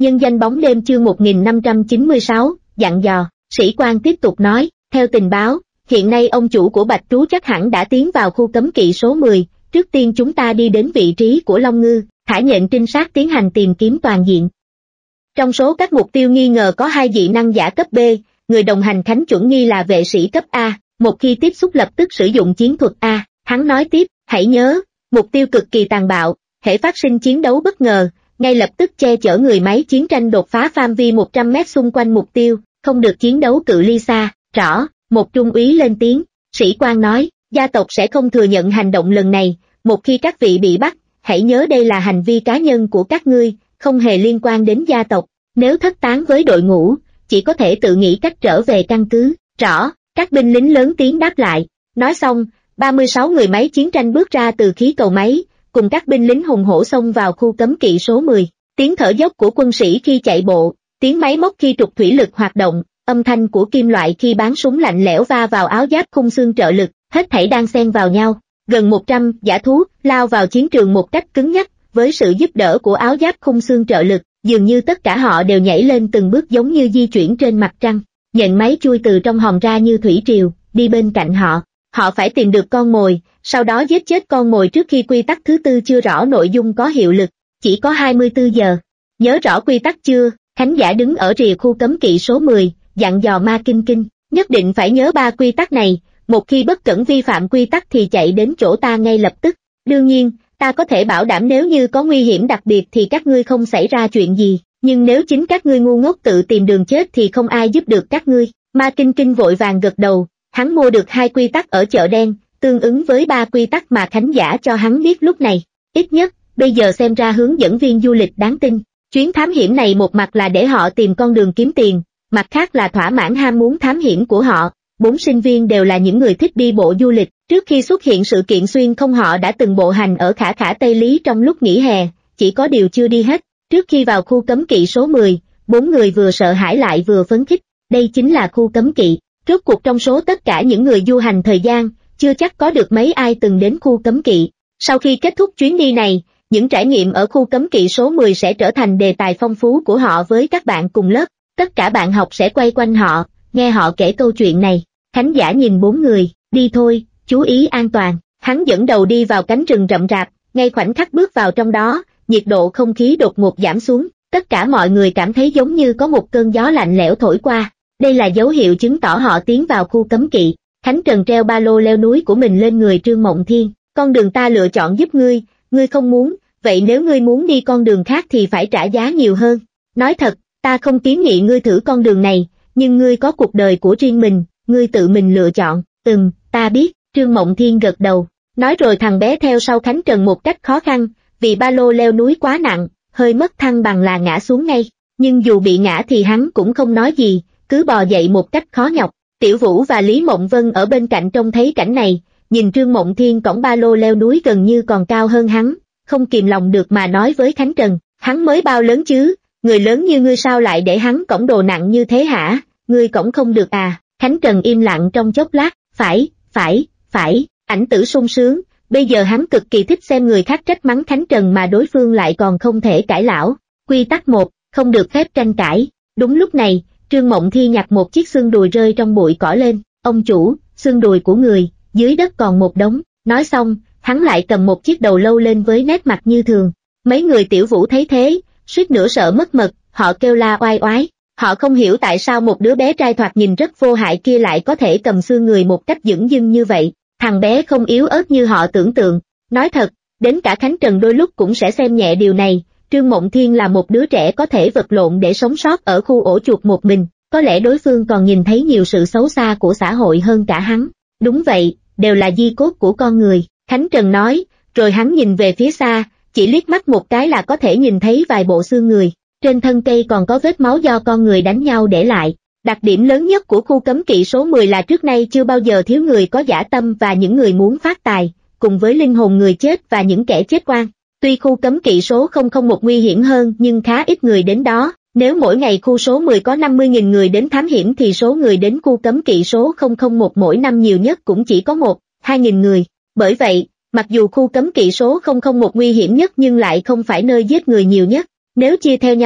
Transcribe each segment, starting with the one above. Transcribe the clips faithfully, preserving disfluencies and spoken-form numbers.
Nhân danh bóng đêm chương một nghìn năm trăm chín mươi sáu, dặn dò, sĩ quan tiếp tục nói, theo tình báo, hiện nay ông chủ của Bạch Trú chắc hẳn đã tiến vào khu cấm kỵ số mười, trước tiên chúng ta đi đến vị trí của Long Ngư, thả nhện trinh sát tiến hành tìm kiếm toàn diện. Trong số các mục tiêu nghi ngờ có hai dị năng giả cấp B, người đồng hành Khánh chuẩn nghi là vệ sĩ cấp A, một khi tiếp xúc lập tức sử dụng chiến thuật A, hắn nói tiếp, hãy nhớ, mục tiêu cực kỳ tàn bạo, hễ phát sinh chiến đấu bất ngờ, ngay lập tức che chở người máy chiến tranh đột phá phạm vi một trăm mét xung quanh mục tiêu, không được chiến đấu cự ly xa, rõ, một trung úy lên tiếng, sĩ quan nói, gia tộc sẽ không thừa nhận hành động lần này, một khi các vị bị bắt, hãy nhớ đây là hành vi cá nhân của các ngươi, không hề liên quan đến gia tộc, nếu thất tán với đội ngũ, chỉ có thể tự nghĩ cách trở về căn cứ, rõ, các binh lính lớn tiếng đáp lại, nói xong, ba mươi sáu người máy chiến tranh bước ra từ khí cầu máy, cùng các binh lính hùng hổ xông vào khu cấm kỵ số mười, tiếng thở dốc của quân sĩ khi chạy bộ, tiếng máy móc khi trục thủy lực hoạt động, âm thanh của kim loại khi bán súng lạnh lẽo va vào áo giáp khung xương trợ lực, hết thảy đang xen vào nhau, gần một trăm dã thú lao vào chiến trường một cách cứng nhắc, với sự giúp đỡ của áo giáp khung xương trợ lực, dường như tất cả họ đều nhảy lên từng bước giống như di chuyển trên mặt trăng, nhện máy chui từ trong hòm ra như thủy triều, đi bên cạnh họ. Họ phải tìm được con mồi, sau đó giết chết con mồi trước khi quy tắc thứ tư chưa rõ nội dung có hiệu lực, chỉ có hai mươi tư giờ. Nhớ rõ quy tắc chưa? Khánh giả đứng ở rìa khu cấm kỵ số mười, dặn dò Ma Kinh Kinh, nhất định phải nhớ ba quy tắc này, một khi bất cẩn vi phạm quy tắc thì chạy đến chỗ ta ngay lập tức. Đương nhiên, ta có thể bảo đảm nếu như có nguy hiểm đặc biệt thì các ngươi không xảy ra chuyện gì, nhưng nếu chính các ngươi ngu ngốc tự tìm đường chết thì không ai giúp được các ngươi. Ma Kinh Kinh vội vàng gật đầu. Hắn mua được hai quy tắc ở chợ đen, tương ứng với ba quy tắc mà Khánh giả cho hắn biết lúc này. Ít nhất, bây giờ xem ra hướng dẫn viên du lịch đáng tin. Chuyến thám hiểm này một mặt là để họ tìm con đường kiếm tiền, mặt khác là thỏa mãn ham muốn thám hiểm của họ. Bốn sinh viên đều là những người thích đi bộ du lịch. Trước khi xuất hiện sự kiện xuyên không họ đã từng bộ hành ở Khả Khả Tây Lý trong lúc nghỉ hè, chỉ có điều chưa đi hết. Trước khi vào khu cấm kỵ số mười, bốn người vừa sợ hãi lại vừa phấn khích. Đây chính là khu cấm kỵ. Rốt cuộc trong số tất cả những người du hành thời gian, chưa chắc có được mấy ai từng đến khu cấm kỵ. Sau khi kết thúc chuyến đi này, những trải nghiệm ở khu cấm kỵ số mười sẽ trở thành đề tài phong phú của họ với các bạn cùng lớp. Tất cả bạn học sẽ quay quanh họ, nghe họ kể câu chuyện này. Khánh giả nhìn bốn người, đi thôi, chú ý an toàn. Hắn dẫn đầu đi vào cánh rừng rậm rạp, ngay khoảnh khắc bước vào trong đó, nhiệt độ không khí đột ngột giảm xuống. Tất cả mọi người cảm thấy giống như có một cơn gió lạnh lẽo thổi qua. Đây là dấu hiệu chứng tỏ họ tiến vào khu cấm kỵ. Khánh Trần treo ba lô leo núi của mình lên người Trương Mộng Thiên. Con đường ta lựa chọn giúp ngươi, ngươi không muốn, vậy nếu ngươi muốn đi con đường khác thì phải trả giá nhiều hơn. Nói thật, ta không kiến nghị ngươi thử con đường này, nhưng ngươi có cuộc đời của riêng mình, ngươi tự mình lựa chọn. Ừm, ta biết, Trương Mộng Thiên gật đầu. Nói rồi thằng bé theo sau Khánh Trần một cách khó khăn, vì ba lô leo núi quá nặng, hơi mất thăng bằng là ngã xuống ngay. Nhưng dù bị ngã thì hắn cũng không nói gì, cứ bò dậy một cách khó nhọc. Tiểu Vũ và Lý Mộng Vân ở bên cạnh trông thấy cảnh này, nhìn Trương Mộng Thiên cõng ba lô leo núi gần như còn cao hơn hắn, không kìm lòng được mà nói với Khánh Trần, hắn mới bao lớn chứ, người lớn như ngươi sao lại để hắn cõng đồ nặng như thế hả, ngươi cõng không được à? Khánh Trần im lặng trong chốc lát, phải, phải, phải, ảnh tử sung sướng, bây giờ hắn cực kỳ thích xem người khác trách mắng Khánh Trần mà đối phương lại còn không thể cãi lão. Quy tắc một, không được phép tranh cãi. Đúng lúc này, Trương Mộng Thi nhặt một chiếc xương đùi rơi trong bụi cỏ lên, ông chủ, xương đùi của người, dưới đất còn một đống, nói xong, hắn lại cầm một chiếc đầu lâu lên với nét mặt như thường. Mấy người Tiểu Vũ thấy thế, suýt nữa sợ mất mật, họ kêu la oai oái, họ không hiểu tại sao một đứa bé trai thoạt nhìn rất vô hại kia lại có thể cầm xương người một cách dửng dưng như vậy, thằng bé không yếu ớt như họ tưởng tượng. Nói thật, đến cả Khánh Trần đôi lúc cũng sẽ xem nhẹ điều này. Trương Mộng Thiên là một đứa trẻ có thể vật lộn để sống sót ở khu ổ chuột một mình, có lẽ đối phương còn nhìn thấy nhiều sự xấu xa của xã hội hơn cả hắn. Đúng vậy, đều là di cốt của con người, Khánh Trần nói, rồi hắn nhìn về phía xa, chỉ liếc mắt một cái là có thể nhìn thấy vài bộ xương người, trên thân cây còn có vết máu do con người đánh nhau để lại. Đặc điểm lớn nhất của khu cấm kỵ số mười là trước nay chưa bao giờ thiếu người có dã tâm và những người muốn phát tài, cùng với linh hồn người chết và những kẻ chết oan. Tuy khu cấm kỵ số không không một nguy hiểm hơn nhưng khá ít người đến đó, nếu mỗi ngày khu số mười có năm mươi nghìn người đến thám hiểm thì số người đến khu cấm kỵ số không không một mỗi năm nhiều nhất cũng chỉ có một, hai nghìn người. Bởi vậy, mặc dù khu cấm kỵ số không không một nguy hiểm nhất nhưng lại không phải nơi giết người nhiều nhất. Nếu chia theo nhóm,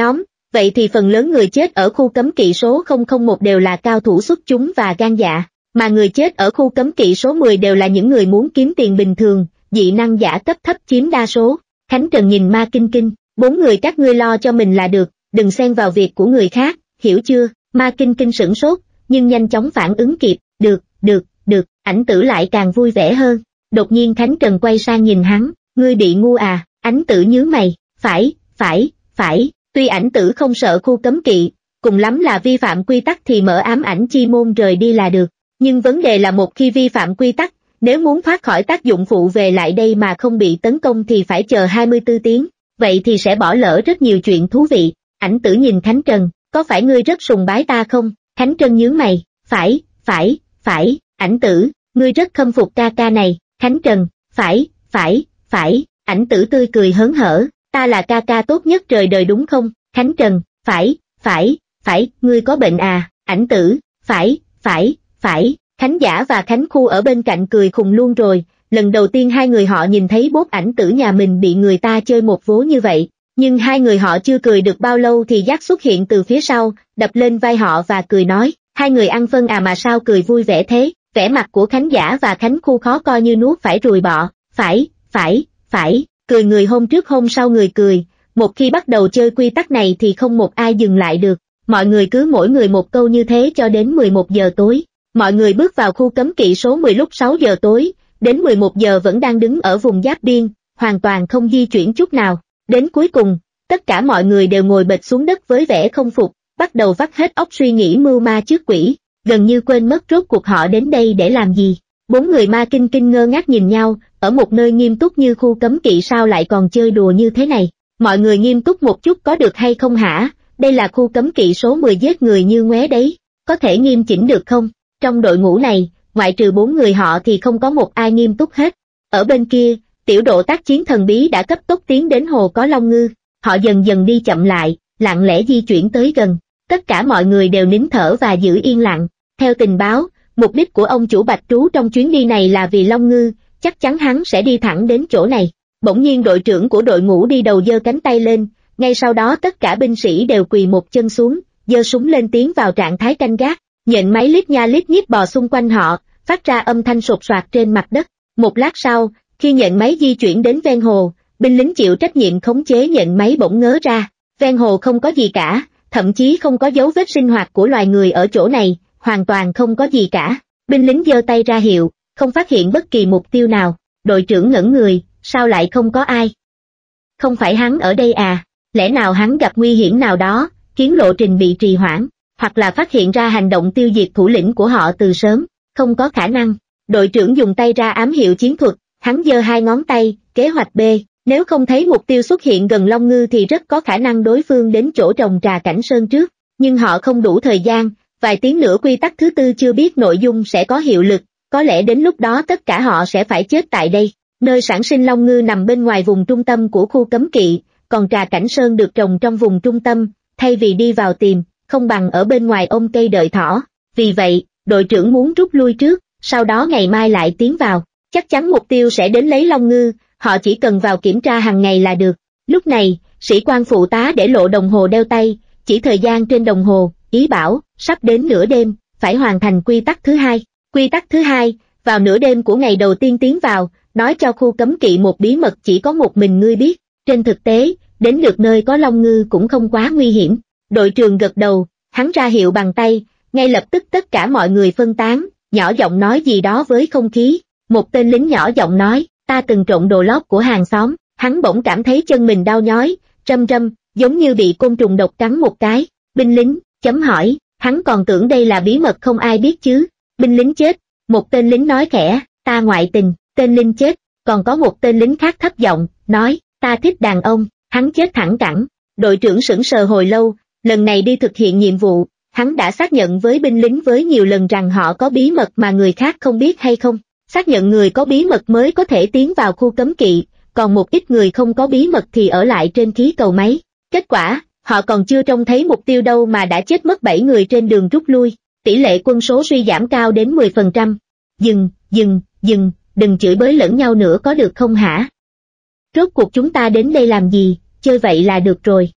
vậy thì phần lớn người chết ở khu cấm kỵ số không không một đều là cao thủ xuất chúng và gan dạ, mà người chết ở khu cấm kỵ số mười đều là những người muốn kiếm tiền bình thường, dị năng giả cấp thấp chiếm đa số. Khánh Trần nhìn Ma Kinh Kinh, bốn người các ngươi lo cho mình là được, đừng xen vào việc của người khác, hiểu chưa? Ma Kinh Kinh sửng sốt, nhưng nhanh chóng phản ứng kịp, được, được, được, Ảnh Tử lại càng vui vẻ hơn. Đột nhiên Khánh Trần quay sang nhìn hắn, ngươi bị ngu à? Ảnh Tử nhướng mày, phải, phải, phải, tuy Ảnh Tử không sợ khu cấm kỵ, cùng lắm là vi phạm quy tắc thì mở ám ảnh chi môn rời đi là được, nhưng vấn đề là một khi vi phạm quy tắc, nếu muốn thoát khỏi tác dụng phụ về lại đây mà không bị tấn công thì phải chờ hai mươi tư tiếng, vậy thì sẽ bỏ lỡ rất nhiều chuyện thú vị. Ảnh Tử nhìn Khánh Trần, có phải ngươi rất sùng bái ta không? Khánh Trần nhướng mày, phải, phải, phải, Ảnh Tử, ngươi rất khâm phục ca ca này. Khánh Trần, phải, phải, phải, Ảnh Tử tươi cười hớn hở, ta là ca ca tốt nhất trời đời đúng không? Khánh Trần, phải, phải, phải, ngươi có bệnh à? Ảnh Tử, phải, phải, phải, Khánh Giả và Khánh Khu ở bên cạnh cười khùng luôn rồi, lần đầu tiên hai người họ nhìn thấy bốp Ảnh Tử nhà mình bị người ta chơi một vố như vậy, nhưng hai người họ chưa cười được bao lâu thì Giác xuất hiện từ phía sau, đập lên vai họ và cười nói, hai người ăn phân à mà sao cười vui vẻ thế? Vẻ mặt của Khánh Giả và Khánh Khu khó coi như nuốt phải ruồi bọ, phải, phải, phải, cười người hôm trước hôm sau người cười, một khi bắt đầu chơi quy tắc này thì không một ai dừng lại được, mọi người cứ mỗi người một câu như thế cho đến mười một giờ tối. Mọi người bước vào khu cấm kỵ số mười lúc sáu giờ tối, đến mười một giờ vẫn đang đứng ở vùng giáp biên, hoàn toàn không di chuyển chút nào. Đến cuối cùng, tất cả mọi người đều ngồi bệt xuống đất với vẻ không phục, bắt đầu vắt hết óc suy nghĩ mưu ma trước quỷ, gần như quên mất rốt cuộc họ đến đây để làm gì. Bốn người Ma Kinh Kinh ngơ ngác nhìn nhau, ở một nơi nghiêm túc như khu cấm kỵ sao lại còn chơi đùa như thế này. Mọi người nghiêm túc một chút có được hay không hả? Đây là khu cấm kỵ số mười giết người như ngoé đấy, có thể nghiêm chỉnh được không? Trong đội ngũ này, ngoại trừ bốn người họ thì không có một ai nghiêm túc hết. Ở bên kia, tiểu đội tác chiến thần bí đã cấp tốc tiến đến hồ có Long Ngư, họ dần dần đi chậm lại, lặng lẽ di chuyển tới gần. Tất cả mọi người đều nín thở và giữ yên lặng. Theo tình báo, mục đích của ông chủ Bạch Trú trong chuyến đi này là vì Long Ngư, chắc chắn hắn sẽ đi thẳng đến chỗ này. Bỗng nhiên đội trưởng của đội ngũ đi đầu giơ cánh tay lên, ngay sau đó tất cả binh sĩ đều quỳ một chân xuống, giơ súng lên tiến vào trạng thái canh gác. Nhện máy lít nha lít nhít bò xung quanh họ, phát ra âm thanh sột soạt trên mặt đất. Một lát sau, khi nhện máy di chuyển đến ven hồ, binh lính chịu trách nhiệm khống chế nhện máy bỗng ngớ ra. Ven hồ không có gì cả, thậm chí không có dấu vết sinh hoạt của loài người ở chỗ này, hoàn toàn không có gì cả. Binh lính giơ tay ra hiệu, không phát hiện bất kỳ mục tiêu nào. Đội trưởng ngẩn người, sao lại không có ai? Không phải hắn ở đây à? Lẽ nào hắn gặp nguy hiểm nào đó, khiến lộ trình bị trì hoãn? Hoặc là phát hiện ra hành động tiêu diệt thủ lĩnh của họ từ sớm? Không có khả năng. Đội trưởng dùng tay ra ám hiệu chiến thuật, hắn giơ hai ngón tay, kế hoạch B, nếu không thấy mục tiêu xuất hiện gần Long Ngư thì rất có khả năng đối phương đến chỗ trồng trà Cảnh Sơn trước, nhưng họ không đủ thời gian, vài tiếng nữa quy tắc thứ tư chưa biết nội dung sẽ có hiệu lực, có lẽ đến lúc đó tất cả họ sẽ phải chết tại đây. Nơi sản sinh Long Ngư nằm bên ngoài vùng trung tâm của khu cấm kỵ, còn trà Cảnh Sơn được trồng trong vùng trung tâm, thay vì đi vào tìm, không bằng ở bên ngoài ôm cây đợi thỏ. Vì vậy, đội trưởng muốn rút lui trước, sau đó ngày mai lại tiến vào. Chắc chắn mục tiêu sẽ đến lấy Long Ngư, họ chỉ cần vào kiểm tra hàng ngày là được. Lúc này, sĩ quan phụ tá để lộ đồng hồ đeo tay, chỉ thời gian trên đồng hồ, ý bảo, sắp đến nửa đêm, phải hoàn thành quy tắc thứ hai. Quy tắc thứ hai, vào nửa đêm của ngày đầu tiên tiến vào, nói cho khu cấm kỵ một bí mật chỉ có một mình ngươi biết. Trên thực tế, đến được nơi có Long Ngư cũng không quá nguy hiểm. Đội trưởng gật đầu, hắn ra hiệu bằng tay, ngay lập tức tất cả mọi người phân tán, nhỏ giọng nói gì đó với không khí. Một tên lính nhỏ giọng nói, ta từng trộn đồ lót của hàng xóm, hắn bỗng cảm thấy chân mình đau nhói, râm râm, giống như bị côn trùng độc cắn một cái. Binh lính, chấm hỏi, hắn còn tưởng đây là bí mật không ai biết chứ. Binh lính chết, một tên lính nói khẽ, ta ngoại tình. Tên lính chết, còn có một tên lính khác thấp giọng, nói, ta thích đàn ông, hắn chết thẳng cẳng. Đội trưởng sững sờ hồi lâu, lần này đi thực hiện nhiệm vụ, hắn đã xác nhận với binh lính với nhiều lần rằng họ có bí mật mà người khác không biết hay không. Xác nhận người có bí mật mới có thể tiến vào khu cấm kỵ, còn một ít người không có bí mật thì ở lại trên khí cầu máy. Kết quả, họ còn chưa trông thấy mục tiêu đâu mà đã chết mất bảy người trên đường rút lui, tỷ lệ quân số suy giảm cao đến mười phần trăm. Dừng, dừng, dừng, đừng chửi bới lẫn nhau nữa có được không hả? Rốt cuộc chúng ta đến đây làm gì, chơi vậy là được rồi.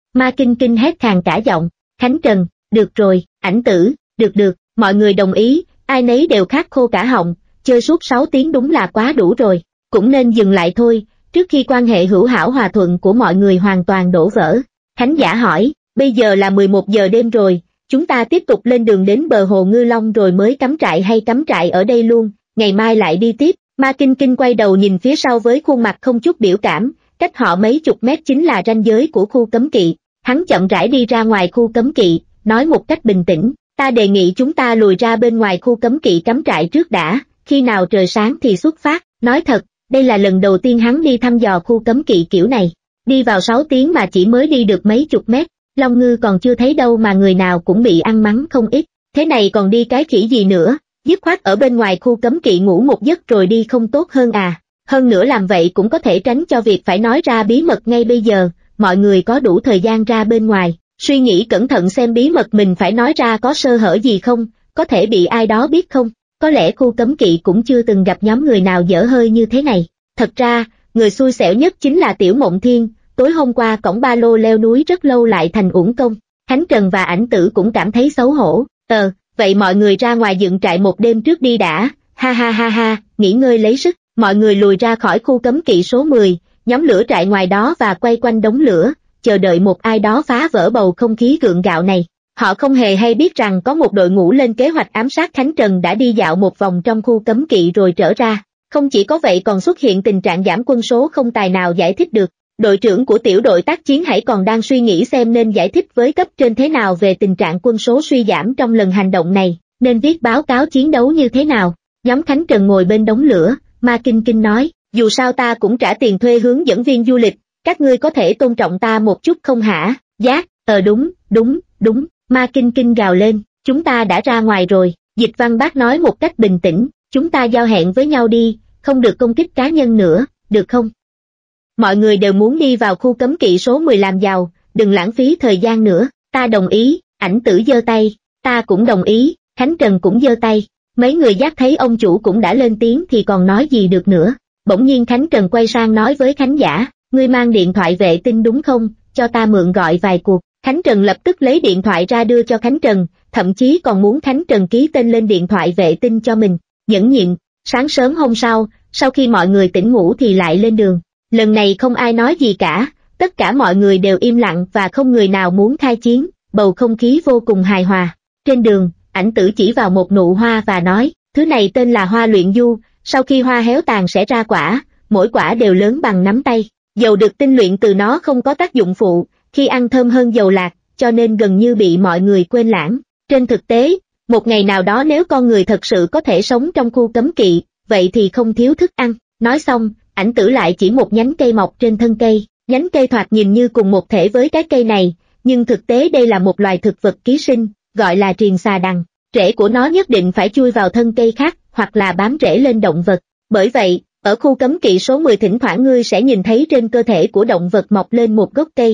Ma Kinh Kinh hét khàn cả giọng. Khánh Trần, được rồi, Ảnh Tử, được được, mọi người đồng ý, ai nấy đều khát khô cả họng, chơi suốt sáu tiếng đúng là quá đủ rồi, cũng nên dừng lại thôi, trước khi quan hệ hữu hảo hòa thuận của mọi người hoàn toàn đổ vỡ. Khánh Giả hỏi, bây giờ là mười một giờ đêm rồi, chúng ta tiếp tục lên đường đến bờ hồ Ngư Long rồi mới cắm trại hay cắm trại ở đây luôn, ngày mai lại đi tiếp. Ma Kinh Kinh quay đầu nhìn phía sau với khuôn mặt không chút biểu cảm, cách họ mấy chục mét chính là ranh giới của khu cấm kỵ. Hắn chậm rãi đi ra ngoài khu cấm kỵ, nói một cách bình tĩnh, ta đề nghị chúng ta lùi ra bên ngoài khu cấm kỵ cắm trại trước đã, khi nào trời sáng thì xuất phát. Nói thật, đây là lần đầu tiên hắn đi thăm dò khu cấm kỵ kiểu này, đi vào sáu tiếng mà chỉ mới đi được mấy chục mét, Long Ngư còn chưa thấy đâu mà người nào cũng bị ăn mắng không ít, thế này còn đi cái khỉ gì nữa, dứt khoát ở bên ngoài khu cấm kỵ ngủ một giấc rồi đi không tốt hơn à, hơn nữa làm vậy cũng có thể tránh cho việc phải nói ra bí mật ngay bây giờ, mọi người có đủ thời gian ra bên ngoài, suy nghĩ cẩn thận xem bí mật mình phải nói ra có sơ hở gì không, có thể bị ai đó biết không, có lẽ khu cấm kỵ cũng chưa từng gặp nhóm người nào dở hơi như thế này, thật ra, người xui xẻo nhất chính là Tiểu Mộng Thiên, tối hôm qua cõng ba lô leo núi rất lâu lại thành uổng công, Khánh Trần và Ảnh Tử cũng cảm thấy xấu hổ, ờ, vậy mọi người ra ngoài dựng trại một đêm trước đi đã, ha ha ha ha, nghỉ ngơi lấy sức, mọi người lùi ra khỏi khu cấm kỵ số mười, nhóm lửa trại ngoài đó và quay quanh đống lửa, chờ đợi một ai đó phá vỡ bầu không khí gượng gạo này. Họ không hề hay biết rằng có một đội ngũ lên kế hoạch ám sát Khánh Trần đã đi dạo một vòng trong khu cấm kỵ rồi trở ra. Không chỉ có vậy còn xuất hiện tình trạng giảm quân số không tài nào giải thích được. Đội trưởng của tiểu đội tác chiến hãy còn đang suy nghĩ xem nên giải thích với cấp trên thế nào về tình trạng quân số suy giảm trong lần hành động này, nên viết báo cáo chiến đấu như thế nào. Nhóm Khánh Trần ngồi bên đống lửa, Ma Kinh Kinh nói, dù sao ta cũng trả tiền thuê hướng dẫn viên du lịch, các ngươi có thể tôn trọng ta một chút không hả? Giác, ờ đúng, đúng, đúng, Ma Kinh Kinh gào lên, chúng ta đã ra ngoài rồi, Dịch Văn Bác nói một cách bình tĩnh, chúng ta giao hẹn với nhau đi, không được công kích cá nhân nữa, được không? Mọi người đều muốn đi vào khu cấm kỵ số mười làm giàu, đừng lãng phí thời gian nữa, ta đồng ý, Ảnh Tử giơ tay, ta cũng đồng ý, Khánh Trần cũng giơ tay, mấy người Giác thấy ông chủ cũng đã lên tiếng thì còn nói gì được nữa, bỗng nhiên Khánh Trần quay sang nói với Khánh Giả, ngươi mang điện thoại vệ tinh đúng không, cho ta mượn gọi vài cuộc. Khánh Trần lập tức lấy điện thoại ra đưa cho Khánh Trần, thậm chí còn muốn Khánh Trần ký tên lên điện thoại vệ tinh cho mình, nhẫn nhịn. Sáng sớm hôm sau, sau khi mọi người tỉnh ngủ thì lại lên đường, lần này không ai nói gì cả, tất cả mọi người đều im lặng và không người nào muốn khai chiến, bầu không khí vô cùng hài hòa. Trên đường, Ảnh Tử chỉ vào một nụ hoa và nói, thứ này tên là hoa luyện du, sau khi hoa héo tàn sẽ ra quả, mỗi quả đều lớn bằng nắm tay, dầu được tinh luyện từ nó không có tác dụng phụ, khi ăn thơm hơn dầu lạc, cho nên gần như bị mọi người quên lãng. Trên thực tế, một ngày nào đó nếu con người thật sự có thể sống trong khu cấm kỵ, vậy thì không thiếu thức ăn. Nói xong, Ảnh Tử lại chỉ một nhánh cây mọc trên thân cây, nhánh cây thoạt nhìn như cùng một thể với cái cây này, nhưng thực tế đây là một loài thực vật ký sinh, gọi là triền xà đằng. Rễ của nó nhất định phải chui vào thân cây khác, hoặc là bám rễ lên động vật. Bởi vậy, ở khu cấm kỵ số mười thỉnh thoảng ngươi sẽ nhìn thấy trên cơ thể của động vật mọc lên một gốc cây.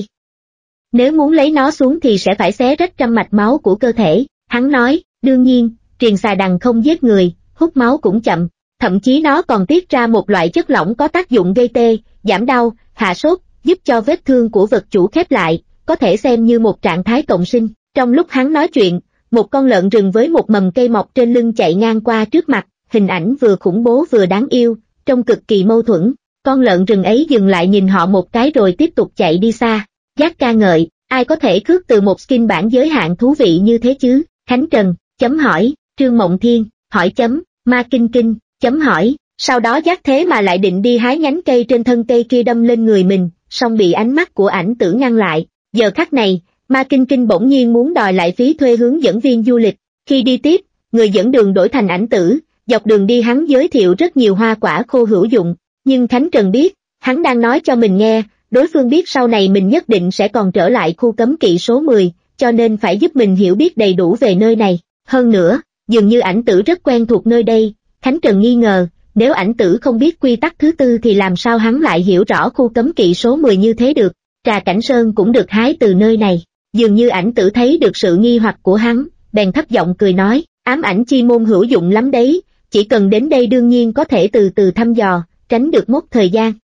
Nếu muốn lấy nó xuống thì sẽ phải xé rách trăm mạch máu của cơ thể, hắn nói, đương nhiên, triền xà đằng không giết người, hút máu cũng chậm, thậm chí nó còn tiết ra một loại chất lỏng có tác dụng gây tê, giảm đau, hạ sốt, giúp cho vết thương của vật chủ khép lại, có thể xem như một trạng thái cộng sinh. Trong lúc hắn nói chuyện, một con lợn rừng với một mầm cây mọc trên lưng chạy ngang qua trước mặt, hình ảnh vừa khủng bố vừa đáng yêu, trông cực kỳ mâu thuẫn. Con lợn rừng ấy dừng lại nhìn họ một cái rồi tiếp tục chạy đi xa. Giác ca ngợi, ai có thể khước từ một skin bản giới hạn thú vị như thế chứ? Khánh Trần, chấm hỏi, Trương Mộng Thiên, hỏi chấm, Ma Kinh Kinh, chấm hỏi, sau đó Giác thế mà lại định đi hái nhánh cây trên thân cây kia đâm lên người mình, song bị ánh mắt của Ảnh Tử ngăn lại. Giờ khắc này, Ma Kinh Kinh bỗng nhiên muốn đòi lại phí thuê hướng dẫn viên du lịch. Khi đi tiếp, người dẫn đường đổi thành Ảnh Tử, dọc đường đi hắn giới thiệu rất nhiều hoa quả khô hữu dụng, nhưng Khánh Trần biết, hắn đang nói cho mình nghe, đối phương biết sau này mình nhất định sẽ còn trở lại khu cấm kỵ số mười, cho nên phải giúp mình hiểu biết đầy đủ về nơi này. Hơn nữa, dường như Ảnh Tử rất quen thuộc nơi đây, Khánh Trần nghi ngờ, nếu Ảnh Tử không biết quy tắc thứ tư thì làm sao hắn lại hiểu rõ khu cấm kỵ số mười như thế được. Trà Cảnh Sơn cũng được hái từ nơi này, dường như Ảnh Tử thấy được sự nghi hoặc của hắn, bèn thấp giọng cười nói, ám ảnh chi môn hữu dụng lắm đấy, chỉ cần đến đây đương nhiên có thể từ từ thăm dò, tránh được mốc thời gian.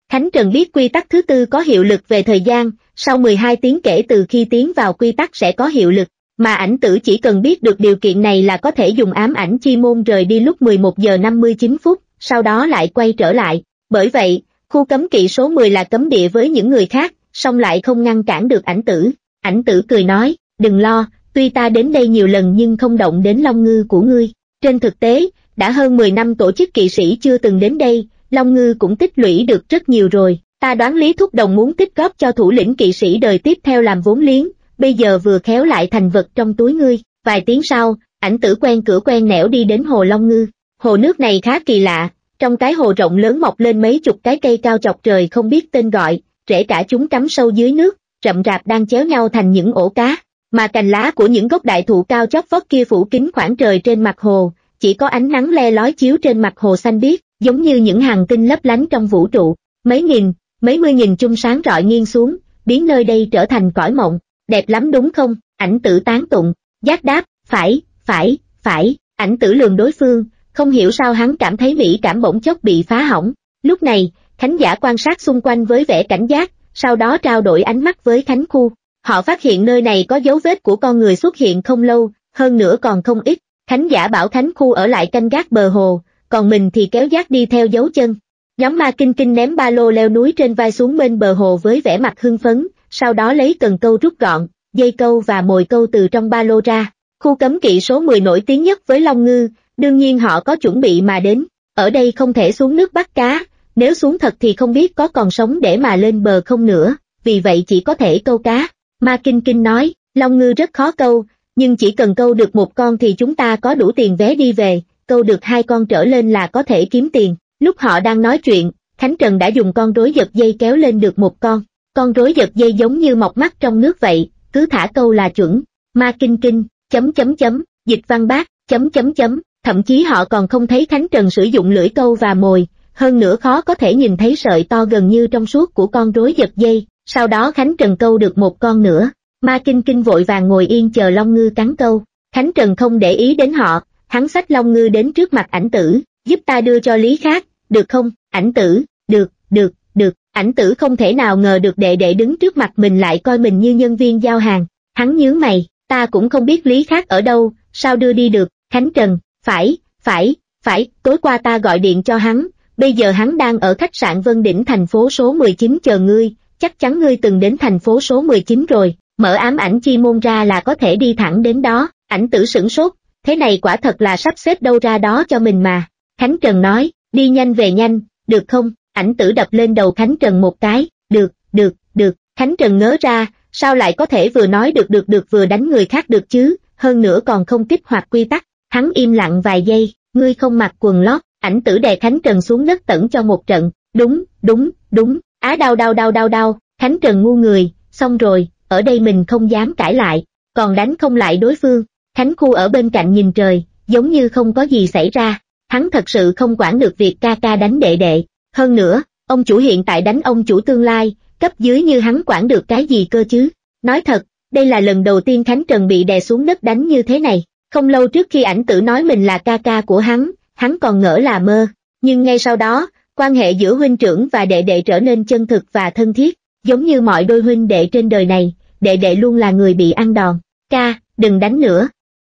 Khánh Trần biết quy tắc thứ tư có hiệu lực về thời gian, sau mười hai tiếng kể từ khi tiến vào quy tắc sẽ có hiệu lực, mà ảnh tử chỉ cần biết được điều kiện này là có thể dùng ám ảnh chi môn rời đi lúc mười một giờ năm mươi chín phút, sau đó lại quay trở lại. Bởi vậy, khu cấm kỵ số mười là cấm địa với những người khác, song lại không ngăn cản được ảnh tử. Ảnh tử cười nói, đừng lo, tuy ta đến đây nhiều lần nhưng không động đến Long Ngư của ngươi. Trên thực tế, đã hơn mười năm tổ chức kỵ sĩ chưa từng đến đây, Long Ngư cũng tích lũy được rất nhiều rồi. Ta đoán Lý Thúc Đồng muốn tích góp cho thủ lĩnh kỵ sĩ đời tiếp theo làm vốn liếng, bây giờ vừa khéo lại thành vật trong túi ngươi. Vài tiếng sau, ảnh tử quen cửa quen nẻo đi đến hồ Long Ngư. Hồ nước này khá kỳ lạ, trong cái hồ rộng lớn mọc lên mấy chục cái cây cao chọc trời không biết tên gọi, rễ cả chúng cắm sâu dưới nước, rậm rạp đang chéo nhau thành những ổ cá, mà cành lá của những gốc đại thụ cao chót vót kia phủ kín khoảng trời trên mặt hồ, chỉ có ánh nắng le lói chiếu trên mặt hồ xanh biếc, giống như những hàng tinh lấp lánh trong vũ trụ. Mấy nghìn, mấy mươi nghìn chung sáng rọi nghiêng xuống, biến nơi đây trở thành cõi mộng. Đẹp lắm đúng không? Ảnh tử tán tụng. Giác đáp, phải, phải, phải. Ảnh tử lườm đối phương, không hiểu sao hắn cảm thấy mỹ cảm bỗng chốc bị phá hỏng. Lúc này, khán giả quan sát xung quanh với vẻ cảnh giác, sau đó trao đổi ánh mắt với Khánh Khu. Họ phát hiện nơi này có dấu vết của con người xuất hiện không lâu, hơn nữa còn không ít. Khán giả bảo Khánh Khu ở lại canh gác bờ hồ, còn mình thì kéo giác đi theo dấu chân. Nhóm Ma Kinh Kinh ném ba lô leo núi trên vai xuống bên bờ hồ với vẻ mặt hưng phấn, sau đó lấy cần câu rút gọn, dây câu và mồi câu từ trong ba lô ra. Khu cấm kỵ số mười nổi tiếng nhất với Long Ngư, đương nhiên họ có chuẩn bị mà đến. Ở đây không thể xuống nước bắt cá, nếu xuống thật thì không biết có còn sống để mà lên bờ không nữa, vì vậy chỉ có thể câu cá. Ma Kinh Kinh nói, Long Ngư rất khó câu, nhưng chỉ cần câu được một con thì chúng ta có đủ tiền vé đi về, câu được hai con trở lên là có thể kiếm tiền. Lúc họ đang nói chuyện, Khánh Trần đã dùng con rối giật dây kéo lên được một con. Con rối giật dây giống như mọc mắt trong nước vậy, cứ thả câu là chuẩn. Ma Kinh Kinh, chấm chấm chấm, Dịch Văn Bác, chấm chấm chấm, thậm chí họ còn không thấy Khánh Trần sử dụng lưỡi câu và mồi, hơn nữa khó có thể nhìn thấy sợi to gần như trong suốt của con rối giật dây. Sau đó Khánh Trần câu được một con nữa. Ma Kinh Kinh vội vàng ngồi yên chờ Long Ngư cắn câu. Khánh Trần không để ý đến họ, hắn xách Long Ngư đến trước mặt ảnh tử, giúp ta đưa cho Lý Khác, được không? Ảnh tử, được, được, được. Ảnh tử không thể nào ngờ được đệ đệ đứng trước mặt mình lại coi mình như nhân viên giao hàng. Hắn nhướng mày, ta cũng không biết Lý Khác ở đâu, sao đưa đi được? Khánh Trần, phải, phải, phải, tối qua ta gọi điện cho hắn, bây giờ hắn đang ở khách sạn Vân Đỉnh thành phố số mười chín chờ ngươi, chắc chắn ngươi từng đến thành phố số mười chín rồi, mở ám ảnh chi môn ra là có thể đi thẳng đến đó. Ảnh tử sửng sốt, thế này quả thật là sắp xếp đâu ra đó cho mình mà. Khánh Trần nói, đi nhanh về nhanh, được không? Ảnh tử đập lên đầu Khánh Trần một cái, được, được, được. Khánh Trần ngớ ra, sao lại có thể vừa nói được được được vừa đánh người khác được chứ, hơn nữa còn không kích hoạt quy tắc. Hắn im lặng vài giây, ngươi không mặc quần lót. Ảnh tử đè Khánh Trần xuống đất tẩn cho một trận, đúng, đúng, đúng, á đau đau đau đau đau. Khánh Trần ngu người, xong rồi, ở đây mình không dám cãi lại, còn đánh không lại đối phương. Khánh Khu ở bên cạnh nhìn trời, giống như không có gì xảy ra. Hắn thật sự không quản được việc ca ca đánh đệ đệ. Hơn nữa, ông chủ hiện tại đánh ông chủ tương lai, cấp dưới như hắn quản được cái gì cơ chứ? Nói thật, đây là lần đầu tiên Khánh Trần bị đè xuống đất đánh như thế này. Không lâu trước khi ảnh tử nói mình là ca ca của hắn, hắn còn ngỡ là mơ. Nhưng ngay sau đó, quan hệ giữa huynh trưởng và đệ đệ trở nên chân thực và thân thiết. Giống như mọi đôi huynh đệ trên đời này, đệ đệ luôn là người bị ăn đòn. Ca, đừng đánh nữa.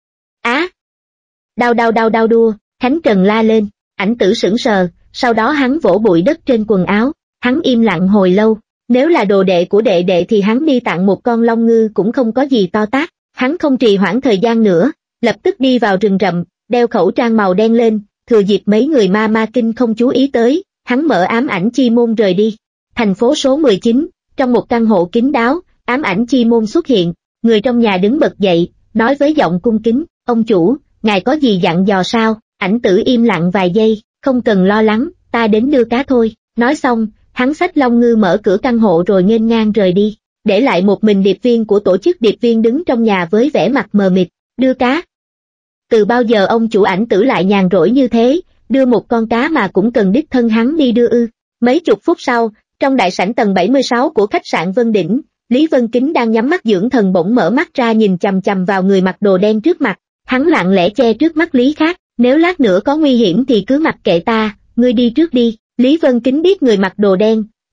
Á! Đau đau đau đau đua, Khánh Trần la lên. Ảnh tử sững sờ, sau đó hắn vỗ bụi đất trên quần áo. Hắn im lặng hồi lâu. Nếu là đồ đệ của đệ đệ thì hắn đi tặng một con Long Ngư cũng không có gì to tát. Hắn không trì hoãn thời gian nữa, lập tức đi vào rừng rậm, đeo khẩu trang màu đen lên, thừa dịp mấy người ma ma kinh không chú ý tới, hắn mở ám ảnh chi môn rời đi. Thành phố số mười chín, trong một căn hộ kín đáo, ám ảnh chi môn xuất hiện, người trong nhà đứng bật dậy, nói với giọng cung kính, ông chủ, ngài có gì dặn dò sao? Ảnh tử im lặng vài giây, không cần lo lắng, ta đến đưa cá thôi. Nói xong, hắn xách Long Ngư mở cửa căn hộ rồi nghênh ngang rời đi, để lại một mình điệp viên của tổ chức điệp viên đứng trong nhà với vẻ mặt mờ mịt. Đưa cá? Từ bao giờ ông chủ ảnh tử lại nhàn rỗi như thế, đưa một con cá mà cũng cần đích thân hắn đi đưa ư? Mấy chục phút sau, trong đại sảnh tầng bảy mươi sáu của khách sạn Vân Đỉnh, Lý Vân Kính đang nhắm mắt dưỡng thần bỗng mở mắt ra nhìn chằm chằm vào người mặc đồ đen trước mặt. Hắn lặng lẽ che trước mắt Lý Khác, nếu lát nữa có nguy hiểm thì cứ mặc kệ ta, ngươi đi trước đi. Lý Vân Kính biết người mặc đồ đen,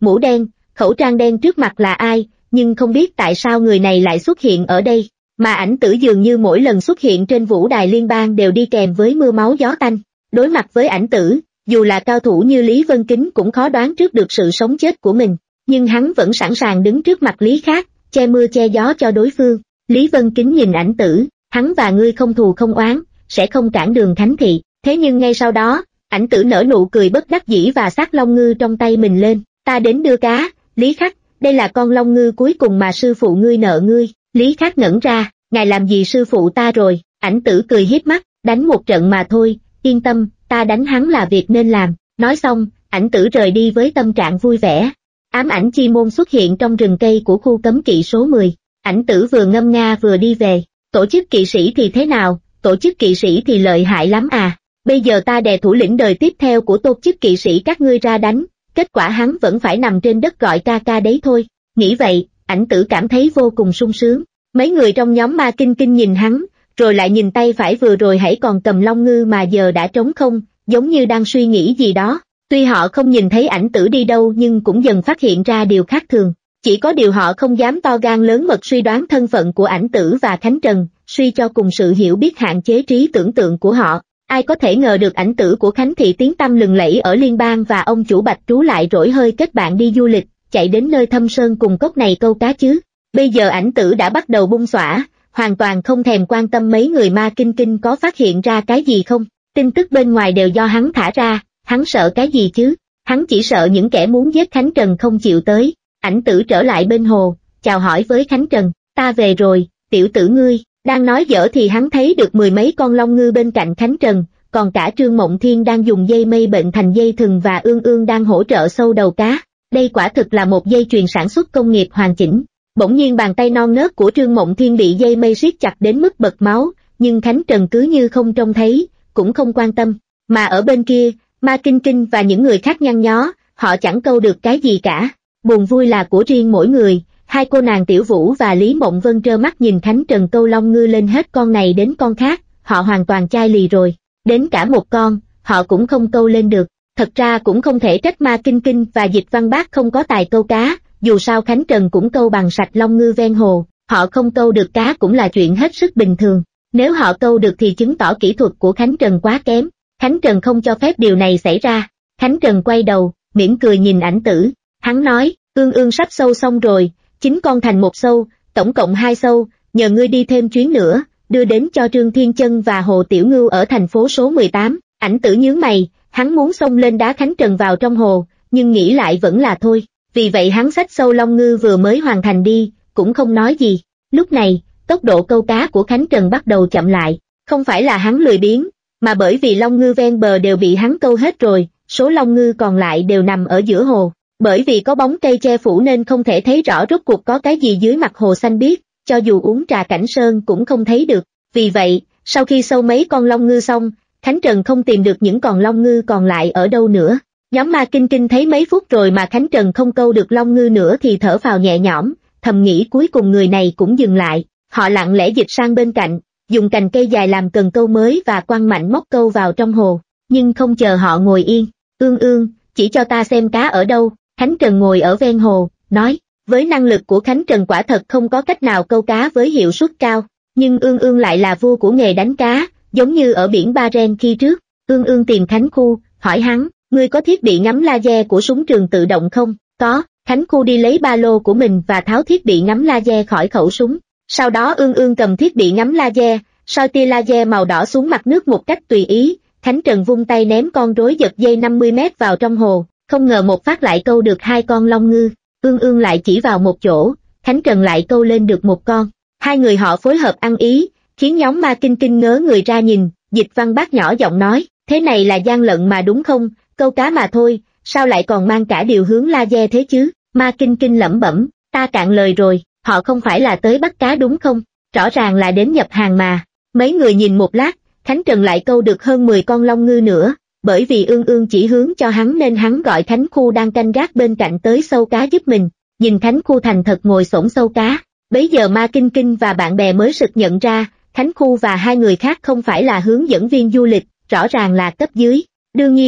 mũ đen, khẩu trang đen trước mặt là ai, nhưng không biết tại sao người này lại xuất hiện ở đây, mà ảnh tử dường như mỗi lần xuất hiện trên vũ đài liên bang đều đi kèm với mưa máu gió tanh. Đối mặt với ảnh tử, dù là cao thủ như Lý Vân Kính cũng khó đoán trước được sự sống chết của mình, nhưng hắn vẫn sẵn sàng đứng trước mặt Lý Khắc, che mưa che gió cho đối phương. Lý Vân Kính nhìn ảnh tử, hắn và ngươi không thù không oán, sẽ không cản đường Khánh thị. Thế nhưng ngay sau đó, ảnh tử nở nụ cười bất đắc dĩ và xách long ngư trong tay mình lên. Ta đến đưa cá, Lý Khắc, đây là con long ngư cuối cùng mà sư phụ ngươi nợ ngươi. Lý Khắc ngẩn ra, ngài làm gì sư phụ ta rồi? Ảnh tử cười hiếp mắt, đánh một trận mà thôi, yên tâm, ta đánh hắn là việc nên làm. Nói xong, ảnh tử rời đi với tâm trạng vui vẻ. Ám ảnh chi môn xuất hiện trong rừng cây của khu cấm kỵ số mười. Ảnh tử vừa ngâm nga vừa đi về. Tổ chức kỵ sĩ thì thế nào? Tổ chức kỵ sĩ thì lợi hại lắm à. Bây giờ ta đè thủ lĩnh đời tiếp theo của tổ chức kỵ sĩ các ngươi ra đánh, kết quả hắn vẫn phải nằm trên đất gọi ca ca đấy thôi. Nghĩ vậy, ảnh tử cảm thấy vô cùng sung sướng. Mấy người trong nhóm Ma Kinh Kinh nhìn hắn, rồi lại nhìn tay phải vừa rồi hãy còn cầm long ngư mà giờ đã trống không, giống như đang suy nghĩ gì đó. Tuy họ không nhìn thấy ảnh tử đi đâu nhưng cũng dần phát hiện ra điều khác thường. Chỉ có điều họ không dám to gan lớn mật suy đoán thân phận của ảnh tử và Khánh Trần, suy cho cùng sự hiểu biết hạn chế trí tưởng tượng của họ. Ai có thể ngờ được ảnh tử của Khánh thị tiếng tăm lừng lẫy ở liên bang và ông chủ Bạch Trú lại rỗi hơi kết bạn đi du lịch, chạy đến nơi thâm sơn cùng cốc này câu cá chứ. Bây giờ ảnh tử đã bắt đầu bung xõa, hoàn toàn không thèm quan tâm mấy người Ma Kinh Kinh có phát hiện ra cái gì không. Tin tức bên ngoài đều do hắn thả ra, hắn sợ cái gì chứ? Hắn chỉ sợ những kẻ muốn giết Khánh Trần không chịu tới. Ảnh tử trở lại bên hồ, chào hỏi với Khánh Trần, ta về rồi, tiểu tử ngươi. Đang nói dở thì hắn thấy được mười mấy con long ngư bên cạnh Khánh Trần, còn cả Trương Mộng Thiên đang dùng dây mây bệnh thành dây thừng và Ương Ương đang hỗ trợ sâu đầu cá. Đây quả thực là một dây chuyền sản xuất công nghiệp hoàn chỉnh. Bỗng nhiên bàn tay non nớt của Trương Mộng Thiên bị dây mây siết chặt đến mức bật máu, nhưng Khánh Trần cứ như không trông thấy, cũng không quan tâm. Mà ở bên kia, Ma Kinh Kinh và những người khác nhăn nhó, họ chẳng câu được cái gì cả. Buồn vui là của riêng mỗi người. Hai cô nàng Tiểu Vũ và Lý Mộng Vân trơ mắt nhìn Khánh Trần câu long ngư lên hết con này đến con khác, họ hoàn toàn chai lì rồi. Đến cả một con, họ cũng không câu lên được. Thật ra cũng không thể trách Ma Kinh Kinh và Dịch Văn Bác không có tài câu cá, dù sao Khánh Trần cũng câu bằng sạch long ngư ven hồ, họ không câu được cá cũng là chuyện hết sức bình thường. Nếu họ câu được thì chứng tỏ kỹ thuật của Khánh Trần quá kém, Khánh Trần không cho phép điều này xảy ra. Khánh Trần quay đầu, mỉm cười nhìn ảnh tử, hắn nói, Ương Ương sắp sâu xong rồi. Chính con thành một sâu, tổng cộng hai sâu, nhờ ngươi đi thêm chuyến nữa, đưa đến cho Trương Thiên Chân và Hồ Tiểu Ngưu ở thành phố số mười tám. Ảnh tử nhướng mày, hắn muốn xông lên đá Khánh Trần vào trong hồ, nhưng nghĩ lại vẫn là thôi. Vì vậy hắn xách sâu long ngư vừa mới hoàn thành đi, cũng không nói gì. Lúc này, tốc độ câu cá của Khánh Trần bắt đầu chậm lại, không phải là hắn lười biếng, mà bởi vì long ngư ven bờ đều bị hắn câu hết rồi, số long ngư còn lại đều nằm ở giữa hồ. Bởi vì có bóng cây che phủ nên không thể thấy rõ rốt cuộc có cái gì dưới mặt hồ xanh biếc, cho dù uống trà cảnh sơn cũng không thấy được. Vì vậy, sau khi sâu mấy con long ngư xong, Khánh Trần không tìm được những con long ngư còn lại ở đâu nữa. Nhóm Ma Kinh Kinh thấy mấy phút rồi mà Khánh Trần không câu được long ngư nữa thì thở phào nhẹ nhõm, thầm nghĩ cuối cùng người này cũng dừng lại. Họ lặng lẽ dịch sang bên cạnh, dùng cành cây dài làm cần câu mới và quăng mạnh móc câu vào trong hồ. Nhưng không chờ họ ngồi yên, Ương Ương, chỉ cho ta xem cá ở đâu. Khánh Trần ngồi ở ven hồ, nói, với năng lực của Khánh Trần quả thật không có cách nào câu cá với hiệu suất cao, nhưng Ương Ương lại là vua của nghề đánh cá, giống như ở biển Ba Ren khi trước. Ương Ương tìm Khánh Khu, hỏi hắn, ngươi có thiết bị ngắm laser của súng trường tự động không? Có. Khánh Khu đi lấy ba lô của mình và tháo thiết bị ngắm laser khỏi khẩu súng. Sau đó Ương Ương cầm thiết bị ngắm laser, soi tia laser màu đỏ xuống mặt nước một cách tùy ý. Khánh Trần vung tay ném con rối giật dây năm mươi mét vào trong hồ. Không ngờ một phát lại câu được hai con long ngư, Ương Ương lại chỉ vào một chỗ, Khánh Trần lại câu lên được một con. Hai người họ phối hợp ăn ý, khiến nhóm Ma Kinh Kinh ngớ người ra nhìn. Dịch Văn Bác nhỏ giọng nói, thế này là gian lận mà đúng không, câu cá mà thôi, sao lại còn mang cả điều hướng laser thế chứ? Ma Kinh Kinh lẩm bẩm, ta cạn lời rồi, họ không phải là tới bắt cá đúng không, rõ ràng là đến nhập hàng mà. Mấy người nhìn một lát, Khánh Trần lại câu được hơn mười con long ngư nữa. Bởi vì Ương Ương chỉ hướng cho hắn nên hắn gọi Khánh Khu đang canh gác bên cạnh tới sâu cá giúp mình. Nhìn Khánh Khu thành thật ngồi xổm sâu cá, bấy giờ Ma Kinh Kinh và bạn bè mới sực nhận ra, Khánh Khu và hai người khác không phải là hướng dẫn viên du lịch, rõ ràng là cấp dưới. Đương nhiên,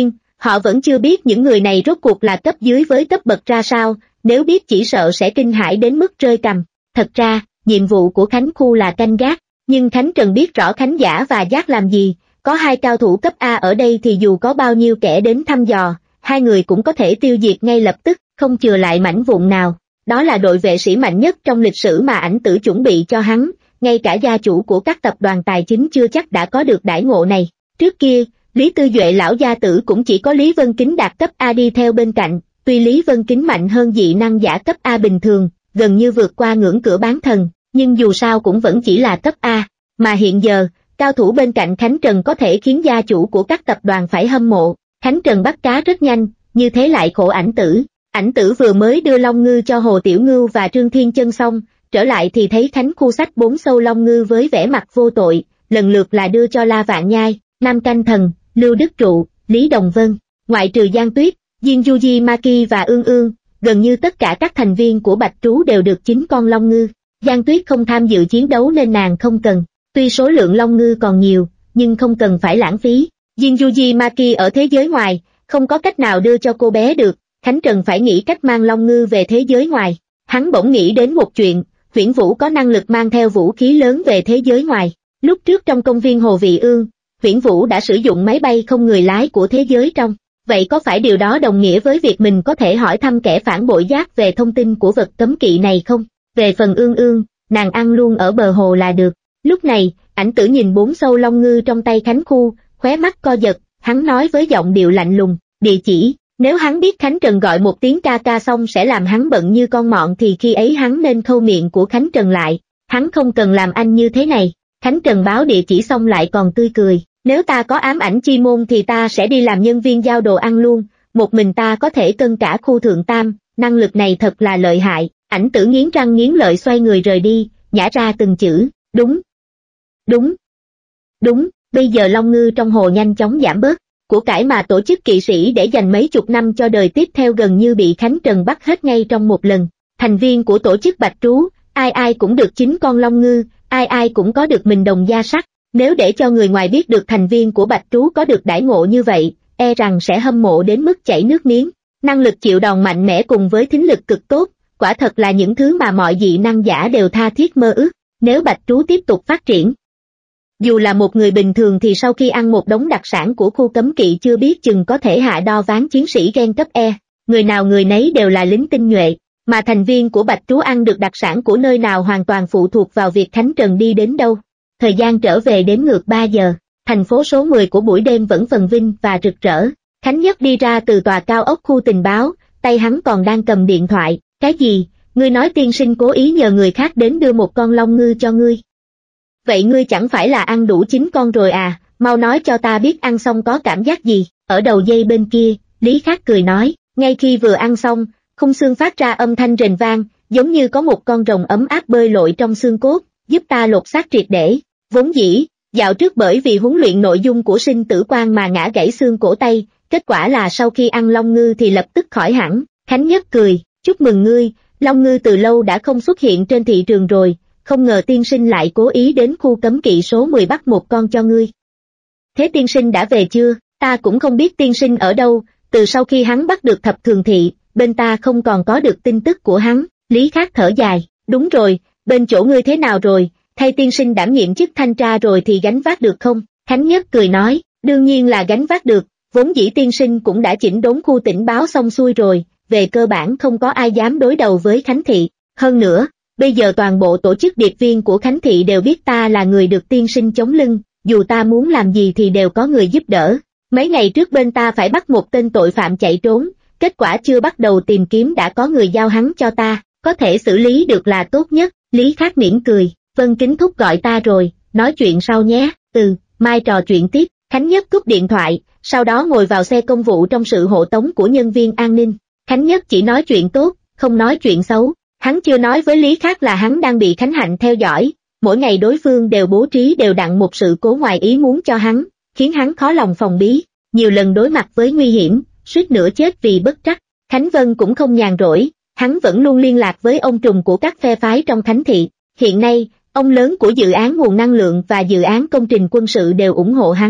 Họ vẫn chưa biết những người này rốt cuộc là cấp dưới với cấp bậc ra sao, nếu biết chỉ sợ sẽ kinh hãi đến mức rơi cằm. Thật ra, nhiệm vụ của Khánh Khu là canh gác, nhưng Khánh Trần biết rõ Khánh Giả và Giác làm gì, có hai cao thủ cấp A ở đây thì dù có bao nhiêu kẻ đến thăm dò, hai người cũng có thể tiêu diệt ngay lập tức, không chừa lại mảnh vụn nào. Đó là đội vệ sĩ mạnh nhất trong lịch sử mà ảnh tử chuẩn bị cho hắn, ngay cả gia chủ của các tập đoàn tài chính chưa chắc đã có được đãi ngộ này. Trước kia, Lý Tư Duệ lão gia tử cũng chỉ có Lý Vân Kính đạt cấp A đi theo bên cạnh, tuy Lý Vân Kính mạnh hơn dị năng giả cấp A bình thường, gần như vượt qua ngưỡng cửa bán thần, nhưng dù sao cũng vẫn chỉ là cấp A, mà hiện giờ, cao thủ bên cạnh Khánh Trần có thể khiến gia chủ của các tập đoàn phải hâm mộ. Khánh Trần bắt cá rất nhanh, như thế lại khổ ảnh tử. Ảnh tử vừa mới đưa Long Ngư cho Hồ Tiểu Ngưu và Trương Thiên Chân xong, trở lại thì thấy Khánh Khu sách bốn sâu Long Ngư với vẻ mặt vô tội, lần lượt là đưa cho La Vạn Nhai, Nam Canh Thần, Lưu Đức Trụ, Lý Đồng Vân, ngoại trừ Giang Tuyết, Diên Yuji Maki và Ương Ương, gần như tất cả các thành viên của Bạch Trú đều được chín con Long Ngư. Giang Tuyết không tham dự chiến đấu nên nàng không cần, tuy số lượng Long Ngư còn nhiều, nhưng không cần phải lãng phí. Diên Yuji Maki ở thế giới ngoài, không có cách nào đưa cho cô bé được, Khánh Trần phải nghĩ cách mang Long Ngư về thế giới ngoài. Hắn bỗng nghĩ đến một chuyện, Huyễn Vũ có năng lực mang theo vũ khí lớn về thế giới ngoài. Lúc trước trong công viên Hồ Vị Ương, Huyễn Vũ đã sử dụng máy bay không người lái của thế giới trong. Vậy có phải điều đó đồng nghĩa với việc mình có thể hỏi thăm kẻ phản bội Giác về thông tin của vật cấm kỵ này không? Về phần Ương Ương, nàng ăn luôn ở bờ hồ là được. Lúc này, ảnh tử nhìn bốn sâu Long Ngư trong tay Khánh Khu, khóe mắt co giật, hắn nói với giọng điệu lạnh lùng, địa chỉ. Nếu hắn biết Khánh Trần gọi một tiếng ca ca xong sẽ làm hắn bận như con mọn thì khi ấy hắn nên khâu miệng của Khánh Trần lại, hắn không cần làm anh như thế này. Khánh Trần báo địa chỉ xong lại còn tươi cười, nếu ta có ám ảnh chi môn thì ta sẽ đi làm nhân viên giao đồ ăn luôn, một mình ta có thể cân cả khu thượng tam, năng lực này thật là lợi hại. Ảnh tử nghiến răng nghiến lợi xoay người rời đi, nhả ra từng chữ, đúng, đúng, đúng, bây giờ Long Ngư trong hồ nhanh chóng giảm bớt. Của cải mà tổ chức kỵ sĩ để dành mấy chục năm cho đời tiếp theo gần như bị Khánh Trần bắt hết ngay trong một lần. Thành viên của tổ chức Bạch Trú, ai ai cũng được chín con Long Ngư, ai ai cũng có được mình đồng gia sắc. Nếu để cho người ngoài biết được thành viên của Bạch Trú có được đãi ngộ như vậy, e rằng sẽ hâm mộ đến mức chảy nước miếng. Năng lực chịu đòn mạnh mẽ cùng với thính lực cực tốt, quả thật là những thứ mà mọi dị năng giả đều tha thiết mơ ước. Nếu Bạch Trú tiếp tục phát triển, dù là một người bình thường thì sau khi ăn một đống đặc sản của khu cấm kỵ chưa biết chừng có thể hạ đo ván chiến sĩ gen cấp E, người nào người nấy đều là lính tinh nhuệ, mà thành viên của Bạch Trú ăn được đặc sản của nơi nào hoàn toàn phụ thuộc vào việc Khánh Trần đi đến đâu. Thời gian trở về đếm ngược ba giờ, thành phố số mười của buổi đêm vẫn phồn vinh và rực rỡ. Khánh Nhất đi ra từ tòa cao ốc khu tình báo, tay hắn còn đang cầm điện thoại. Cái gì? Ngươi nói tiên sinh cố ý nhờ người khác đến đưa một con Long Ngư cho ngươi? Vậy ngươi chẳng phải là ăn đủ chín con rồi à, mau nói cho ta biết ăn xong có cảm giác gì. Ở đầu dây bên kia, Lý Khắc cười nói, ngay khi vừa ăn xong, khung xương phát ra âm thanh rền vang, giống như có một con rồng ấm áp bơi lội trong xương cốt, giúp ta lột xác triệt để. Vốn dĩ, dạo trước bởi vì huấn luyện nội dung của sinh tử quan mà ngã gãy xương cổ tay, kết quả là sau khi ăn Long Ngư thì lập tức khỏi hẳn. Khánh Nhất cười, chúc mừng ngươi, Long Ngư từ lâu đã không xuất hiện trên thị trường rồi. Không ngờ tiên sinh lại cố ý đến khu cấm kỵ số mười bắt một con cho ngươi. Thế tiên sinh đã về chưa? Ta cũng không biết tiên sinh ở đâu, từ sau khi hắn bắt được thập thường thị, bên ta không còn có được tin tức của hắn. Lý Khắc thở dài, đúng rồi, bên chỗ ngươi thế nào rồi, thay tiên sinh đảm nhiệm chức thanh tra rồi thì gánh vác được không? Khánh Nhất cười nói, đương nhiên là gánh vác được, vốn dĩ tiên sinh cũng đã chỉnh đốn khu tình báo xong xuôi rồi, về cơ bản không có ai dám đối đầu với Khánh Thị. Hơn nữa, bây giờ toàn bộ tổ chức điệp viên của Khánh Thị đều biết ta là người được tiên sinh chống lưng, dù ta muốn làm gì thì đều có người giúp đỡ. Mấy ngày trước bên ta phải bắt một tên tội phạm chạy trốn, kết quả chưa bắt đầu tìm kiếm đã có người giao hắn cho ta, có thể xử lý được là tốt nhất. Lý Khắc mỉm cười, Vân Kính Thúc gọi ta rồi, nói chuyện sau nhé. Ừ, mai trò chuyện tiếp. Khánh Nhất cúp điện thoại, sau đó ngồi vào xe công vụ trong sự hộ tống của nhân viên an ninh. Khánh Nhất chỉ nói chuyện tốt, không nói chuyện xấu. Hắn chưa nói với Lý Khắc là hắn đang bị Khánh Hạnh theo dõi, mỗi ngày đối phương đều bố trí đều đặn một sự cố ngoài ý muốn cho hắn, khiến hắn khó lòng phòng bí, nhiều lần đối mặt với nguy hiểm, suýt nữa chết vì bất trắc. Khánh Vân cũng không nhàn rỗi, hắn vẫn luôn liên lạc với ông trùm của các phe phái trong Khánh Thị. Hiện nay, ông lớn của dự án nguồn năng lượng và dự án công trình quân sự đều ủng hộ hắn.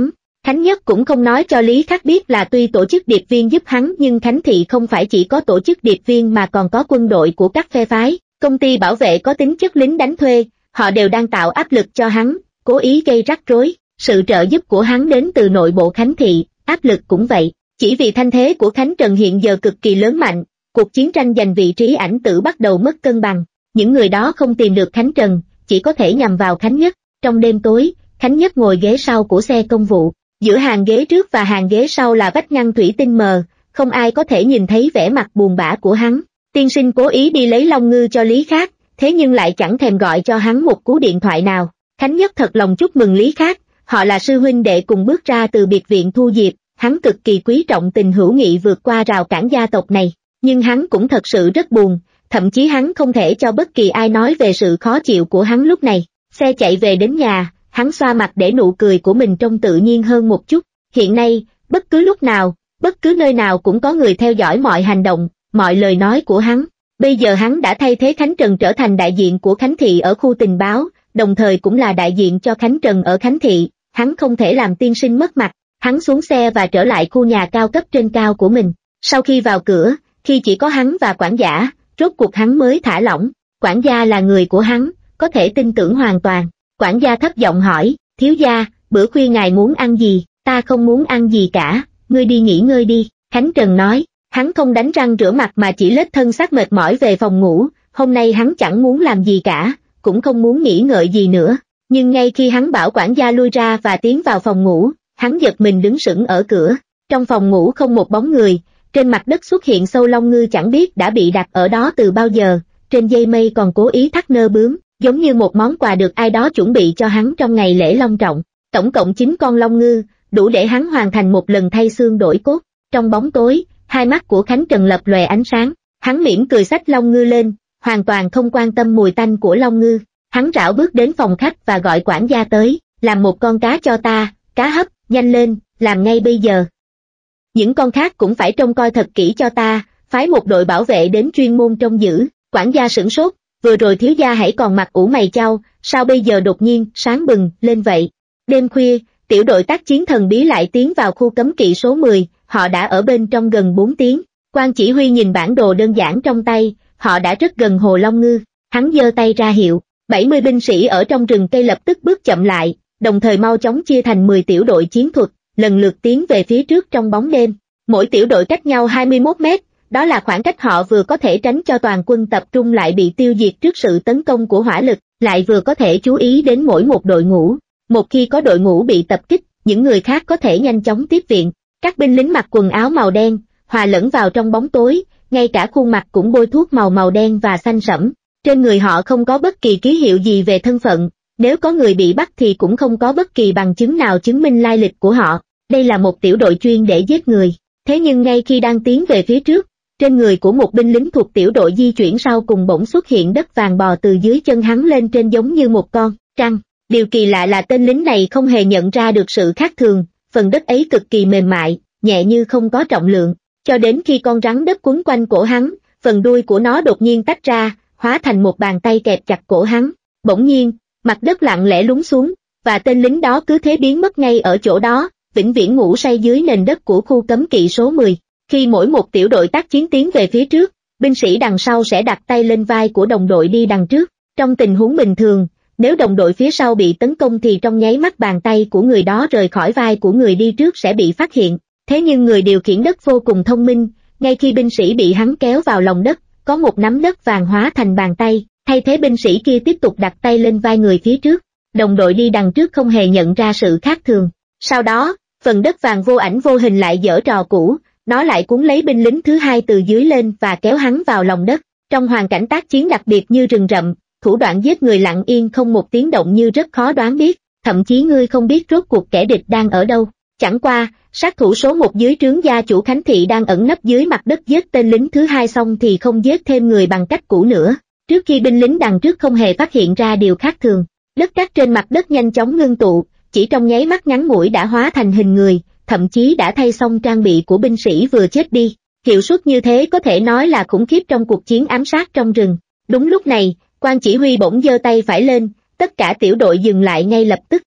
Khánh Nhất cũng không nói cho Lý Khắc biết là tuy tổ chức điệp viên giúp hắn nhưng Khánh Thị không phải chỉ có tổ chức điệp viên mà còn có quân đội của các phe phái, công ty bảo vệ có tính chất lính đánh thuê, họ đều đang tạo áp lực cho hắn, cố ý gây rắc rối, sự trợ giúp của hắn đến từ nội bộ Khánh Thị, áp lực cũng vậy, chỉ vì thanh thế của Khánh Trần hiện giờ cực kỳ lớn mạnh, cuộc chiến tranh giành vị trí ảnh tử bắt đầu mất cân bằng, những người đó không tìm được Khánh Trần, chỉ có thể nhằm vào Khánh Nhất, trong đêm tối, Khánh Nhất ngồi ghế sau của xe công vụ. Giữa hàng ghế trước và hàng ghế sau là vách ngăn thủy tinh mờ, không ai có thể nhìn thấy vẻ mặt buồn bã của hắn. Tiên sinh cố ý đi lấy Long Ngư cho Lý Khắc, thế nhưng lại chẳng thèm gọi cho hắn một cú điện thoại nào. Khánh Nhất thật lòng chúc mừng Lý Khắc, họ là sư huynh đệ cùng bước ra từ biệt viện Thu Diệp, hắn cực kỳ quý trọng tình hữu nghị vượt qua rào cản gia tộc này. Nhưng hắn cũng thật sự rất buồn, thậm chí hắn không thể cho bất kỳ ai nói về sự khó chịu của hắn lúc này. Xe chạy về đến nhà. Hắn xoa mặt để nụ cười của mình trông tự nhiên hơn một chút. Hiện nay, bất cứ lúc nào, bất cứ nơi nào cũng có người theo dõi mọi hành động, mọi lời nói của hắn. Bây giờ hắn đã thay thế Khánh Trần trở thành đại diện của Khánh Thị ở khu tình báo, đồng thời cũng là đại diện cho Khánh Trần ở Khánh Thị. Hắn không thể làm tiên sinh mất mặt. Hắn xuống xe và trở lại khu nhà cao cấp trên cao của mình. Sau khi vào cửa, khi chỉ có hắn và quản gia, rốt cuộc hắn mới thả lỏng. Quản gia là người của hắn, có thể tin tưởng hoàn toàn. Quản gia thấp giọng hỏi, thiếu gia, bữa khuya ngài muốn ăn gì? Ta không muốn ăn gì cả, ngươi đi nghỉ ngơi đi. Khánh Trần nói, hắn không đánh răng rửa mặt mà chỉ lết thân xác mệt mỏi về phòng ngủ, hôm nay hắn chẳng muốn làm gì cả, cũng không muốn nghĩ ngợi gì nữa. Nhưng ngay khi hắn bảo quản gia lui ra và tiến vào phòng ngủ, hắn giật mình đứng sững ở cửa. Trong phòng ngủ không một bóng người, trên mặt đất xuất hiện sâu Long Ngư chẳng biết đã bị đặt ở đó từ bao giờ, trên dây mây còn cố ý thắt nơ bướm, giống như một món quà được ai đó chuẩn bị cho hắn trong ngày lễ long trọng. Tổng cộng chín con Long Ngư, đủ để hắn hoàn thành một lần thay xương đổi cốt. Trong bóng tối, hai mắt của Khánh Trần lập lòe ánh sáng, hắn mỉm cười xách Long Ngư lên, hoàn toàn không quan tâm mùi tanh của Long Ngư. Hắn rảo bước đến phòng khách và gọi quản gia tới, làm một con cá cho ta, cá hấp, nhanh lên, làm ngay bây giờ. Những con khác cũng phải trông coi thật kỹ cho ta, phái một đội bảo vệ đến chuyên môn trông giữ. Quản gia sửng sốt, vừa rồi thiếu gia hãy còn mặt ủ mày chau, sao bây giờ đột nhiên sáng bừng lên vậy? Đêm khuya, tiểu đội tác chiến thần bí lại tiến vào khu cấm kỵ số mười, họ đã ở bên trong gần bốn tiếng. Quan chỉ huy nhìn bản đồ đơn giản trong tay, họ đã rất gần hồ Long Ngư, hắn giơ tay ra hiệu, bảy mươi binh sĩ ở trong rừng cây lập tức bước chậm lại, đồng thời mau chóng chia thành mười tiểu đội chiến thuật, lần lượt tiến về phía trước trong bóng đêm. Mỗi tiểu đội cách nhau hai mươi mốt mét, đó là khoảng cách họ vừa có thể tránh cho toàn quân tập trung lại bị tiêu diệt trước sự tấn công của hỏa lực, lại vừa có thể chú ý đến mỗi một đội ngũ. Một khi có đội ngũ bị tập kích, những người khác có thể nhanh chóng tiếp viện. Các binh lính mặc quần áo màu đen, hòa lẫn vào trong bóng tối, ngay cả khuôn mặt cũng bôi thuốc màu màu đen và xanh sẫm. Trên người họ không có bất kỳ ký hiệu gì về thân phận, nếu có người bị bắt thì cũng không có bất kỳ bằng chứng nào chứng minh lai lịch của họ. Đây là một tiểu đội chuyên để giết người. Thế nhưng ngay khi đang tiến về phía trước, trên người của một binh lính thuộc tiểu đội di chuyển sau cùng bỗng xuất hiện đất vàng bò từ dưới chân hắn lên trên giống như một con trăng. Điều kỳ lạ là tên lính này không hề nhận ra được sự khác thường, phần đất ấy cực kỳ mềm mại, nhẹ như không có trọng lượng, cho đến khi con rắn đất quấn quanh cổ hắn, phần đuôi của nó đột nhiên tách ra, hóa thành một bàn tay kẹp chặt cổ hắn. Bỗng nhiên, mặt đất lặng lẽ lún xuống, và tên lính đó cứ thế biến mất ngay ở chỗ đó, vĩnh viễn ngủ say dưới nền đất của khu cấm kỵ số mười. Khi mỗi một tiểu đội tác chiến tiến về phía trước, binh sĩ đằng sau sẽ đặt tay lên vai của đồng đội đi đằng trước. Trong tình huống bình thường, nếu đồng đội phía sau bị tấn công thì trong nháy mắt bàn tay của người đó rời khỏi vai của người đi trước sẽ bị phát hiện. Thế nhưng người điều khiển đất vô cùng thông minh, ngay khi binh sĩ bị hắn kéo vào lòng đất, có một nắm đất vàng hóa thành bàn tay, thay thế binh sĩ kia tiếp tục đặt tay lên vai người phía trước. Đồng đội đi đằng trước không hề nhận ra sự khác thường. Sau đó, phần đất vàng vô ảnh vô hình lại giở trò cũ, nó lại cuốn lấy binh lính thứ hai từ dưới lên và kéo hắn vào lòng đất. Trong hoàn cảnh tác chiến đặc biệt như rừng rậm, thủ đoạn giết người lặng yên không một tiếng động như rất khó đoán biết, thậm chí ngươi không biết rốt cuộc kẻ địch đang ở đâu. Chẳng qua, sát thủ số một dưới trướng gia chủ Khánh Thị đang ẩn nấp dưới mặt đất giết tên lính thứ hai xong thì không giết thêm người bằng cách cũ nữa. Trước khi binh lính đằng trước không hề phát hiện ra điều khác thường, đất cát trên mặt đất nhanh chóng ngưng tụ, chỉ trong nháy mắt ngắn ngủi đã hóa thành hình người, thậm chí đã thay xong trang bị của binh sĩ vừa chết đi. Hiệu suất như thế có thể nói là khủng khiếp trong cuộc chiến ám sát trong rừng. Đúng lúc này, quan chỉ huy bỗng giơ tay phải lên, tất cả tiểu đội dừng lại ngay lập tức,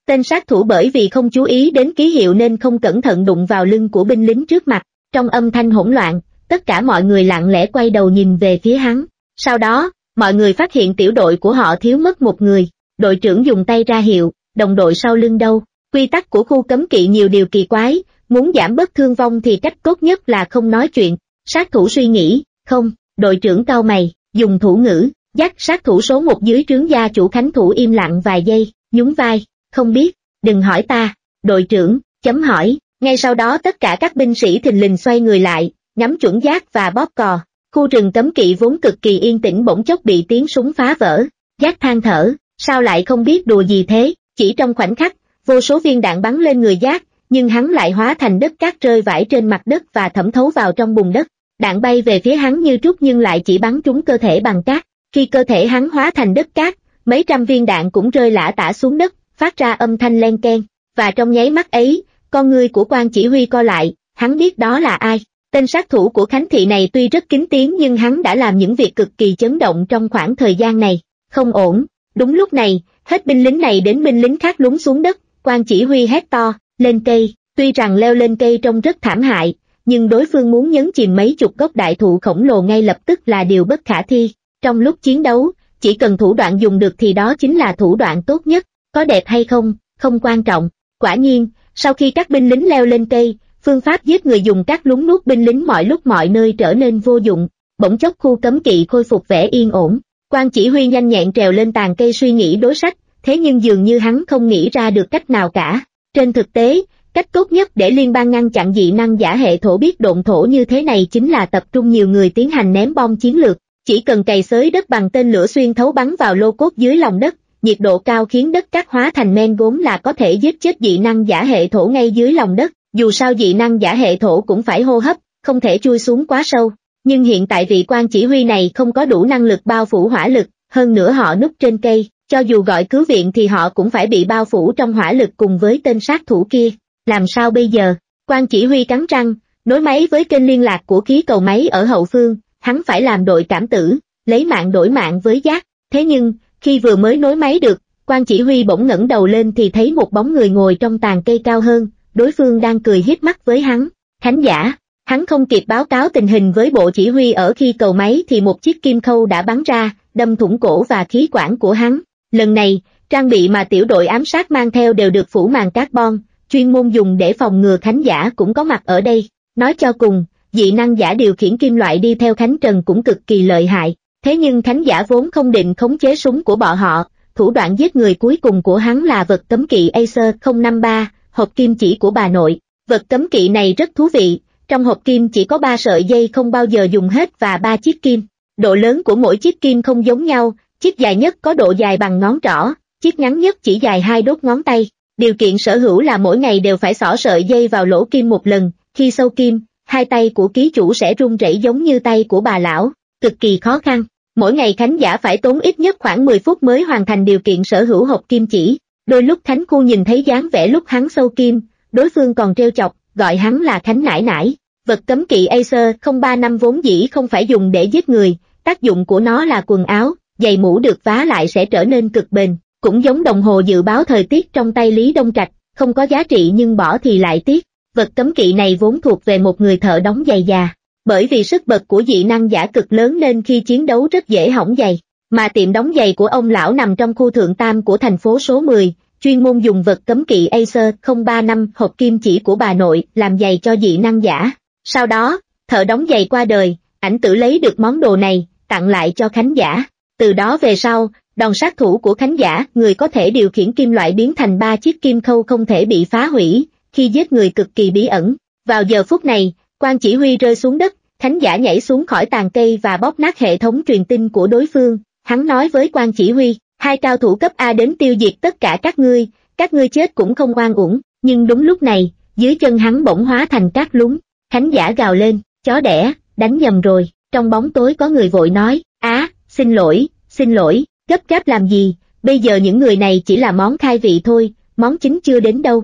Tên sát thủ bởi vì không chú ý đến ký hiệu nên không cẩn thận đụng vào lưng của binh lính trước mặt, trong âm thanh hỗn loạn, tất cả mọi người lặng lẽ quay đầu nhìn về phía hắn. Sau đó, mọi người phát hiện tiểu đội của họ thiếu mất một người, đội trưởng dùng tay ra hiệu, đồng đội sau lưng đâu. Quy tắc của khu cấm kỵ nhiều điều kỳ quái, muốn giảm bớt thương vong thì cách tốt nhất là không nói chuyện. Sát thủ suy nghĩ, không, đội trưởng cau mày, dùng thủ ngữ, dắt sát thủ số một dưới trướng gia chủ Khánh Thủ im lặng vài giây, nhún vai, không biết, đừng hỏi ta, đội trưởng, chấm hỏi. Ngay sau đó tất cả các binh sĩ thình lình xoay người lại, nhắm chuẩn giác và bóp cò. Khu rừng cấm kỵ vốn cực kỳ yên tĩnh bỗng chốc bị tiếng súng phá vỡ. Giác than thở, sao lại không biết đùa gì thế, chỉ trong khoảnh khắc, vô số viên đạn bắn lên người Giác, nhưng hắn lại hóa thành đất cát rơi vãi trên mặt đất và thẩm thấu vào trong bùn đất. Đạn bay về phía hắn như trút nhưng lại chỉ bắn trúng cơ thể bằng cát. Khi cơ thể hắn hóa thành đất cát, mấy trăm viên đạn cũng rơi lả tả xuống đất, phát ra âm thanh len keng. Và trong nháy mắt ấy, con ngươi của quan chỉ huy co lại, hắn biết đó là ai. Tên sát thủ của Khánh Thị này tuy rất kín tiếng nhưng hắn đã làm những việc cực kỳ chấn động trong khoảng thời gian này. Không ổn. Đúng lúc này, hết binh lính này đến binh lính khác lún xuống đất, quan chỉ huy hét to, lên cây. Tuy rằng leo lên cây trông rất thảm hại, nhưng đối phương muốn nhấn chìm mấy chục gốc đại thụ khổng lồ ngay lập tức là điều bất khả thi. Trong lúc chiến đấu, chỉ cần thủ đoạn dùng được thì đó chính là thủ đoạn tốt nhất, có đẹp hay không, không quan trọng. Quả nhiên, sau khi các binh lính leo lên cây, phương pháp giết người dùng các lún nuốt binh lính mọi lúc mọi nơi trở nên vô dụng, bỗng chốc khu cấm kỵ khôi phục vẻ yên ổn. Quan chỉ huy nhanh nhẹn trèo lên tàn cây suy nghĩ đối sách, thế nhưng dường như hắn không nghĩ ra được cách nào cả. Trên thực tế, cách tốt nhất để liên bang ngăn chặn dị năng giả hệ thổ biết độn thổ như thế này chính là tập trung nhiều người tiến hành ném bom chiến lược, chỉ cần cày xới đất bằng tên lửa xuyên thấu bắn vào lô cốt dưới lòng đất, nhiệt độ cao khiến đất cát hóa thành men gốm là có thể giết chết dị năng giả hệ thổ ngay dưới lòng đất. Dù sao dị năng giả hệ thổ cũng phải hô hấp, không thể chui xuống quá sâu. Nhưng hiện tại vị quan chỉ huy này không có đủ năng lực bao phủ hỏa lực, hơn nữa họ núp trên cây, cho dù gọi cứu viện thì họ cũng phải bị bao phủ trong hỏa lực cùng với tên sát thủ kia. Làm sao bây giờ? Quan chỉ huy cắn răng, nối máy với kênh liên lạc của khí cầu máy ở hậu phương, hắn phải làm đội cảm tử, lấy mạng đổi mạng với Giác. Thế nhưng, khi vừa mới nối máy được, quan chỉ huy bỗng ngẩng đầu lên thì thấy một bóng người ngồi trong tàn cây cao hơn. Đối phương đang cười hiếp mắt với hắn. Khánh giả. Hắn không kịp báo cáo tình hình với bộ chỉ huy ở khi cầu máy thì một chiếc kim khâu đã bắn ra, đâm thủng cổ và khí quản của hắn. Lần này, trang bị mà tiểu đội ám sát mang theo đều được phủ màn carbon, chuyên môn dùng để phòng ngừa Khánh giả cũng có mặt ở đây. Nói cho cùng, dị năng giả điều khiển kim loại đi theo Khánh Trần cũng cực kỳ lợi hại. Thế nhưng Khánh giả vốn không định khống chế súng của bọn họ, thủ đoạn giết người cuối cùng của hắn là vật cấm kỵ Acer không năm ba. Hộp kim chỉ của bà nội. Vật cấm kỵ này rất thú vị, trong hộp kim chỉ có ba sợi dây không bao giờ dùng hết và ba chiếc kim. Độ lớn của mỗi chiếc kim không giống nhau, chiếc dài nhất có độ dài bằng ngón trỏ, chiếc ngắn nhất chỉ dài hai đốt ngón tay. Điều kiện sở hữu là mỗi ngày đều phải xỏ sợi dây vào lỗ kim một lần, khi sâu kim, hai tay của ký chủ sẽ run rẩy giống như tay của bà lão, cực kỳ khó khăn. Mỗi ngày Khánh giả phải tốn ít nhất khoảng mười phút mới hoàn thành điều kiện sở hữu hộp kim chỉ. Đôi lúc Khánh Khu nhìn thấy dáng vẻ lúc hắn sâu kim, đối phương còn trêu chọc, gọi hắn là Khánh nải nải. Vật cấm kỵ Acer không ba năm vốn dĩ không phải dùng để giết người, tác dụng của nó là quần áo, giày mũ được vá lại sẽ trở nên cực bền, cũng giống đồng hồ dự báo thời tiết trong tay Lý Đông Trạch, không có giá trị nhưng bỏ thì lại tiếc. Vật cấm kỵ này vốn thuộc về một người thợ đóng giày già, bởi vì sức bật của dị năng giả cực lớn nên khi chiến đấu rất dễ hỏng giày. Mà tiệm đóng giày của ông lão nằm trong khu thượng tam của thành phố số mười, chuyên môn dùng vật cấm kỵ Acer không ba năm hộp kim chỉ của bà nội làm giày cho dị năng giả. Sau đó, thợ đóng giày qua đời, ảnh tử lấy được món đồ này, tặng lại cho Khánh giả. Từ đó về sau, đòn sát thủ của Khánh giả, người có thể điều khiển kim loại biến thành ba chiếc kim khâu không thể bị phá hủy, khi giết người cực kỳ bí ẩn. Vào giờ phút này, quan chỉ huy rơi xuống đất, Khánh giả nhảy xuống khỏi tàn cây và bóp nát hệ thống truyền tin của đối phương. Hắn nói với quan chỉ huy, hai cao thủ cấp A đến tiêu diệt tất cả các ngươi, các ngươi chết cũng không oan uổng. Nhưng đúng lúc này, dưới chân hắn bỗng hóa thành cát lún. Khánh giả gào lên, chó đẻ, đánh nhầm rồi. Trong bóng tối có người vội nói, á, xin lỗi, xin lỗi, gấp gáp làm gì, bây giờ những người này chỉ là món khai vị thôi, món chính chưa đến đâu.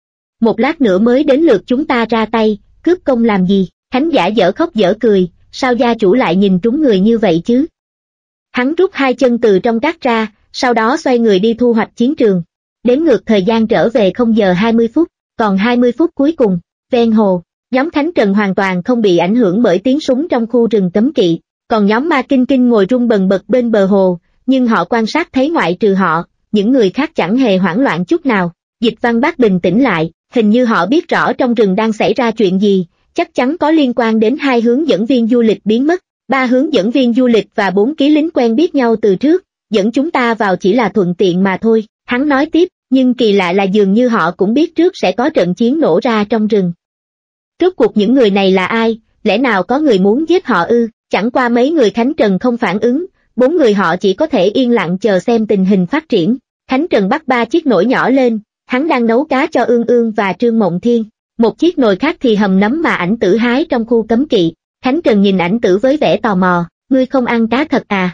Một lát nữa mới đến lượt chúng ta ra tay, cướp công làm gì? Khánh giả dở khóc dở cười, sao gia chủ lại nhìn trúng người như vậy chứ? Hắn rút hai chân từ trong cát ra, sau đó xoay người đi thu hoạch chiến trường. đếm ngược thời gian trở về không giờ hai mươi phút, còn hai mươi phút cuối cùng, ven hồ, nhóm Khánh Trần hoàn toàn không bị ảnh hưởng bởi tiếng súng trong khu rừng cấm kỵ, còn nhóm Ma Kinh Kinh ngồi rung bần bật bên bờ hồ, nhưng họ quan sát thấy ngoại trừ họ, những người khác chẳng hề hoảng loạn chút nào. Dịch Văn Bác bình tĩnh lại, hình như họ biết rõ trong rừng đang xảy ra chuyện gì, chắc chắn có liên quan đến hai hướng dẫn viên du lịch biến mất, ba hướng dẫn viên du lịch và bốn ký lính quen biết nhau từ trước, dẫn chúng ta vào chỉ là thuận tiện mà thôi, hắn nói tiếp, nhưng kỳ lạ là dường như họ cũng biết trước sẽ có trận chiến nổ ra trong rừng. Rốt cuộc những người này là ai, lẽ nào có người muốn giết họ ư? Chẳng qua mấy người Khánh Trần không phản ứng, bốn người họ chỉ có thể yên lặng chờ xem tình hình phát triển. Khánh Trần bắt ba chiếc nồi nhỏ lên, hắn đang nấu cá cho Ương Ương và Trương Mộng Thiên. Một chiếc nồi khác thì hầm nấm mà ảnh tử hái trong khu cấm kỵ. Khánh Trần nhìn ảnh tử với vẻ tò mò, ngươi không ăn cá thật à?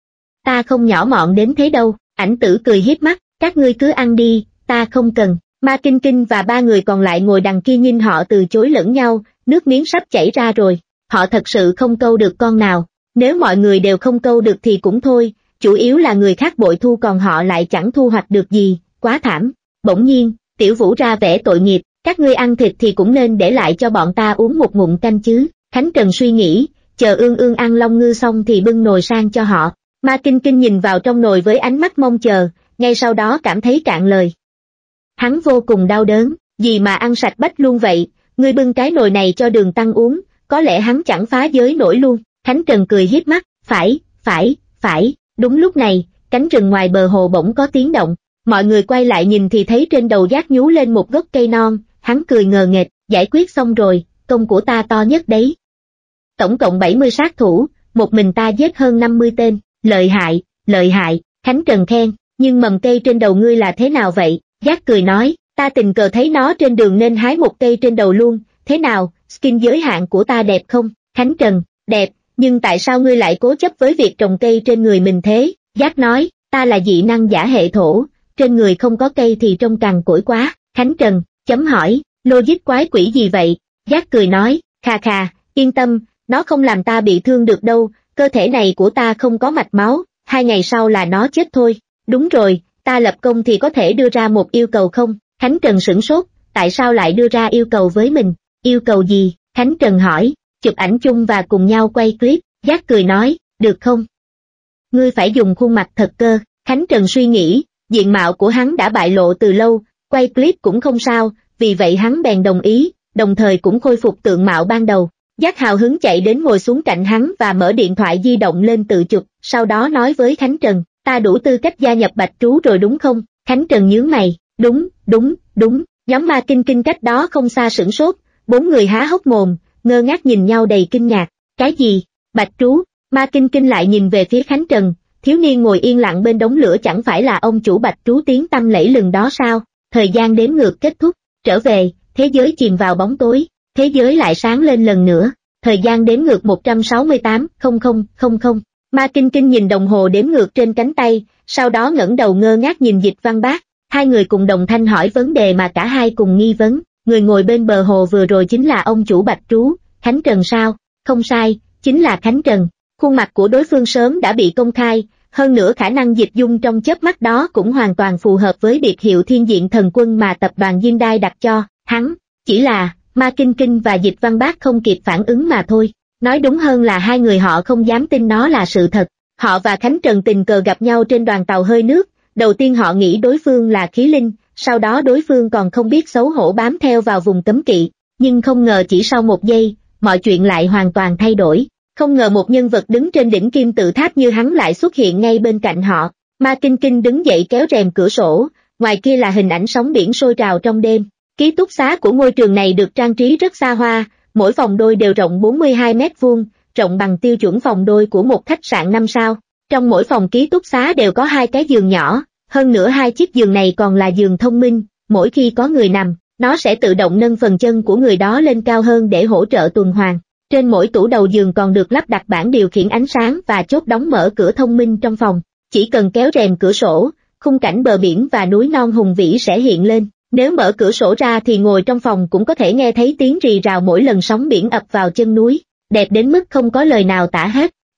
Ta không nhỏ mọn đến thế đâu, ảnh tử cười hiếp mắt, các ngươi cứ ăn đi, ta không cần. Ma Kinh Kinh và ba người còn lại ngồi đằng kia nhìn họ từ chối lẫn nhau, nước miếng sắp chảy ra rồi. Họ thật sự không câu được con nào, nếu mọi người đều không câu được thì cũng thôi, chủ yếu là người khác bội thu còn họ lại chẳng thu hoạch được gì, quá thảm. Bỗng nhiên, Tiểu Vũ ra vẻ tội nghiệp, các ngươi ăn thịt thì cũng nên để lại cho bọn ta uống một ngụm canh chứ. Khánh Trần suy nghĩ, chờ Ương Ương ăn long ngư xong thì bưng nồi sang cho họ. Ma Kinh Kinh nhìn vào trong nồi với ánh mắt mong chờ, ngay sau đó cảm thấy cạn lời. Hắn vô cùng đau đớn, gì mà ăn sạch bách luôn vậy, ngươi bưng cái nồi này cho Đường Tăng uống, có lẽ hắn chẳng phá giới nổi luôn. Khánh Trần cười hiếp mắt, phải, phải, phải. Đúng lúc này, cánh rừng ngoài bờ hồ bỗng có tiếng động, mọi người quay lại nhìn thì thấy trên đầu Giác nhú lên một gốc cây non, hắn cười ngờ nghệch, giải quyết xong rồi, công của ta to nhất đấy. Tổng cộng bảy mươi sát thủ, một mình ta giết hơn năm mươi tên, lợi hại, lợi hại, Khánh Trần khen, nhưng mầm cây trên đầu ngươi là thế nào vậy? Giác cười nói, ta tình cờ thấy nó trên đường nên hái một cây trên đầu luôn, thế nào, skin giới hạn của ta đẹp không? Khánh Trần, đẹp, nhưng tại sao ngươi lại cố chấp với việc trồng cây trên người mình thế? Giác nói, ta là dị năng giả hệ thổ, trên người không có cây thì trông cằn cỗi quá. Khánh Trần, chấm hỏi, logic quái quỷ gì vậy? Giác cười nói, khà khà, yên tâm, nó không làm ta bị thương được đâu, cơ thể này của ta không có mạch máu, hai ngày sau là nó chết thôi. Đúng rồi, ta lập công thì có thể đưa ra một yêu cầu không? Khánh Trần sửng sốt, tại sao lại đưa ra yêu cầu với mình? Yêu cầu gì? Khánh Trần hỏi, chụp ảnh chung và cùng nhau quay clip. Giác cười nói, được không? Ngươi phải dùng khuôn mặt thật cơ. Khánh Trần suy nghĩ, diện mạo của hắn đã bại lộ từ lâu, quay clip cũng không sao, vì vậy hắn bèn đồng ý, đồng thời cũng khôi phục tượng mạo ban đầu. Giác hào hứng chạy đến ngồi xuống cạnh hắn và mở điện thoại di động lên tự chụp, sau đó nói với Khánh Trần, ta đủ tư cách gia nhập Bạch Trú rồi đúng không? Khánh Trần nhướng mày, đúng, đúng, đúng. Nhóm Ma Kinh Kinh cách đó không xa sửng sốt, bốn người há hốc mồm, ngơ ngác nhìn nhau đầy kinh ngạc. Cái gì? Bạch Trú? Ma Kinh Kinh lại nhìn về phía Khánh Trần, thiếu niên ngồi yên lặng bên đống lửa chẳng phải là ông chủ Bạch Trú tiếng tăm lẫy lừng đó sao? Thời gian đếm ngược kết thúc, trở về, thế giới chìm vào bóng tối, thế giới lại sáng lên lần nữa, thời gian đếm ngược một trăm sáu mươi tám, không không, không không. Ma Kinh Kinh nhìn đồng hồ đếm ngược trên cánh tay, sau đó ngẩng đầu ngơ ngác nhìn Dịch Văn Bác, hai người cùng đồng thanh hỏi vấn đề mà cả hai cùng nghi vấn, người ngồi bên bờ hồ vừa rồi chính là ông chủ Bạch Trú, Khánh Trần sao? Không sai, chính là Khánh Trần. Khuôn mặt của đối phương sớm đã bị công khai, hơn nữa khả năng dịch dung trong chớp mắt đó cũng hoàn toàn phù hợp với biệt hiệu Thiên Diện Thần Quân mà tập đoàn Diêm Đai đặt cho hắn, chỉ là Ma Kinh Kinh và Dịch Văn Bác không kịp phản ứng mà thôi. Nói đúng hơn là hai người họ không dám tin nó là sự thật. Họ và Khánh Trần tình cờ gặp nhau trên đoàn tàu hơi nước, đầu tiên họ nghĩ đối phương là khí linh, sau đó đối phương còn không biết xấu hổ bám theo vào vùng cấm kỵ, nhưng không ngờ chỉ sau một giây, mọi chuyện lại hoàn toàn thay đổi. Không ngờ một nhân vật đứng trên đỉnh kim tự tháp như hắn lại xuất hiện ngay bên cạnh họ. Ma Kinh Kinh đứng dậy kéo rèm cửa sổ, ngoài kia là hình ảnh sóng biển sôi trào trong đêm. Ký túc xá của ngôi trường này được trang trí rất xa hoa, mỗi phòng đôi đều rộng bốn mươi hai mét vuông, rộng bằng tiêu chuẩn phòng đôi của một khách sạn năm sao. Trong mỗi phòng ký túc xá đều có hai cái giường nhỏ, hơn nữa hai chiếc giường này còn là giường thông minh, mỗi khi có người nằm, nó sẽ tự động nâng phần chân của người đó lên cao hơn để hỗ trợ tuần hoàn. Trên mỗi tủ đầu giường còn được lắp đặt bảng điều khiển ánh sáng và chốt đóng mở cửa thông minh trong phòng. Chỉ cần kéo rèm cửa sổ, khung cảnh bờ biển và núi non hùng vĩ sẽ hiện lên. Nếu mở cửa sổ ra thì ngồi trong phòng cũng có thể nghe thấy tiếng rì rào mỗi lần sóng biển ập vào chân núi, đẹp đến mức không có lời nào tả hết.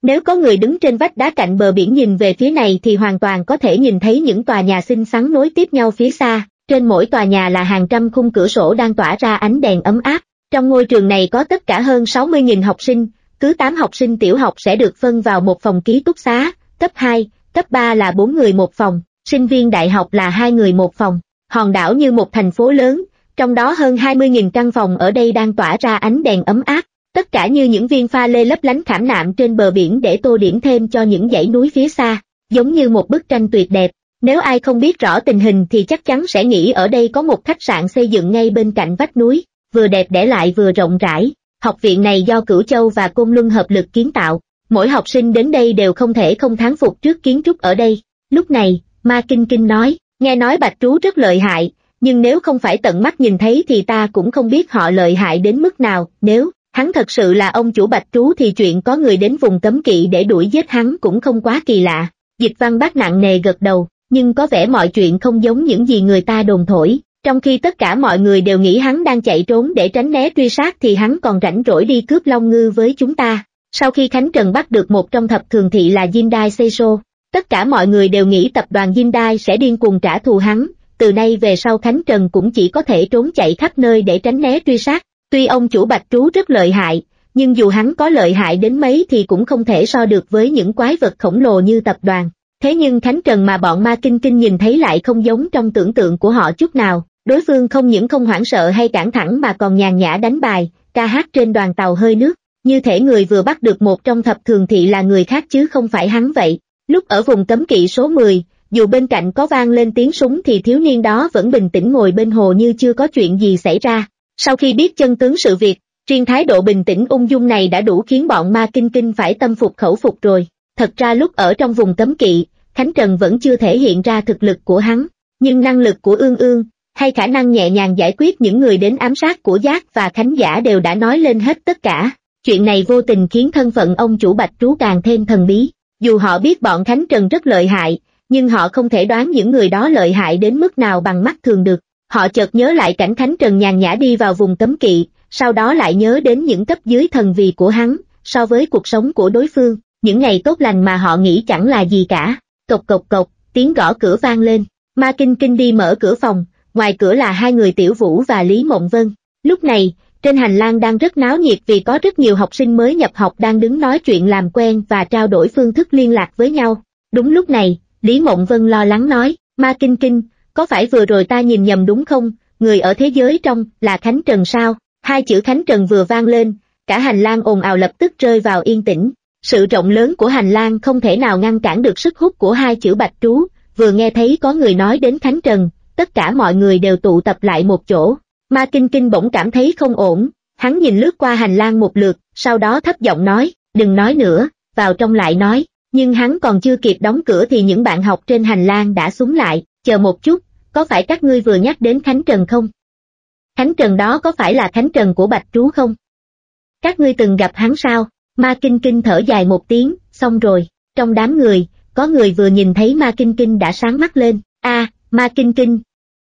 Nếu có người đứng trên vách đá cạnh bờ biển nhìn về phía này thì hoàn toàn có thể nhìn thấy những tòa nhà xinh xắn nối tiếp nhau phía xa, trên mỗi tòa nhà là hàng trăm khung cửa sổ đang tỏa ra ánh đèn ấm áp. Trong ngôi trường này có tất cả hơn sáu mươi nghìn học sinh, cứ tám học sinh tiểu học sẽ được phân vào một phòng ký túc xá, cấp hai, cấp ba là bốn người một phòng, sinh viên đại học là hai người một phòng. Hòn đảo như một thành phố lớn, trong đó hơn hai mươi nghìn căn phòng ở đây đang tỏa ra ánh đèn ấm áp, tất cả như những viên pha lê lấp lánh khảm nạm trên bờ biển để tô điểm thêm cho những dãy núi phía xa, giống như một bức tranh tuyệt đẹp. Nếu ai không biết rõ tình hình thì chắc chắn sẽ nghĩ ở đây có một khách sạn xây dựng ngay bên cạnh vách núi, vừa đẹp đẽ lại vừa rộng rãi. Học viện này do Cửu Châu và Côn Luân hợp lực kiến tạo, mỗi học sinh đến đây đều không thể không thán phục trước kiến trúc ở đây. Lúc này, Ma Kinh Kinh nói, nghe nói Bạch Trú rất lợi hại, nhưng nếu không phải tận mắt nhìn thấy thì ta cũng không biết họ lợi hại đến mức nào. Nếu hắn thật sự là ông chủ Bạch Trú thì chuyện có người đến vùng cấm kỵ để đuổi giết hắn cũng không quá kỳ lạ. Dịch Văn Bác nặng nề gật đầu, nhưng có vẻ mọi chuyện không giống những gì người ta đồn thổi. Trong khi tất cả mọi người đều nghĩ hắn đang chạy trốn để tránh né truy sát thì hắn còn rảnh rỗi đi cướp long ngư với chúng ta. Sau khi Khánh Trần bắt được một trong thập thường thị là Jindai Seiso, tất cả mọi người đều nghĩ tập đoàn Jindai sẽ điên cuồng trả thù hắn. Từ nay về sau Khánh Trần cũng chỉ có thể trốn chạy khắp nơi để tránh né truy sát. Tuy ông chủ Bạch Trú rất lợi hại, nhưng dù hắn có lợi hại đến mấy thì cũng không thể so được với những quái vật khổng lồ như tập đoàn. Thế nhưng Khánh Trần mà bọn Ma Kinh Kinh nhìn thấy lại không giống trong tưởng tượng của họ chút nào. Đối phương không những không hoảng sợ hay cản thẳng mà còn nhàn nhã đánh bài, ca hát trên đoàn tàu hơi nước, như thể người vừa bắt được một trong thập thường thị là người khác chứ không phải hắn vậy. Lúc ở vùng cấm kỵ số mười, dù bên cạnh có vang lên tiếng súng thì thiếu niên đó vẫn bình tĩnh ngồi bên hồ như chưa có chuyện gì xảy ra. Sau khi biết chân tướng sự việc, riêng thái độ bình tĩnh ung dung này đã đủ khiến bọn Ma Kinh Kinh phải tâm phục khẩu phục rồi. Thật ra lúc ở trong vùng cấm kỵ, Khánh Trần vẫn chưa thể hiện ra thực lực của hắn, nhưng năng lực của Ương Ương, hay khả năng nhẹ nhàng giải quyết những người đến ám sát của Giác và Khánh Giả đều đã nói lên hết tất cả. Chuyện này vô tình khiến thân phận ông chủ Bạch Trú càng thêm thần bí. Dù họ biết bọn Khánh Trần rất lợi hại, nhưng họ không thể đoán những người đó lợi hại đến mức nào bằng mắt thường được. Họ chợt nhớ lại cảnh Khánh Trần nhàn nhã đi vào vùng cấm kỵ, sau đó lại nhớ đến những cấp dưới thần vì của hắn, so với cuộc sống của đối phương, những ngày tốt lành mà họ nghĩ chẳng là gì cả. Cộc cộc cộc, tiếng gõ cửa vang lên, Ma Kinh Kinh đi mở cửa phòng, ngoài cửa là hai người Tiểu Vũ và Lý Mộng Vân. Lúc này, trên hành lang đang rất náo nhiệt vì có rất nhiều học sinh mới nhập học đang đứng nói chuyện làm quen và trao đổi phương thức liên lạc với nhau. Đúng lúc này, Lý Mộng Vân lo lắng nói, Ma Kinh Kinh, có phải vừa rồi ta nhìn nhầm đúng không, người ở thế giới trong là Khánh Trần sao? Hai chữ Khánh Trần vừa vang lên, cả hành lang ồn ào lập tức rơi vào yên tĩnh. Sự rộng lớn của hành lang không thể nào ngăn cản được sức hút của hai chữ Bạch Trú, vừa nghe thấy có người nói đến Khánh Trần, tất cả mọi người đều tụ tập lại một chỗ. Ma Kinh Kinh bỗng cảm thấy không ổn, hắn nhìn lướt qua hành lang một lượt, sau đó thấp giọng nói, đừng nói nữa, vào trong lại nói. Nhưng hắn còn chưa kịp đóng cửa thì những bạn học trên hành lang đã xúm lại, chờ một chút, có phải các ngươi vừa nhắc đến Khánh Trần không? Khánh Trần đó có phải là Khánh Trần của Bạch Trú không? Các ngươi từng gặp hắn sao? Ma Kinh Kinh thở dài một tiếng, xong rồi. Trong đám người, có người vừa nhìn thấy Ma Kinh Kinh đã sáng mắt lên. A, à, Ma Kinh Kinh,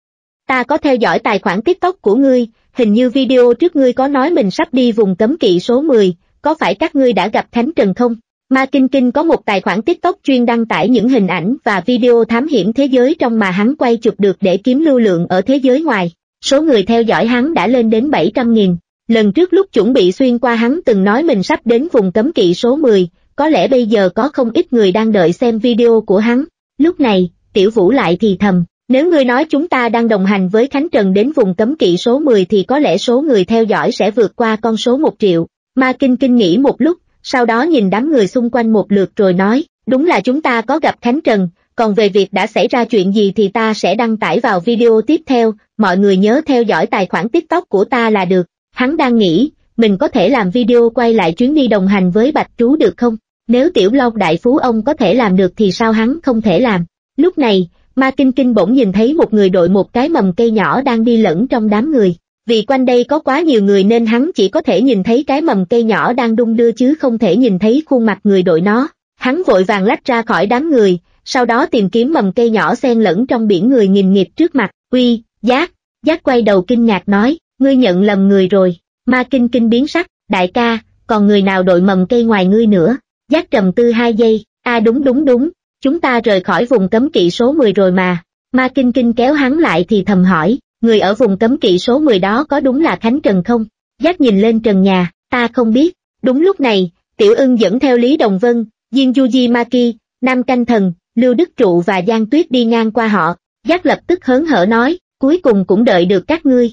ta có theo dõi tài khoản TikTok của ngươi, hình như video trước ngươi có nói mình sắp đi vùng cấm kỵ số mười, có phải các ngươi đã gặp Khánh Trần không? Ma Kinh Kinh có một tài khoản TikTok chuyên đăng tải những hình ảnh và video thám hiểm thế giới trong mà hắn quay chụp được để kiếm lưu lượng ở thế giới ngoài. Số người theo dõi hắn đã lên đến bảy trăm nghìn. Lần trước lúc chuẩn bị xuyên qua hắn từng nói mình sắp đến vùng cấm kỵ số mười, có lẽ bây giờ có không ít người đang đợi xem video của hắn. Lúc này, Tiểu Vũ lại thì thầm, nếu ngươi nói chúng ta đang đồng hành với Khánh Trần đến vùng cấm kỵ số mười thì có lẽ số người theo dõi sẽ vượt qua con số một triệu. Ma Kinh Kinh nghĩ một lúc, sau đó nhìn đám người xung quanh một lượt rồi nói, đúng là chúng ta có gặp Khánh Trần, còn về việc đã xảy ra chuyện gì thì ta sẽ đăng tải vào video tiếp theo, mọi người nhớ theo dõi tài khoản TikTok của ta là được. Hắn đang nghĩ, mình có thể làm video quay lại chuyến đi đồng hành với Bạch Trú được không? Nếu Tiểu Long đại phú ông có thể làm được thì sao hắn không thể làm? Lúc này, Ma Kinh Kinh bỗng nhìn thấy một người đội một cái mầm cây nhỏ đang đi lẫn trong đám người. Vì quanh đây có quá nhiều người nên hắn chỉ có thể nhìn thấy cái mầm cây nhỏ đang đung đưa chứ không thể nhìn thấy khuôn mặt người đội nó. Hắn vội vàng lách ra khỏi đám người, sau đó tìm kiếm mầm cây nhỏ xen lẫn trong biển người nghìn nghịt trước mặt. Uy, Giác, Giác quay đầu kinh ngạc nói, ngươi nhận lầm người rồi. Ma Kinh Kinh biến sắc, đại ca, còn người nào đội mầm cây ngoài ngươi nữa? Giác trầm tư hai giây, a đúng đúng đúng, chúng ta rời khỏi vùng cấm kỵ số mười rồi mà. Ma Kinh Kinh kéo hắn lại thì thầm hỏi, người ở vùng cấm kỵ số mười đó có đúng là Khánh Trần không? Giác nhìn lên trần nhà, ta không biết. Đúng lúc này, Tiểu Ưng dẫn theo Lý Đồng Vân, Diên Yuji Maki, Nam Canh Thần, Lưu Đức Trụ và Giang Tuyết đi ngang qua họ. Giác lập tức hớn hở nói, cuối cùng cũng đợi được các ngươi.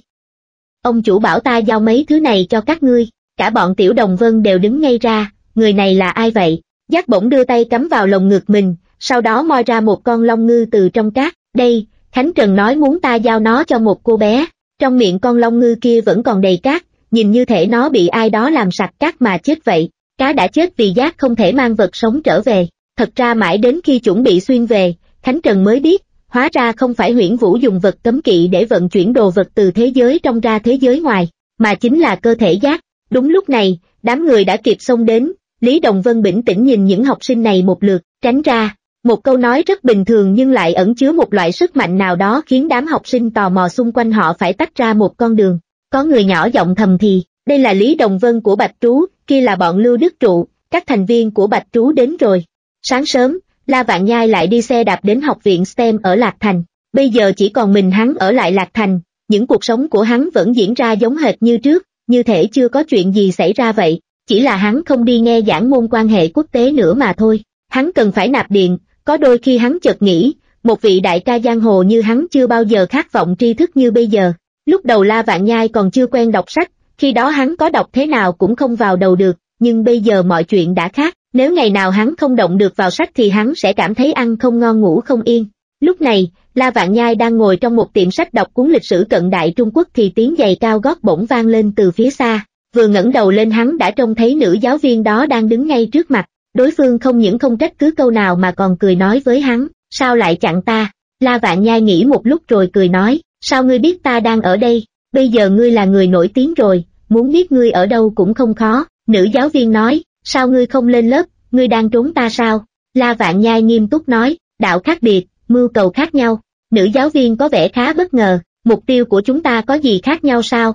Ông chủ bảo ta giao mấy thứ này cho các ngươi. Cả bọn Tiểu Đồng Vân đều đứng ngay ra, người này là ai vậy? Giác bỗng đưa tay cắm vào lồng ngực mình, sau đó moi ra một con long ngư từ trong cát. Đây, Khánh Trần nói muốn ta giao nó cho một cô bé. Trong miệng con long ngư kia vẫn còn đầy cát, nhìn như thể nó bị ai đó làm sạch cát mà chết vậy. Cá đã chết vì Giác không thể mang vật sống trở về. Thật ra mãi đến khi chuẩn bị xuyên về, Khánh Trần mới biết, hóa ra không phải Huyễn Vũ dùng vật cấm kỵ để vận chuyển đồ vật từ thế giới trong ra thế giới ngoài, mà chính là cơ thể Giác. Đúng lúc này, đám người đã kịp xông đến, Lý Đồng Vân bình tĩnh nhìn những học sinh này một lượt, tránh ra. Một câu nói rất bình thường nhưng lại ẩn chứa một loại sức mạnh nào đó khiến đám học sinh tò mò xung quanh họ phải tách ra một con đường. Có người nhỏ giọng thầm thì, đây là Lý Đồng Vân của Bạch Trú, kia là bọn Lưu Đức Trụ, các thành viên của Bạch Trú đến rồi. Sáng sớm, La Vạn Nhai lại đi xe đạp đến học viện ét tê e em ở Lạc Thành. Bây giờ chỉ còn mình hắn ở lại Lạc Thành, những cuộc sống của hắn vẫn diễn ra giống hệt như trước, như thể chưa có chuyện gì xảy ra vậy, chỉ là hắn không đi nghe giảng môn quan hệ quốc tế nữa mà thôi. Hắn cần phải nạp điện, có đôi khi hắn chợt nghĩ, một vị đại ca giang hồ như hắn chưa bao giờ khát vọng tri thức như bây giờ. Lúc đầu La Vạn Nhai còn chưa quen đọc sách, khi đó hắn có đọc thế nào cũng không vào đầu được, nhưng bây giờ mọi chuyện đã khác, nếu ngày nào hắn không động được vào sách thì hắn sẽ cảm thấy ăn không ngon ngủ không yên. Lúc này, La Vạn Nhai đang ngồi trong một tiệm sách đọc cuốn lịch sử cận đại Trung Quốc thì tiếng giày cao gót bỗng vang lên từ phía xa, vừa ngẩng đầu lên hắn đã trông thấy nữ giáo viên đó đang đứng ngay trước mặt. Đối phương không những không trách cứ câu nào mà còn cười nói với hắn, sao lại chặn ta? La Vạn Nhai nghĩ một lúc rồi cười nói, sao ngươi biết ta đang ở đây? Bây giờ ngươi là người nổi tiếng rồi, muốn biết ngươi ở đâu cũng không khó. Nữ giáo viên nói, sao ngươi không lên lớp, ngươi đang trốn ta sao? La Vạn Nhai nghiêm túc nói, đạo khác biệt, mưu cầu khác nhau. Nữ giáo viên có vẻ khá bất ngờ, mục tiêu của chúng ta có gì khác nhau sao?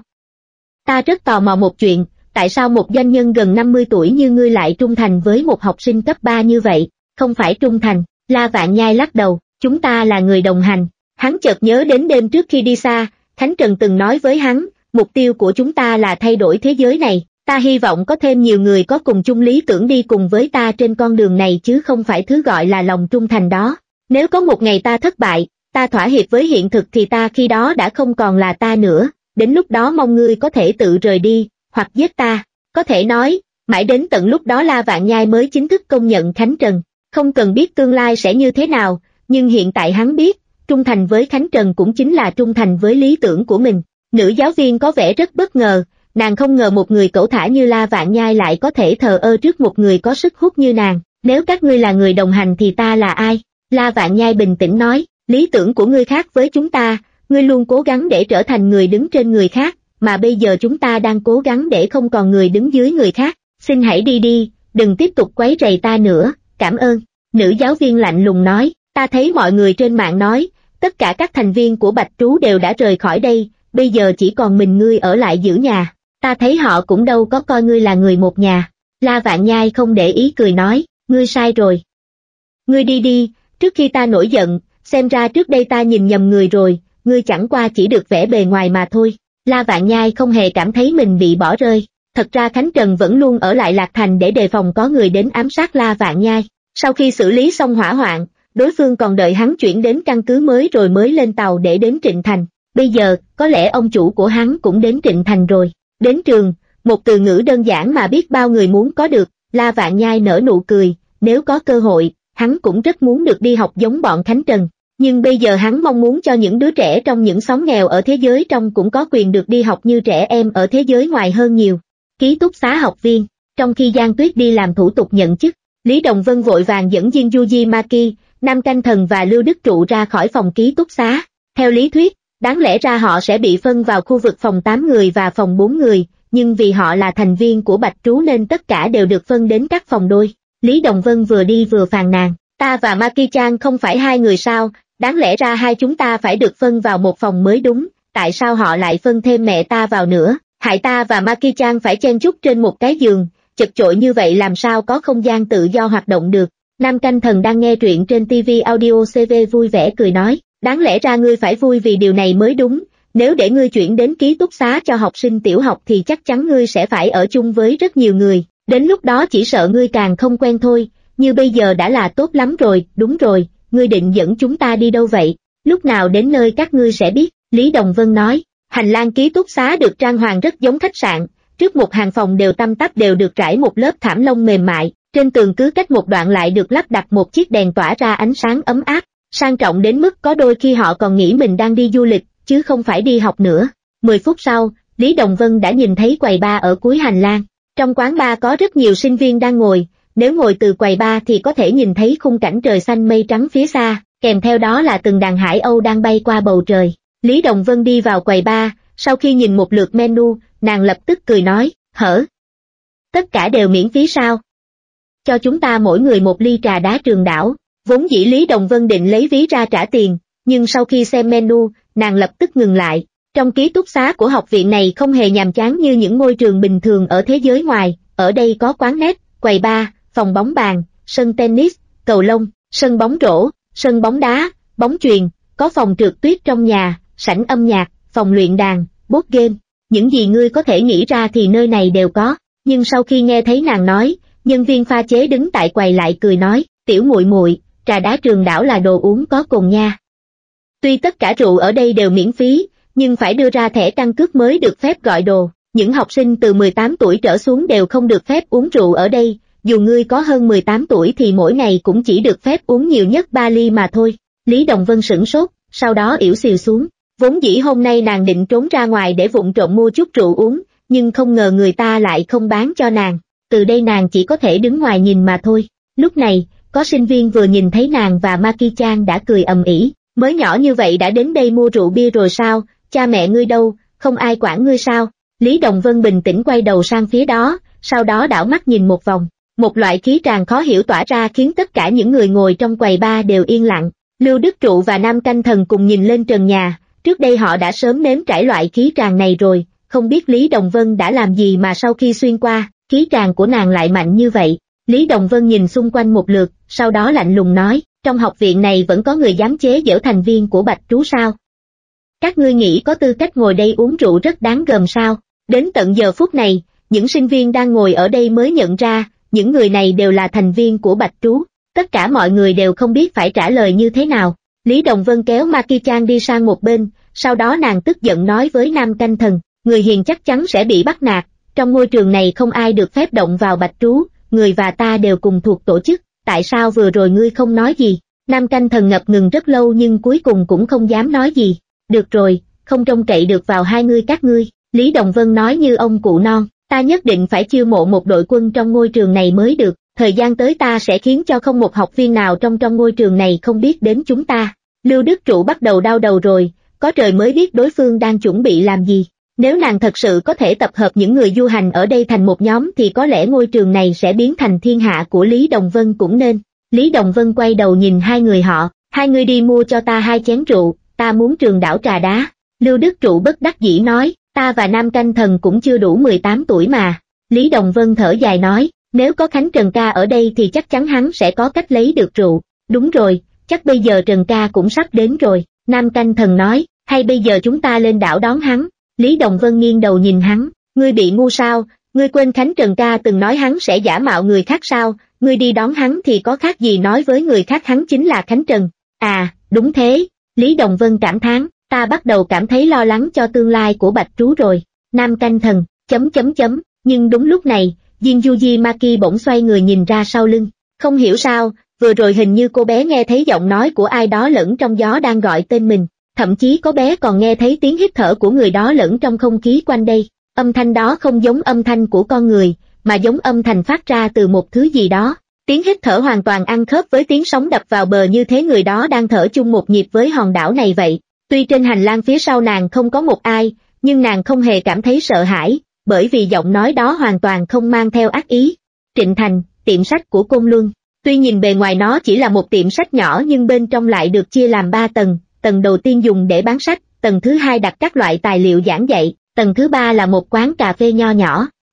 Ta rất tò mò một chuyện, tại sao một doanh nhân gần năm mươi tuổi như ngươi lại trung thành với một học sinh cấp ba như vậy? Không phải trung thành, La Vạn Nhai lắc đầu, chúng ta là người đồng hành. Hắn chợt nhớ đến đêm trước khi đi xa, Khánh Trần từng nói với hắn, mục tiêu của chúng ta là thay đổi thế giới này. Ta hy vọng có thêm nhiều người có cùng chung lý tưởng đi cùng với ta trên con đường này chứ không phải thứ gọi là lòng trung thành đó. Nếu có một ngày ta thất bại, ta thỏa hiệp với hiện thực thì ta khi đó đã không còn là ta nữa. Đến lúc đó mong ngươi có thể tự rời đi, hoặc giết ta. Có thể nói, mãi đến tận lúc đó La Vạn Nhai mới chính thức công nhận Khánh Trần. Không cần biết tương lai sẽ như thế nào, nhưng hiện tại hắn biết, trung thành với Khánh Trần cũng chính là trung thành với lý tưởng của mình. Nữ giáo viên có vẻ rất bất ngờ, nàng không ngờ một người cẩu thả như La Vạn Nhai lại có thể thờ ơ trước một người có sức hút như nàng. Nếu các ngươi là người đồng hành thì ta là ai? La Vạn Nhai bình tĩnh nói, lý tưởng của ngươi khác với chúng ta, ngươi luôn cố gắng để trở thành người đứng trên người khác, mà bây giờ chúng ta đang cố gắng để không còn người đứng dưới người khác. Xin hãy đi đi, đừng tiếp tục quấy rầy ta nữa, cảm ơn. Nữ giáo viên lạnh lùng nói, ta thấy mọi người trên mạng nói, tất cả các thành viên của Bạch Trú đều đã rời khỏi đây, bây giờ chỉ còn mình ngươi ở lại giữ nhà. Ta thấy họ cũng đâu có coi ngươi là người một nhà. La Vạn Nhai không để ý cười nói, ngươi sai rồi. Ngươi đi đi, trước khi ta nổi giận, xem ra trước đây ta nhìn nhầm người rồi, ngươi chẳng qua chỉ được vẻ bề ngoài mà thôi. La Vạn Nhai không hề cảm thấy mình bị bỏ rơi. Thật ra Khánh Trần vẫn luôn ở lại Lạc Thành để đề phòng có người đến ám sát La Vạn Nhai. Sau khi xử lý xong hỏa hoạn, đối phương còn đợi hắn chuyển đến căn cứ mới rồi mới lên tàu để đến Trịnh Thành. Bây giờ, có lẽ ông chủ của hắn cũng đến Trịnh Thành rồi. Đến trường, một từ ngữ đơn giản mà biết bao người muốn có được. La Vạn Nhai nở nụ cười, nếu có cơ hội, hắn cũng rất muốn được đi học giống bọn Khánh Trần. Nhưng bây giờ hắn mong muốn cho những đứa trẻ trong những xóm nghèo ở thế giới trong cũng có quyền được đi học như trẻ em ở thế giới ngoài hơn nhiều. Ký túc xá học viên, trong khi Giang Tuyết đi làm thủ tục nhận chức, Lý Đồng Vân vội vàng dẫn Diên Yuji Maki, Nam Canh Thần và Lưu Đức Trụ ra khỏi phòng ký túc xá. Theo lý thuyết, đáng lẽ ra họ sẽ bị phân vào khu vực phòng tám người và phòng bốn người, nhưng vì họ là thành viên của Bạch Trú nên tất cả đều được phân đến các phòng đôi. Lý Đồng Vân vừa đi vừa phàn nàn, ta và Maki-chan không phải hai người sao, đáng lẽ ra hai chúng ta phải được phân vào một phòng mới đúng, tại sao họ lại phân thêm mẹ ta vào nữa, hại ta và Maki-chan phải chen chúc trên một cái giường, chật chội như vậy làm sao có không gian tự do hoạt động được. Nam Canh Thần đang nghe truyện trên ti vi Audio xê vê vui vẻ cười nói, đáng lẽ ra ngươi phải vui vì điều này mới đúng, nếu để ngươi chuyển đến ký túc xá cho học sinh tiểu học thì chắc chắn ngươi sẽ phải ở chung với rất nhiều người, đến lúc đó chỉ sợ ngươi càng không quen thôi, như bây giờ đã là tốt lắm rồi. Đúng rồi, ngươi định dẫn chúng ta đi đâu vậy? Lúc nào đến nơi các ngươi sẽ biết, Lý Đồng Vân nói. Hành lang ký túc xá được trang hoàng rất giống khách sạn, trước một hàng phòng đều tăm tắp đều được trải một lớp thảm lông mềm mại, trên tường cứ cách một đoạn lại được lắp đặt một chiếc đèn tỏa ra ánh sáng ấm áp, sang trọng đến mức có đôi khi họ còn nghĩ mình đang đi du lịch, chứ không phải đi học nữa. Mười phút sau, Lý Đồng Vân đã nhìn thấy quầy bar ở cuối hành lang. Trong quán bar có rất nhiều sinh viên đang ngồi, nếu ngồi từ quầy bar thì có thể nhìn thấy khung cảnh trời xanh mây trắng phía xa, kèm theo đó là từng đàn hải âu đang bay qua bầu trời. Lý Đồng Vân đi vào quầy bar, sau khi nhìn một lượt menu, nàng lập tức cười nói, hở? Tất cả đều miễn phí sao? Cho chúng ta mỗi người một ly trà đá Trường Đảo. Vốn dĩ Lý Đồng Vân định lấy ví ra trả tiền, nhưng sau khi xem menu, nàng lập tức ngừng lại. Trong ký túc xá của học viện này không hề nhàm chán như những ngôi trường bình thường ở thế giới ngoài, ở đây có quán net, quầy bar, phòng bóng bàn, sân tennis, cầu lông, sân bóng rổ, sân bóng đá, bóng chuyền, có phòng trượt tuyết trong nhà, sảnh âm nhạc, phòng luyện đàn, board game, những gì ngươi có thể nghĩ ra thì nơi này đều có. Nhưng sau khi nghe thấy nàng nói, nhân viên pha chế đứng tại quầy lại cười nói, tiểu muội muội, trà đá Trường Đảo là đồ uống có cồn nha. Tuy tất cả rượu ở đây đều miễn phí, nhưng phải đưa ra thẻ căn cước mới được phép gọi đồ. Những học sinh từ mười tám tuổi trở xuống đều không được phép uống rượu ở đây, dù ngươi có hơn mười tám tuổi thì mỗi ngày cũng chỉ được phép uống nhiều nhất ba ly mà thôi. Lý Đồng Vân sửng sốt, sau đó ỉu xìu xuống. Vốn dĩ hôm nay nàng định trốn ra ngoài để vụng trộm mua chút rượu uống, nhưng không ngờ người ta lại không bán cho nàng. Từ đây nàng chỉ có thể đứng ngoài nhìn mà thôi. Lúc này, có sinh viên vừa nhìn thấy nàng và Maki-chan đã cười ầm ĩ. Mới nhỏ như vậy đã đến đây mua rượu bia rồi sao? Cha mẹ ngươi đâu, không ai quản ngươi sao? Lý Đồng Vân bình tĩnh quay đầu sang phía đó, sau đó đảo mắt nhìn một vòng. Một loại khí tràn khó hiểu tỏa ra khiến tất cả những người ngồi trong quầy bar đều yên lặng. Lưu Đức Trụ và Nam Canh Thần cùng nhìn lên trần nhà, trước đây họ đã sớm nếm trải loại khí tràn này rồi, không biết Lý Đồng Vân đã làm gì mà sau khi xuyên qua, khí tràn của nàng lại mạnh như vậy. Lý Đồng Vân nhìn xung quanh một lượt, sau đó lạnh lùng nói, trong học viện này vẫn có người dám chế giễu thành viên của Bạch Trú sao? Các ngươi nghĩ có tư cách ngồi đây uống rượu rất đáng gờm sao? Đến tận giờ phút này, những sinh viên đang ngồi ở đây mới nhận ra, những người này đều là thành viên của Bạch Trú. Tất cả mọi người đều không biết phải trả lời như thế nào. Lý Đồng Vân kéo Maki-chan đi sang một bên, sau đó nàng tức giận nói với Nam Canh Thần, người hiền chắc chắn sẽ bị bắt nạt, trong ngôi trường này không ai được phép động vào Bạch Trú, người và ta đều cùng thuộc tổ chức, tại sao vừa rồi ngươi không nói gì? Nam Canh Thần ngập ngừng rất lâu nhưng cuối cùng cũng không dám nói gì. Được rồi, không trông cậy được vào hai ngươi các ngươi, Lý Đồng Vân nói như ông cụ non, ta nhất định phải chiêu mộ một đội quân trong ngôi trường này mới được, thời gian tới ta sẽ khiến cho không một học viên nào trong trong ngôi trường này không biết đến chúng ta. Lưu Đức Trụ bắt đầu đau đầu rồi, có trời mới biết đối phương đang chuẩn bị làm gì. Nếu nàng thật sự có thể tập hợp những người du hành ở đây thành một nhóm thì có lẽ ngôi trường này sẽ biến thành thiên hạ của Lý Đồng Vân cũng nên. Lý Đồng Vân quay đầu nhìn hai người họ, hai người đi mua cho ta hai chén rượu, ta muốn Trường Đảo trà đá. Lưu Đức Trụ bất đắc dĩ nói, ta và Nam Canh Thần cũng chưa đủ mười tám tuổi mà. Lý Đồng Vân thở dài nói, nếu có Khánh Trần ca ở đây thì chắc chắn hắn sẽ có cách lấy được rượu. Đúng rồi, chắc bây giờ Trần ca cũng sắp đến rồi. Nam Canh Thần nói, hay bây giờ chúng ta lên đảo đón hắn. Lý Đồng Vân nghiêng đầu nhìn hắn, ngươi bị ngu sao, ngươi quên Khánh Trần ca từng nói hắn sẽ giả mạo người khác sao, ngươi đi đón hắn thì có khác gì nói với người khác hắn chính là Khánh Trần. À, đúng thế, Lý Đồng Vân cảm thán, ta bắt đầu cảm thấy lo lắng cho tương lai của Bạch Trú rồi. Nam Canh Thần, chấm chấm chấm, nhưng đúng lúc này, Jin Yuji Maki bỗng xoay người nhìn ra sau lưng, không hiểu sao, vừa rồi hình như cô bé nghe thấy giọng nói của ai đó lẫn trong gió đang gọi tên mình. Thậm chí có bé còn nghe thấy tiếng hít thở của người đó lẫn trong không khí quanh đây. Âm thanh đó không giống âm thanh của con người, mà giống âm thanh phát ra từ một thứ gì đó. Tiếng hít thở hoàn toàn ăn khớp với tiếng sóng đập vào bờ, như thế người đó đang thở chung một nhịp với hòn đảo này vậy. Tuy trên hành lang phía sau nàng không có một ai, nhưng nàng không hề cảm thấy sợ hãi, bởi vì giọng nói đó hoàn toàn không mang theo ác ý. Trịnh Thành, tiệm sách của Côn Luân. Tuy nhìn bề ngoài nó chỉ là một tiệm sách nhỏ nhưng bên trong lại được chia làm ba tầng. Tầng đầu tiên dùng để bán sách, tầng thứ hai đặt các loại tài liệu giảng dạy, tầng thứ ba là một quán cà phê nho nhỏ.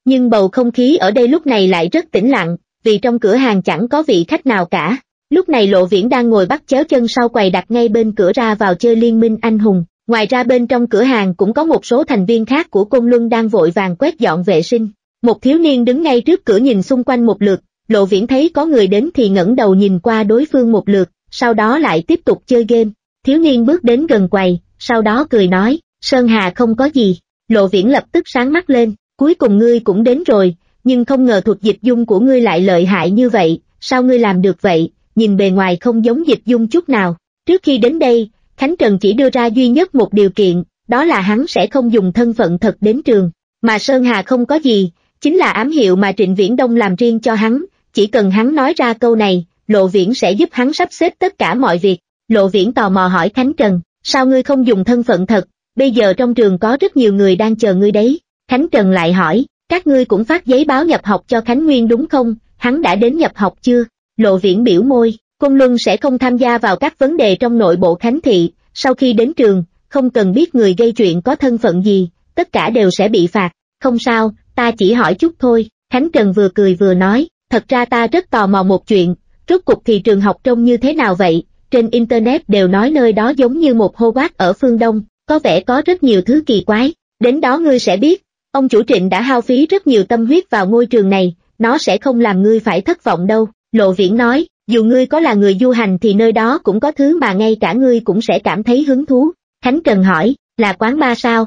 Nhưng bầu không khí ở đây lúc này lại rất tĩnh lặng, vì trong cửa hàng chẳng có vị khách nào cả. Lúc này Lộ Viễn đang ngồi bắt chéo chân sau quầy đặt ngay bên cửa ra vào chơi Liên Minh Anh Hùng. Ngoài ra bên trong cửa hàng cũng có một số thành viên khác của Côn Luân đang vội vàng quét dọn vệ sinh. Một thiếu niên đứng ngay trước cửa nhìn xung quanh một lượt, Lộ Viễn thấy có người đến thì ngẩng đầu nhìn qua đối phương một lượt, sau đó lại tiếp tục chơi game. Thiếu niên bước đến gần quầy, sau đó cười nói, Sơn Hà không có gì. Lộ Viễn lập tức sáng mắt lên, cuối cùng ngươi cũng đến rồi, nhưng không ngờ thuật dịch dung của ngươi lại lợi hại như vậy, sao ngươi làm được vậy, nhìn bề ngoài không giống dịch dung chút nào. Trước khi đến đây, Khánh Trần chỉ đưa ra duy nhất một điều kiện, đó là hắn sẽ không dùng thân phận thật đến trường, mà Sơn Hà không có gì, chính là ám hiệu mà Trịnh Viễn Đông làm riêng cho hắn, chỉ cần hắn nói ra câu này, Lộ Viễn sẽ giúp hắn sắp xếp tất cả mọi việc. Lộ Viễn tò mò hỏi Khánh Trần, sao ngươi không dùng thân phận thật, bây giờ trong trường có rất nhiều người đang chờ ngươi đấy. Khánh Trần lại hỏi, các ngươi cũng phát giấy báo nhập học cho Khánh Nguyên đúng không, hắn đã đến nhập học chưa? Lộ Viễn biểu môi, Côn Luân sẽ không tham gia vào các vấn đề trong nội bộ Khánh thị, sau khi đến trường, không cần biết người gây chuyện có thân phận gì, tất cả đều sẽ bị phạt. Không sao, ta chỉ hỏi chút thôi. Khánh Trần vừa cười vừa nói, thật ra ta rất tò mò một chuyện, rốt cuộc thì trường học trông như thế nào vậy? Trên internet đều nói nơi đó giống như một Hogwarts ở phương Đông, có vẻ có rất nhiều thứ kỳ quái, đến đó ngươi sẽ biết. Ông chủ Trịnh đã hao phí rất nhiều tâm huyết vào ngôi trường này, nó sẽ không làm ngươi phải thất vọng đâu. Lộ Viễn nói, dù ngươi có là người du hành thì nơi đó cũng có thứ mà ngay cả ngươi cũng sẽ cảm thấy hứng thú. Khánh Trần hỏi, là quán bar sao?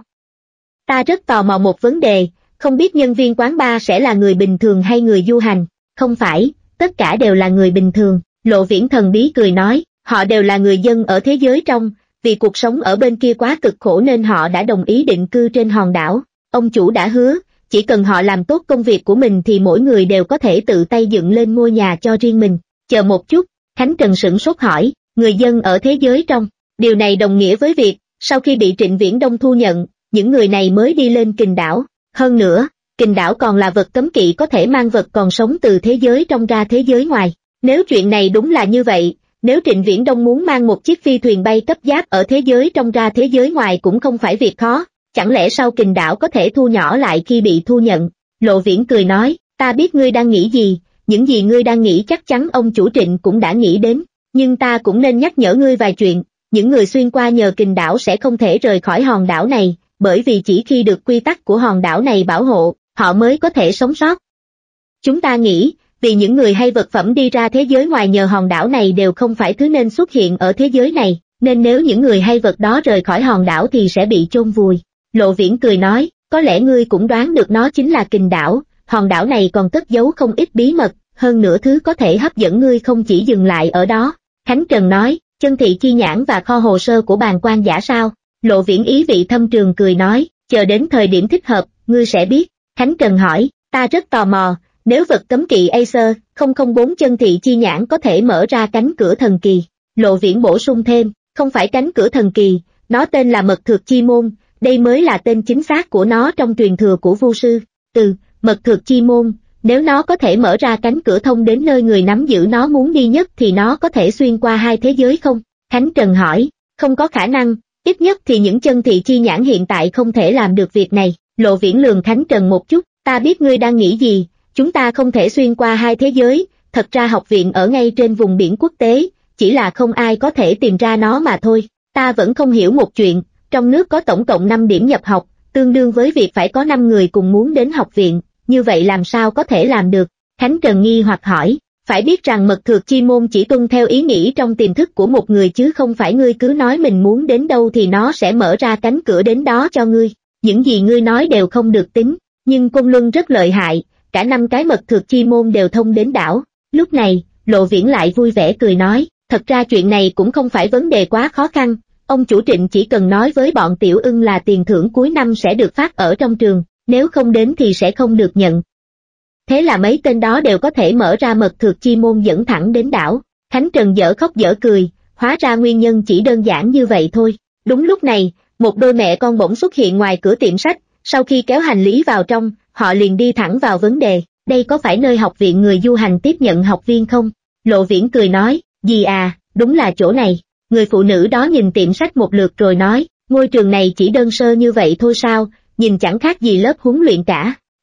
Ta rất tò mò một vấn đề, không biết nhân viên quán bar sẽ là người bình thường hay người du hành? Không phải, tất cả đều là người bình thường. Lộ Viễn thần bí cười nói, họ đều là người dân ở thế giới trong, vì cuộc sống ở bên kia quá cực khổ nên họ đã đồng ý định cư trên hòn đảo. Ông chủ đã hứa, chỉ cần họ làm tốt công việc của mình thì mỗi người đều có thể tự tay dựng lên ngôi nhà cho riêng mình. Chờ một chút, Khánh Trần sửng sốt hỏi, người dân ở thế giới trong, điều này đồng nghĩa với việc, sau khi bị Trịnh Viễn Đông thu nhận, những người này mới đi lên Kình đảo. Hơn nữa, Kình đảo còn là vật cấm kỵ có thể mang vật còn sống từ thế giới trong ra thế giới ngoài. Nếu chuyện này đúng là như vậy, nếu Trịnh Viễn Đông muốn mang một chiếc phi thuyền bay cấp giáp ở thế giới trong ra thế giới ngoài cũng không phải việc khó, chẳng lẽ sau Kình đảo có thể thu nhỏ lại khi bị thu nhận? Lộ Viễn cười nói, ta biết ngươi đang nghĩ gì, những gì ngươi đang nghĩ chắc chắn ông chủ Trịnh cũng đã nghĩ đến, nhưng ta cũng nên nhắc nhở ngươi vài chuyện, những người xuyên qua nhờ Kình đảo sẽ không thể rời khỏi hòn đảo này, bởi vì chỉ khi được quy tắc của hòn đảo này bảo hộ, họ mới có thể sống sót. Chúng ta nghĩ, vì những người hay vật phẩm đi ra thế giới ngoài nhờ hòn đảo này đều không phải thứ nên xuất hiện ở thế giới này, nên nếu những người hay vật đó rời khỏi hòn đảo thì sẽ bị chôn vùi. Lộ Viễn cười nói, có lẽ ngươi cũng đoán được nó chính là Kình đảo, hòn đảo này còn cất giấu không ít bí mật, hơn nữa thứ có thể hấp dẫn ngươi không chỉ dừng lại ở đó. Khánh Trần nói, chân thị chi nhãn và kho hồ sơ của Bàng Quan giả sao? Lộ Viễn ý vị thâm trường cười nói, chờ đến thời điểm thích hợp, ngươi sẽ biết. Khánh Trần hỏi, ta rất tò mò, nếu vật cấm kỵ Acer không không bốn chân thị chi nhãn có thể mở ra cánh cửa thần kỳ. Lộ Viễn bổ sung thêm, không phải cánh cửa thần kỳ, nó tên là mật thược chi môn, đây mới là tên chính xác của nó trong truyền thừa của Vu sư. Từ mật thược chi môn, nếu nó có thể mở ra cánh cửa thông đến nơi người nắm giữ nó muốn đi nhất thì nó có thể xuyên qua hai thế giới không? Khánh Trần hỏi, không có khả năng, ít nhất thì những chân thị chi nhãn hiện tại không thể làm được việc này. Lộ Viễn lườm Khánh Trần một chút, ta biết ngươi đang nghĩ gì, chúng ta không thể xuyên qua hai thế giới, thật ra học viện ở ngay trên vùng biển quốc tế, chỉ là không ai có thể tìm ra nó mà thôi. Ta vẫn không hiểu một chuyện, trong nước có tổng cộng năm điểm nhập học, tương đương với việc phải có năm người cùng muốn đến học viện, như vậy làm sao có thể làm được? Khánh Trần nghi hoặc hỏi, phải biết rằng mật thược chi môn chỉ tuân theo ý nghĩ trong tiềm thức của một người chứ không phải ngươi cứ nói mình muốn đến đâu thì nó sẽ mở ra cánh cửa đến đó cho ngươi. Những gì ngươi nói đều không được tính, nhưng Côn Luân rất lợi hại, cả năm cái mật thược chi môn đều thông đến đảo. Lúc này, Lộ Viễn lại vui vẻ cười nói, thật ra chuyện này cũng không phải vấn đề quá khó khăn, ông chủ Trịnh chỉ cần nói với bọn Tiểu Ưng là tiền thưởng cuối năm sẽ được phát ở trong trường, nếu không đến thì sẽ không được nhận. Thế là mấy tên đó đều có thể mở ra mật thược chi môn dẫn thẳng đến đảo. Khánh Trần dở khóc dở cười, hóa ra nguyên nhân chỉ đơn giản như vậy thôi. Đúng lúc này, một đôi mẹ con bỗng xuất hiện ngoài cửa tiệm sách, sau khi kéo hành lý vào trong, họ liền đi thẳng vào vấn đề, đây có phải nơi học viện người du hành tiếp nhận học viên không? Lộ Viễn cười nói, dì à, đúng là chỗ này. Người phụ nữ đó nhìn tiệm sách một lượt rồi nói, ngôi trường này chỉ đơn sơ như vậy thôi sao, nhìn chẳng khác gì lớp huấn luyện cả.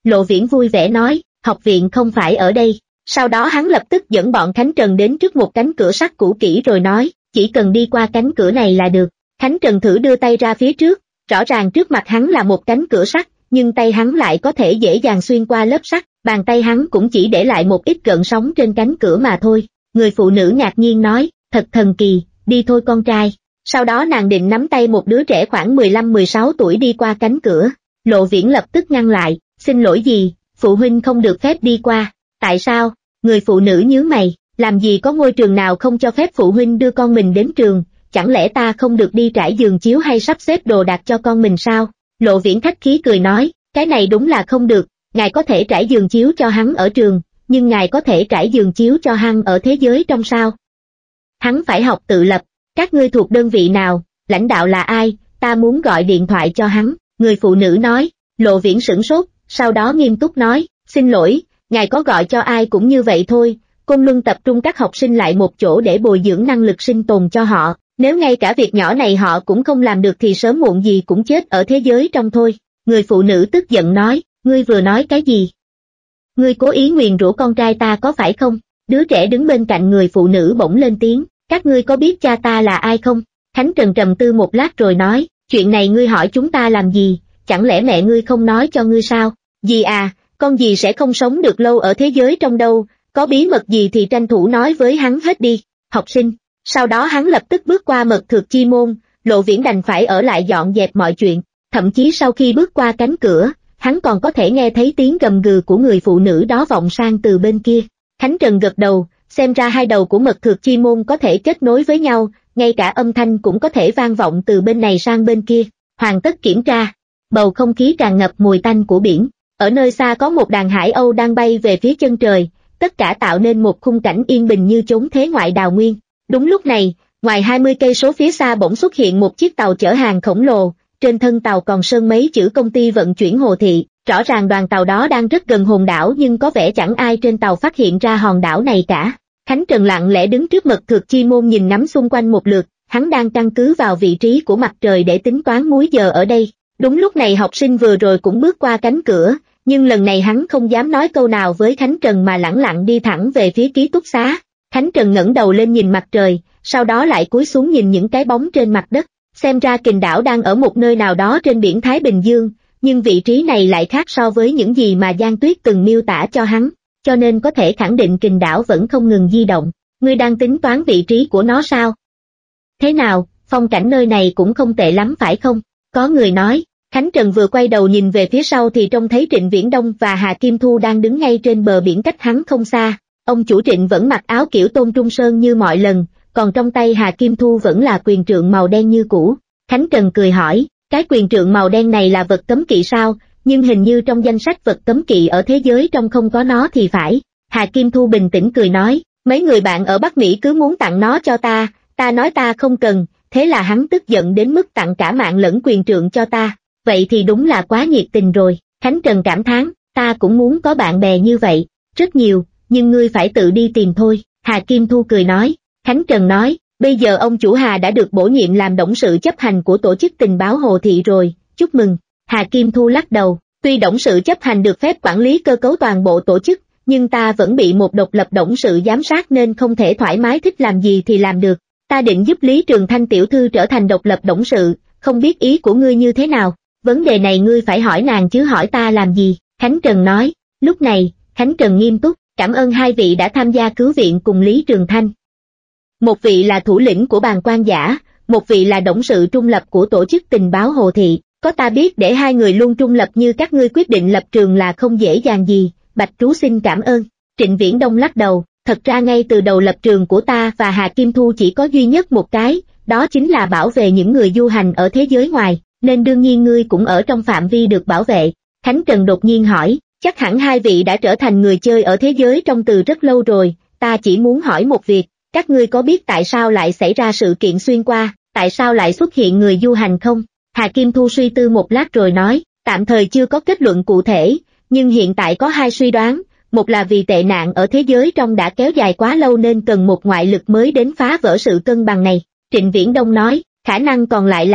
Lộ Viễn vui vẻ nói, học viện không phải ở đây. Sau đó hắn lập tức dẫn bọn Khánh Trần đến trước một cánh cửa sắt cũ kỹ rồi nói, chỉ cần đi qua cánh cửa này là được. Khánh Trần thử đưa tay ra phía trước, rõ ràng trước mặt hắn là một cánh cửa sắt, nhưng tay hắn lại có thể dễ dàng xuyên qua lớp sắt, bàn tay hắn cũng chỉ để lại một ít gợn sóng trên cánh cửa mà thôi. Người phụ nữ ngạc nhiên nói, thật thần kỳ, đi thôi con trai. Sau đó nàng định nắm tay một đứa trẻ khoảng mười lăm mười sáu tuổi đi qua cánh cửa. Lộ Viễn lập tức ngăn lại, xin lỗi gì, phụ huynh không được phép đi qua. Tại sao? Người phụ nữ nhíu mày, làm gì có ngôi trường nào không cho phép phụ huynh đưa con mình đến trường, chẳng lẽ ta không được đi trải giường chiếu hay sắp xếp đồ đạc cho con mình sao? Lộ Viễn khách khí cười nói, cái này đúng là không được, ngài có thể trải giường chiếu cho hắn ở trường, nhưng ngài có thể trải giường chiếu cho hắn ở thế giới trong sao? Hắn phải học tự lập, các ngươi thuộc đơn vị nào, lãnh đạo là ai, ta muốn gọi điện thoại cho hắn, người phụ nữ nói. Lộ Viễn sửng sốt, sau đó nghiêm túc nói, xin lỗi, ngài có gọi cho ai cũng như vậy thôi, Côn Luân tập trung các học sinh lại một chỗ để bồi dưỡng năng lực sinh tồn cho họ, nếu ngay cả việc nhỏ này họ cũng không làm được thì sớm muộn gì cũng chết ở thế giới trong thôi. Người phụ nữ tức giận nói, ngươi vừa nói cái gì? Ngươi cố ý nguyền rủa con trai ta có phải không? Đứa trẻ đứng bên cạnh người phụ nữ bỗng lên tiếng, các ngươi có biết cha ta là ai không? Khánh Trần trầm tư một lát rồi nói, chuyện này ngươi hỏi chúng ta làm gì, chẳng lẽ mẹ ngươi không nói cho ngươi sao? Dì à, con dì sẽ không sống được lâu ở thế giới trong đâu, có bí mật gì thì tranh thủ nói với hắn hết đi. Học sinh, sau đó hắn lập tức bước qua mật thược chi môn, Lộ Viễn đành phải ở lại dọn dẹp mọi chuyện, thậm chí sau khi bước qua cánh cửa, hắn còn có thể nghe thấy tiếng gầm gừ của người phụ nữ đó vọng sang từ bên kia. Khánh Trần gật đầu, xem ra hai đầu của mật thược chi môn có thể kết nối với nhau, ngay cả âm thanh cũng có thể vang vọng từ bên này sang bên kia. Hoàn tất kiểm tra, bầu không khí tràn ngập mùi tanh của biển, ở nơi xa có một đàn hải âu đang bay về phía chân trời, tất cả tạo nên một khung cảnh yên bình như chốn thế ngoại đào nguyên. Đúng lúc này, ngoài hai mươi cây số phía xa bỗng xuất hiện một chiếc tàu chở hàng khổng lồ, trên thân tàu còn sơn mấy chữ công ty vận chuyển Hồ Thị, rõ ràng đoàn tàu đó đang rất gần hòn đảo nhưng có vẻ chẳng ai trên tàu phát hiện ra hòn đảo này cả. Khánh Trần lặng lẽ đứng trước mật thược chi môn nhìn ngắm xung quanh một lượt, hắn đang căn cứ vào vị trí của mặt trời để tính toán múi giờ ở đây. Đúng lúc này học sinh vừa rồi cũng bước qua cánh cửa, nhưng lần này hắn không dám nói câu nào với Khánh Trần mà lẳng lặng đi thẳng về phía ký túc xá. Khánh Trần ngẩng đầu lên nhìn mặt trời, sau đó lại cúi xuống nhìn những cái bóng trên mặt đất, xem ra Kình đảo đang ở một nơi nào đó trên biển Thái Bình Dương, nhưng vị trí này lại khác so với những gì mà Giang Tuyết từng miêu tả cho hắn, cho nên có thể khẳng định Kình đảo vẫn không ngừng di động. Ngươi đang tính toán vị trí của nó sao? Thế nào, phong cảnh nơi này cũng không tệ lắm phải không? Có người nói. Khánh Trần vừa quay đầu nhìn về phía sau thì trông thấy Trịnh Viễn Đông và Hà Kim Thu đang đứng ngay trên bờ biển cách hắn không xa. Ông chủ Trịnh vẫn mặc áo kiểu Tôn Trung Sơn như mọi lần, còn trong tay Hà Kim Thu vẫn là quyền trượng màu đen như cũ. Khánh Trần cười hỏi, cái quyền trượng màu đen này là vật cấm kỵ sao, nhưng hình như trong danh sách vật cấm kỵ ở thế giới trong không có nó thì phải. Hà Kim Thu bình tĩnh cười nói, mấy người bạn ở Bắc Mỹ cứ muốn tặng nó cho ta, ta nói ta không cần, thế là hắn tức giận đến mức tặng cả mạng lẫn quyền trượng cho ta. Vậy thì đúng là quá nhiệt tình rồi. Khánh Trần cảm thán, ta cũng muốn có bạn bè như vậy, rất nhiều, nhưng ngươi phải tự đi tìm thôi. Hà Kim Thu cười nói. Khánh Trần nói, bây giờ ông chủ Hà đã được bổ nhiệm làm董sự chấp hành của tổ chức tình báo Hồ Thị rồi, chúc mừng. Hà Kim Thu lắc đầu, tuy董sự chấp hành được phép quản lý cơ cấu toàn bộ tổ chức, nhưng ta vẫn bị một độc lập董sự giám sát nên không thể thoải mái thích làm gì thì làm được. Ta định giúp Lý Trường Thanh tiểu thư trở thành độc lập董sự, không biết ý của ngươi như thế nào? Vấn đề này ngươi phải hỏi nàng chứ hỏi ta làm gì, Khánh Trần nói. Lúc này, Khánh Trần nghiêm túc, cảm ơn hai vị đã tham gia cứu viện cùng Lý Trường Thanh. Một vị là thủ lĩnh của Bàng Quan Giả, một vị là董sự trung lập của tổ chức tình báo Hồ Thị, có ta biết để hai người luôn trung lập như các ngươi quyết định lập trường là không dễ dàng gì, Bạch Trú xin cảm ơn. Trịnh Viễn Đông lắc đầu, thật ra ngay từ đầu lập trường của ta và Hà Kim Thu chỉ có duy nhất một cái, đó chính là bảo vệ những người du hành ở thế giới ngoài, nên đương nhiên ngươi cũng ở trong phạm vi được bảo vệ. Khánh Trần đột nhiên hỏi, chắc hẳn hai vị đã trở thành người chơi ở thế giới trong từ rất lâu rồi, ta chỉ muốn hỏi một việc, các ngươi có biết tại sao lại xảy ra sự kiện xuyên qua, tại sao lại xuất hiện người du hành không? Hà Kim Thu suy tư một lát rồi nói, tạm thời chưa có kết luận cụ thể, nhưng hiện tại có hai suy đoán, một là vì tệ nạn ở thế giới trong đã kéo dài quá lâu nên cần một ngoại lực mới đến phá vỡ sự cân bằng này. Trịnh Viễn Đông nói, khả năng còn lại là,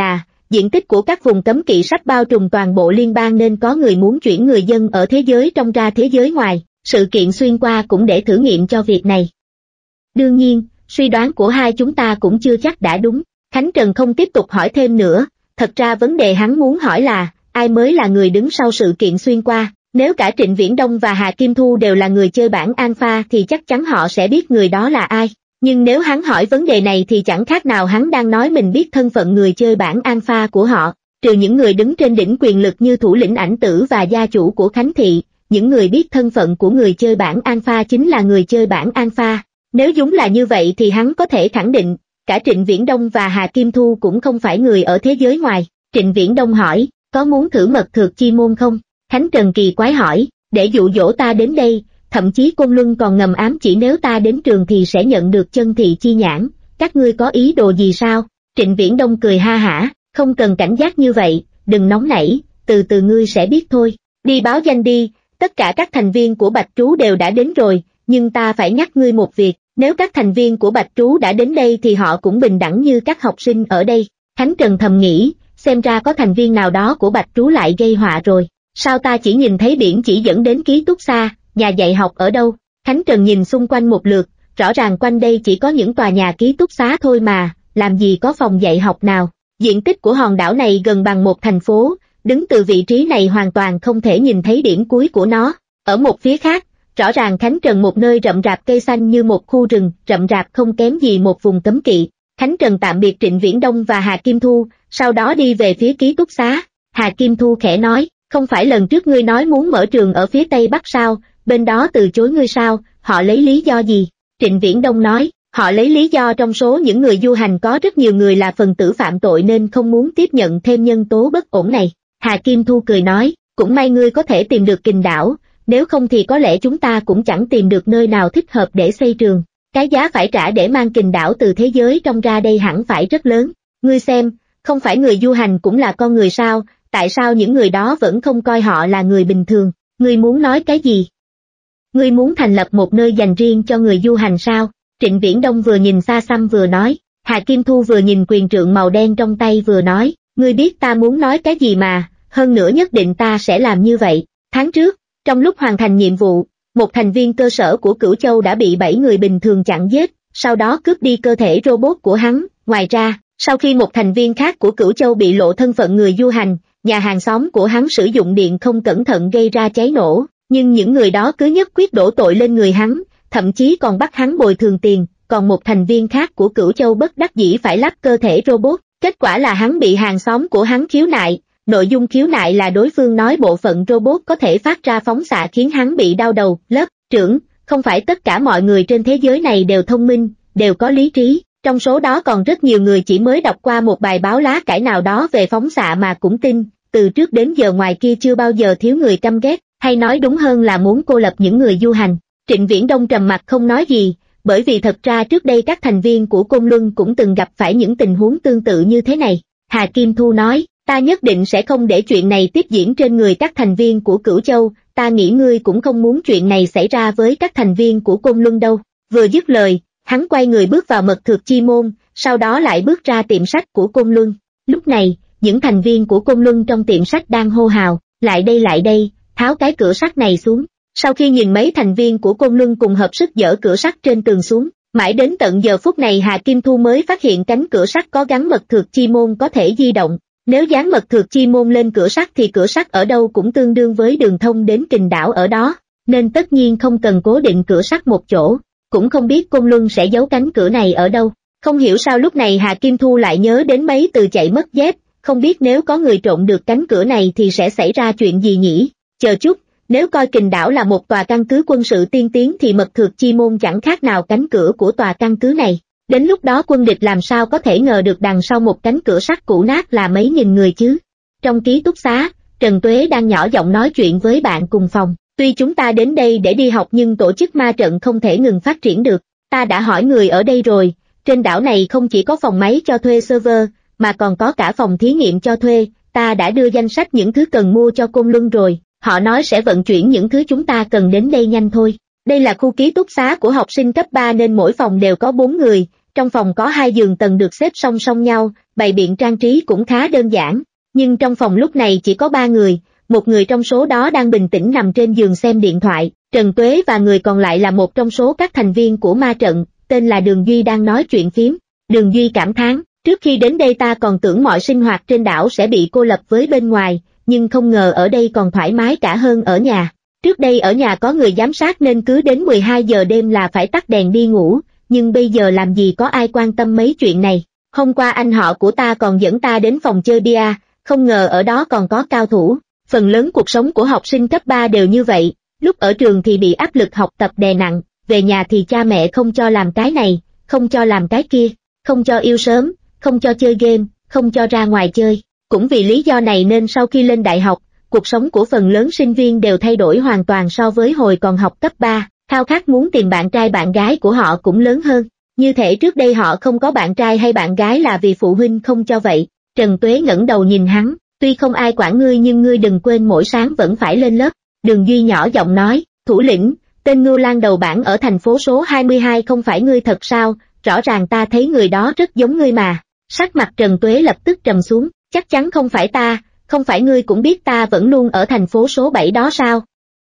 diện tích của các vùng cấm kỵ sắp bao trùm toàn bộ liên bang nên có người muốn chuyển người dân ở thế giới trong ra thế giới ngoài, sự kiện xuyên qua cũng để thử nghiệm cho việc này. Đương nhiên, suy đoán của hai chúng ta cũng chưa chắc đã đúng. Khánh Trần không tiếp tục hỏi thêm nữa, thật ra vấn đề hắn muốn hỏi là, ai mới là người đứng sau sự kiện xuyên qua, nếu cả Trịnh Viễn Đông và Hà Kim Thu đều là người chơi bản alpha thì chắc chắn họ sẽ biết người đó là ai, nhưng nếu hắn hỏi vấn đề này thì chẳng khác nào hắn đang nói mình biết thân phận người chơi bản alpha của họ, trừ những người đứng trên đỉnh quyền lực như thủ lĩnh Ảnh Tử và gia chủ của Khánh Thị, những người biết thân phận của người chơi bản alpha chính là người chơi bản alpha. Nếu đúng là như vậy thì hắn có thể khẳng định, cả Trịnh Viễn Đông và Hà Kim Thu cũng không phải người ở thế giới ngoài. Trịnh Viễn Đông hỏi, có muốn thử mật thược chi môn không? Khánh Trần kỳ quái hỏi, để dụ dỗ ta đến đây, thậm chí Côn Luân còn ngầm ám chỉ nếu ta đến trường thì sẽ nhận được chân thị chi nhãn, các ngươi có ý đồ gì sao? Trịnh Viễn Đông cười ha hả, không cần cảnh giác như vậy, đừng nóng nảy, từ từ ngươi sẽ biết thôi. Đi báo danh đi, tất cả các thành viên của Bạch Trú đều đã đến rồi, nhưng ta phải nhắc ngươi một việc, nếu các thành viên của Bạch Trú đã đến đây thì họ cũng bình đẳng như các học sinh ở đây. Khánh Trần thầm nghĩ, xem ra có thành viên nào đó của Bạch Trú lại gây họa rồi, sao ta chỉ nhìn thấy biển chỉ dẫn đến ký túc xá, nhà dạy học ở đâu? Khánh Trần nhìn xung quanh một lượt, rõ ràng quanh đây chỉ có những tòa nhà ký túc xá thôi mà, làm gì có phòng dạy học nào. Diện tích của hòn đảo này gần bằng một thành phố, đứng từ vị trí này hoàn toàn không thể nhìn thấy điểm cuối của nó. Ở một phía khác, rõ ràng Khánh Trần một nơi rậm rạp cây xanh như một khu rừng, rậm rạp không kém gì một vùng cấm kỵ. Khánh Trần tạm biệt Trịnh Viễn Đông và Hà Kim Thu, sau đó đi về phía ký túc xá. Hà Kim Thu khẽ nói, không phải lần trước ngươi nói muốn mở trường ở phía Tây Bắc sao, bên đó từ chối ngươi sao, họ lấy lý do gì? Trịnh Viễn Đông nói, họ lấy lý do trong số những người du hành có rất nhiều người là phần tử phạm tội nên không muốn tiếp nhận thêm nhân tố bất ổn này. Hà Kim Thu cười nói, cũng may ngươi có thể tìm được Kình Đảo, nếu không thì có lẽ chúng ta cũng chẳng tìm được nơi nào thích hợp để xây trường. Cái giá phải trả để mang Kình Đảo từ thế giới trong ra đây hẳn phải rất lớn. Ngươi xem, không phải người du hành cũng là con người sao, tại sao những người đó vẫn không coi họ là người bình thường? Ngươi muốn nói cái gì? Ngươi muốn thành lập một nơi dành riêng cho người du hành sao? Trịnh Viễn Đông vừa nhìn xa xăm vừa nói, Hà Kim Thu vừa nhìn quyền trượng màu đen trong tay vừa nói, ngươi biết ta muốn nói cái gì mà, hơn nữa nhất định ta sẽ làm như vậy. Tháng trước, trong lúc hoàn thành nhiệm vụ, một thành viên cơ sở của Cửu Châu đã bị bảy người bình thường chặn giết, sau đó cướp đi cơ thể robot của hắn. Ngoài ra, sau khi một thành viên khác của Cửu Châu bị lộ thân phận người du hành, nhà hàng xóm của hắn sử dụng điện không cẩn thận gây ra cháy nổ, nhưng những người đó cứ nhất quyết đổ tội lên người hắn, thậm chí còn bắt hắn bồi thường tiền, còn một thành viên khác của Cửu Châu bất đắc dĩ phải lắp cơ thể robot, kết quả là hắn bị hàng xóm của hắn khiếu nại, nội dung khiếu nại là đối phương nói bộ phận robot có thể phát ra phóng xạ khiến hắn bị đau đầu. Lớp trưởng, không phải tất cả mọi người trên thế giới này đều thông minh, đều có lý trí, trong số đó còn rất nhiều người chỉ mới đọc qua một bài báo lá cải nào đó về phóng xạ mà cũng tin, từ trước đến giờ ngoài kia chưa bao giờ thiếu người căm ghét, hay nói đúng hơn là muốn cô lập những người du hành. Trịnh Viễn Đông trầm mặt không nói gì, bởi vì thật ra trước đây các thành viên của Côn Luân cũng từng gặp phải những tình huống tương tự như thế này. Hà Kim Thu nói, ta nhất định sẽ không để chuyện này tiếp diễn trên người các thành viên của Cửu Châu, ta nghĩ ngươi cũng không muốn chuyện này xảy ra với các thành viên của Côn Luân đâu. Vừa dứt lời, hắn quay người bước vào mật thược chi môn, sau đó lại bước ra tiệm sách của Côn Luân. Lúc này, những thành viên của Côn Luân trong tiệm sách đang hô hào, lại đây lại đây, tháo cái cửa sắt này xuống. Sau khi nhìn mấy thành viên của Côn Luân cùng hợp sức dỡ cửa sắt trên tường xuống, mãi đến tận giờ phút này Hà Kim Thu mới phát hiện cánh cửa sắt có gắn mật thược chi môn có thể di động. Nếu dán mật thược chi môn lên cửa sắt thì cửa sắt ở đâu cũng tương đương với đường thông đến Kình Đảo ở đó, nên tất nhiên không cần cố định cửa sắt một chỗ, cũng không biết Côn Luân sẽ giấu cánh cửa này ở đâu. Không hiểu sao lúc này Hà Kim Thu lại nhớ đến mấy từ chạy mất dép, không biết nếu có người trộm được cánh cửa này thì sẽ xảy ra chuyện gì nhỉ? Chờ chút, nếu coi Kình Đảo là một tòa căn cứ quân sự tiên tiến thì mật thược chi môn chẳng khác nào cánh cửa của tòa căn cứ này. Đến lúc đó quân địch làm sao có thể ngờ được đằng sau một cánh cửa sắt cũ nát là mấy nghìn người chứ? Trong ký túc xá, Trần Tuế đang nhỏ giọng nói chuyện với bạn cùng phòng. Tuy chúng ta đến đây để đi học nhưng tổ chức ma trận không thể ngừng phát triển được. Ta đã hỏi người ở đây rồi, trên đảo này không chỉ có phòng máy cho thuê server, mà còn có cả phòng thí nghiệm cho thuê. Ta đã đưa danh sách những thứ cần mua cho Côn Luân rồi, họ nói sẽ vận chuyển những thứ chúng ta cần đến đây nhanh thôi. Đây là khu ký túc xá của học sinh cấp ba nên mỗi phòng đều có bốn người, Trong phòng có hai giường tầng được xếp song song nhau, bày biện trang trí cũng khá đơn giản, nhưng trong phòng lúc này chỉ có ba người, một người trong số đó đang bình tĩnh nằm trên giường xem điện thoại, Trần Tuế và người còn lại là một trong số các thành viên của ma trận, tên là Đường Duy đang nói chuyện phiếm. Đường Duy cảm thán, trước khi đến đây ta còn tưởng mọi sinh hoạt trên đảo sẽ bị cô lập với bên ngoài, nhưng không ngờ ở đây còn thoải mái cả hơn ở nhà. Trước đây ở nhà có người giám sát nên cứ đến mười hai giờ đêm là phải tắt đèn đi ngủ, nhưng bây giờ làm gì có ai quan tâm mấy chuyện này. Hôm qua anh họ của ta còn dẫn ta đến phòng chơi bia, không ngờ ở đó còn có cao thủ. Phần lớn cuộc sống của học sinh cấp ba đều như vậy, lúc ở trường thì bị áp lực học tập đè nặng, về nhà thì cha mẹ không cho làm cái này, không cho làm cái kia, không cho yêu sớm, không cho chơi game, không cho ra ngoài chơi. Cũng vì lý do này nên sau khi lên đại học, cuộc sống của phần lớn sinh viên đều thay đổi hoàn toàn so với hồi còn học cấp ba, khao khát muốn tìm bạn trai bạn gái của họ cũng lớn hơn. Như thể trước đây họ không có bạn trai hay bạn gái là vì phụ huynh không cho vậy. Trần Tuế ngẩng đầu nhìn hắn, tuy không ai quản ngươi nhưng ngươi đừng quên mỗi sáng vẫn phải lên lớp. Đường Duy nhỏ giọng nói, thủ lĩnh, tên Ngưu Lang đầu bảng ở thành phố số hai mươi hai không phải ngươi thật sao, rõ ràng ta thấy người đó rất giống ngươi mà. Sắc mặt Trần Tuế lập tức trầm xuống, chắc chắn không phải ta, không phải ngươi cũng biết ta vẫn luôn ở thành phố số bảy đó sao?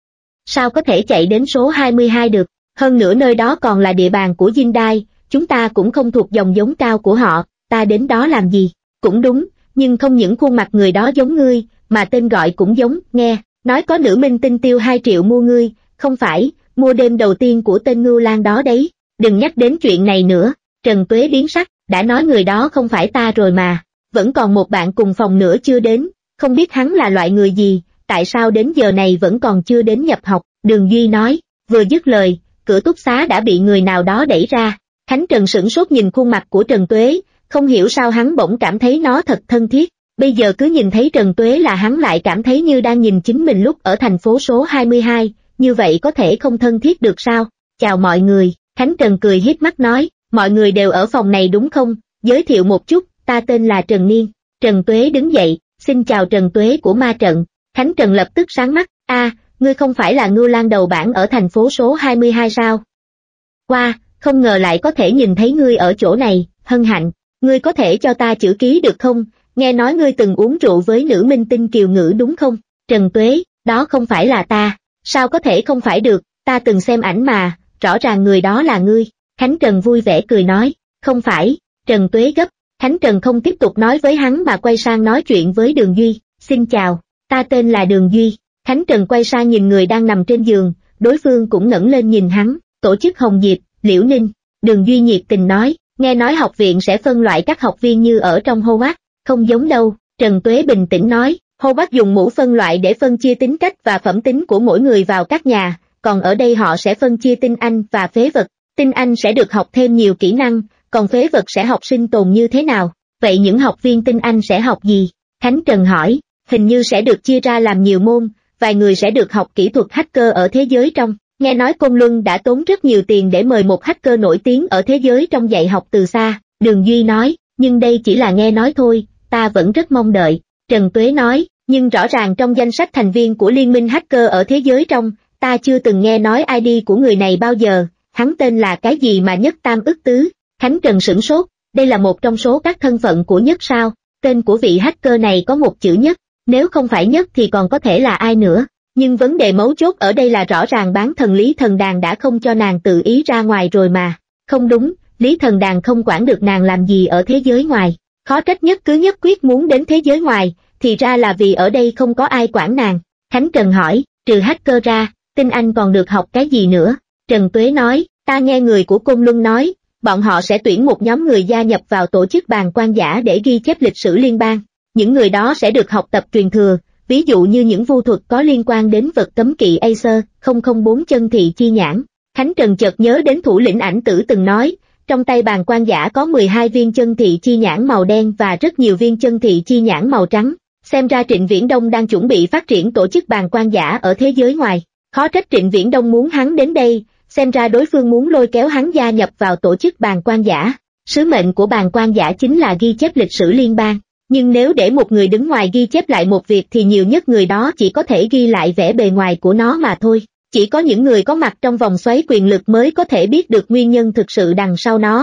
Sao có thể chạy đến số hai mươi hai được, hơn nữa nơi đó còn là địa bàn của Dinh Đai, chúng ta cũng không thuộc dòng giống cao của họ, ta đến đó làm gì? Cũng đúng, nhưng không những khuôn mặt người đó giống ngươi, mà tên gọi cũng giống, nghe, nói có nữ minh tinh tiêu hai triệu mua ngươi, không phải, mua đêm đầu tiên của tên Ngưu Lang đó đấy, đừng nhắc đến chuyện này nữa. Trần Tuế biến sắc, đã nói người đó không phải ta rồi mà, vẫn còn một bạn cùng phòng nữa chưa đến, không biết hắn là loại người gì, tại sao đến giờ này vẫn còn chưa đến nhập học. Đường Duy nói, vừa dứt lời, cửa túc xá đã bị người nào đó đẩy ra. Khánh Trần sửng sốt nhìn khuôn mặt của Trần Tuế, không hiểu sao hắn bỗng cảm thấy nó thật thân thiết. Bây giờ cứ nhìn thấy Trần Tuế là hắn lại cảm thấy như đang nhìn chính mình lúc ở thành phố số hai mươi hai, như vậy có thể không thân thiết được sao? Chào mọi người, Khánh Trần cười híp mắt nói, mọi người đều ở phòng này đúng không? Giới thiệu một chút, ta tên là Trần Niên. Trần Tuế đứng dậy, xin chào Trần Tuế của ma trận. Khánh Trần lập tức sáng mắt, a, ngươi không phải là Ngưu Lang đầu bảng ở thành phố số hai mươi hai sao? Qua, wow, không ngờ lại có thể nhìn thấy ngươi ở chỗ này, hân hạnh, ngươi có thể cho ta chữ ký được không? Nghe nói ngươi từng uống rượu với nữ minh tinh Kiều Ngữ đúng không? Trần Tuế, đó không phải là ta, sao có thể không phải được, ta từng xem ảnh mà, rõ ràng người đó là ngươi. Khánh Trần vui vẻ cười nói, không phải. Trần Tuế gấp, Khánh Trần không tiếp tục nói với hắn mà quay sang nói chuyện với Đường Duy, xin chào, ta tên là Đường Duy. Khánh Trần quay sang nhìn người đang nằm trên giường, đối phương cũng ngẩng lên nhìn hắn, tổ chức Hồng Diệp, Liễu Ninh. Đường Duy nhiệt tình nói, nghe nói học viện sẽ phân loại các học viên như ở trong Howard, không giống đâu. Trần Tuế bình tĩnh nói, Howard dùng mũ phân loại để phân chia tính cách và phẩm tính của mỗi người vào các nhà, còn ở đây họ sẽ phân chia tinh anh và phế vật. Tinh anh sẽ được học thêm nhiều kỹ năng, còn phế vật sẽ học sinh tồn như thế nào? Vậy những học viên tinh anh sẽ học gì? Khánh Trần hỏi, hình như sẽ được chia ra làm nhiều môn, vài người sẽ được học kỹ thuật hacker ở thế giới trong. Nghe nói Côn Luân đã tốn rất nhiều tiền để mời một hacker nổi tiếng ở thế giới trong dạy học từ xa. Đường Duy nói, nhưng đây chỉ là nghe nói thôi, ta vẫn rất mong đợi. Trần Tuế nói, nhưng rõ ràng trong danh sách thành viên của Liên minh hacker ở thế giới trong, ta chưa từng nghe nói i đê của người này bao giờ, hắn tên là cái gì mà Nhất Tam Ức Tứ? Khánh Trần sửng sốt, đây là một trong số các thân phận của Nhất sao? Tên của vị hacker này có một chữ Nhất, nếu không phải Nhất thì còn có thể là ai nữa? Nhưng vấn đề mấu chốt ở đây là rõ ràng bán thần Lý Thần Đàn đã không cho nàng tự ý ra ngoài rồi mà. Không đúng, Lý Thần Đàn không quản được nàng làm gì ở thế giới ngoài. Khó trách Nhất cứ nhất quyết muốn đến thế giới ngoài, thì ra là vì ở đây không có ai quản nàng. Khánh Trần hỏi, trừ hacker ra, tinh anh còn được học cái gì nữa? Trần Tuế nói, ta nghe người của Côn Luân nói, bọn họ sẽ tuyển một nhóm người gia nhập vào tổ chức Bàn Quan Giả để ghi chép lịch sử liên bang. Những người đó sẽ được học tập truyền thừa, ví dụ như những vu thuật có liên quan đến vật cấm kỵ Acer không không bốn chân thị chi nhãn. Khánh Trần chợt nhớ đến thủ lĩnh Ảnh Tử từng nói, trong tay Bàn Quan Giả có mười hai viên chân thị chi nhãn màu đen và rất nhiều viên chân thị chi nhãn màu trắng. Xem ra Trịnh Viễn Đông đang chuẩn bị phát triển tổ chức Bàn Quan Giả ở thế giới ngoài. Khó trách Trịnh Viễn Đông muốn hắn đến đây, xem ra đối phương muốn lôi kéo hắn gia nhập vào tổ chức Bàn Quan Giả. Sứ mệnh của Bàn Quan Giả chính là ghi chép lịch sử liên bang. Nhưng nếu để một người đứng ngoài ghi chép lại một việc thì nhiều nhất người đó chỉ có thể ghi lại vẻ bề ngoài của nó mà thôi. Chỉ có những người có mặt trong vòng xoáy quyền lực mới có thể biết được nguyên nhân thực sự đằng sau nó.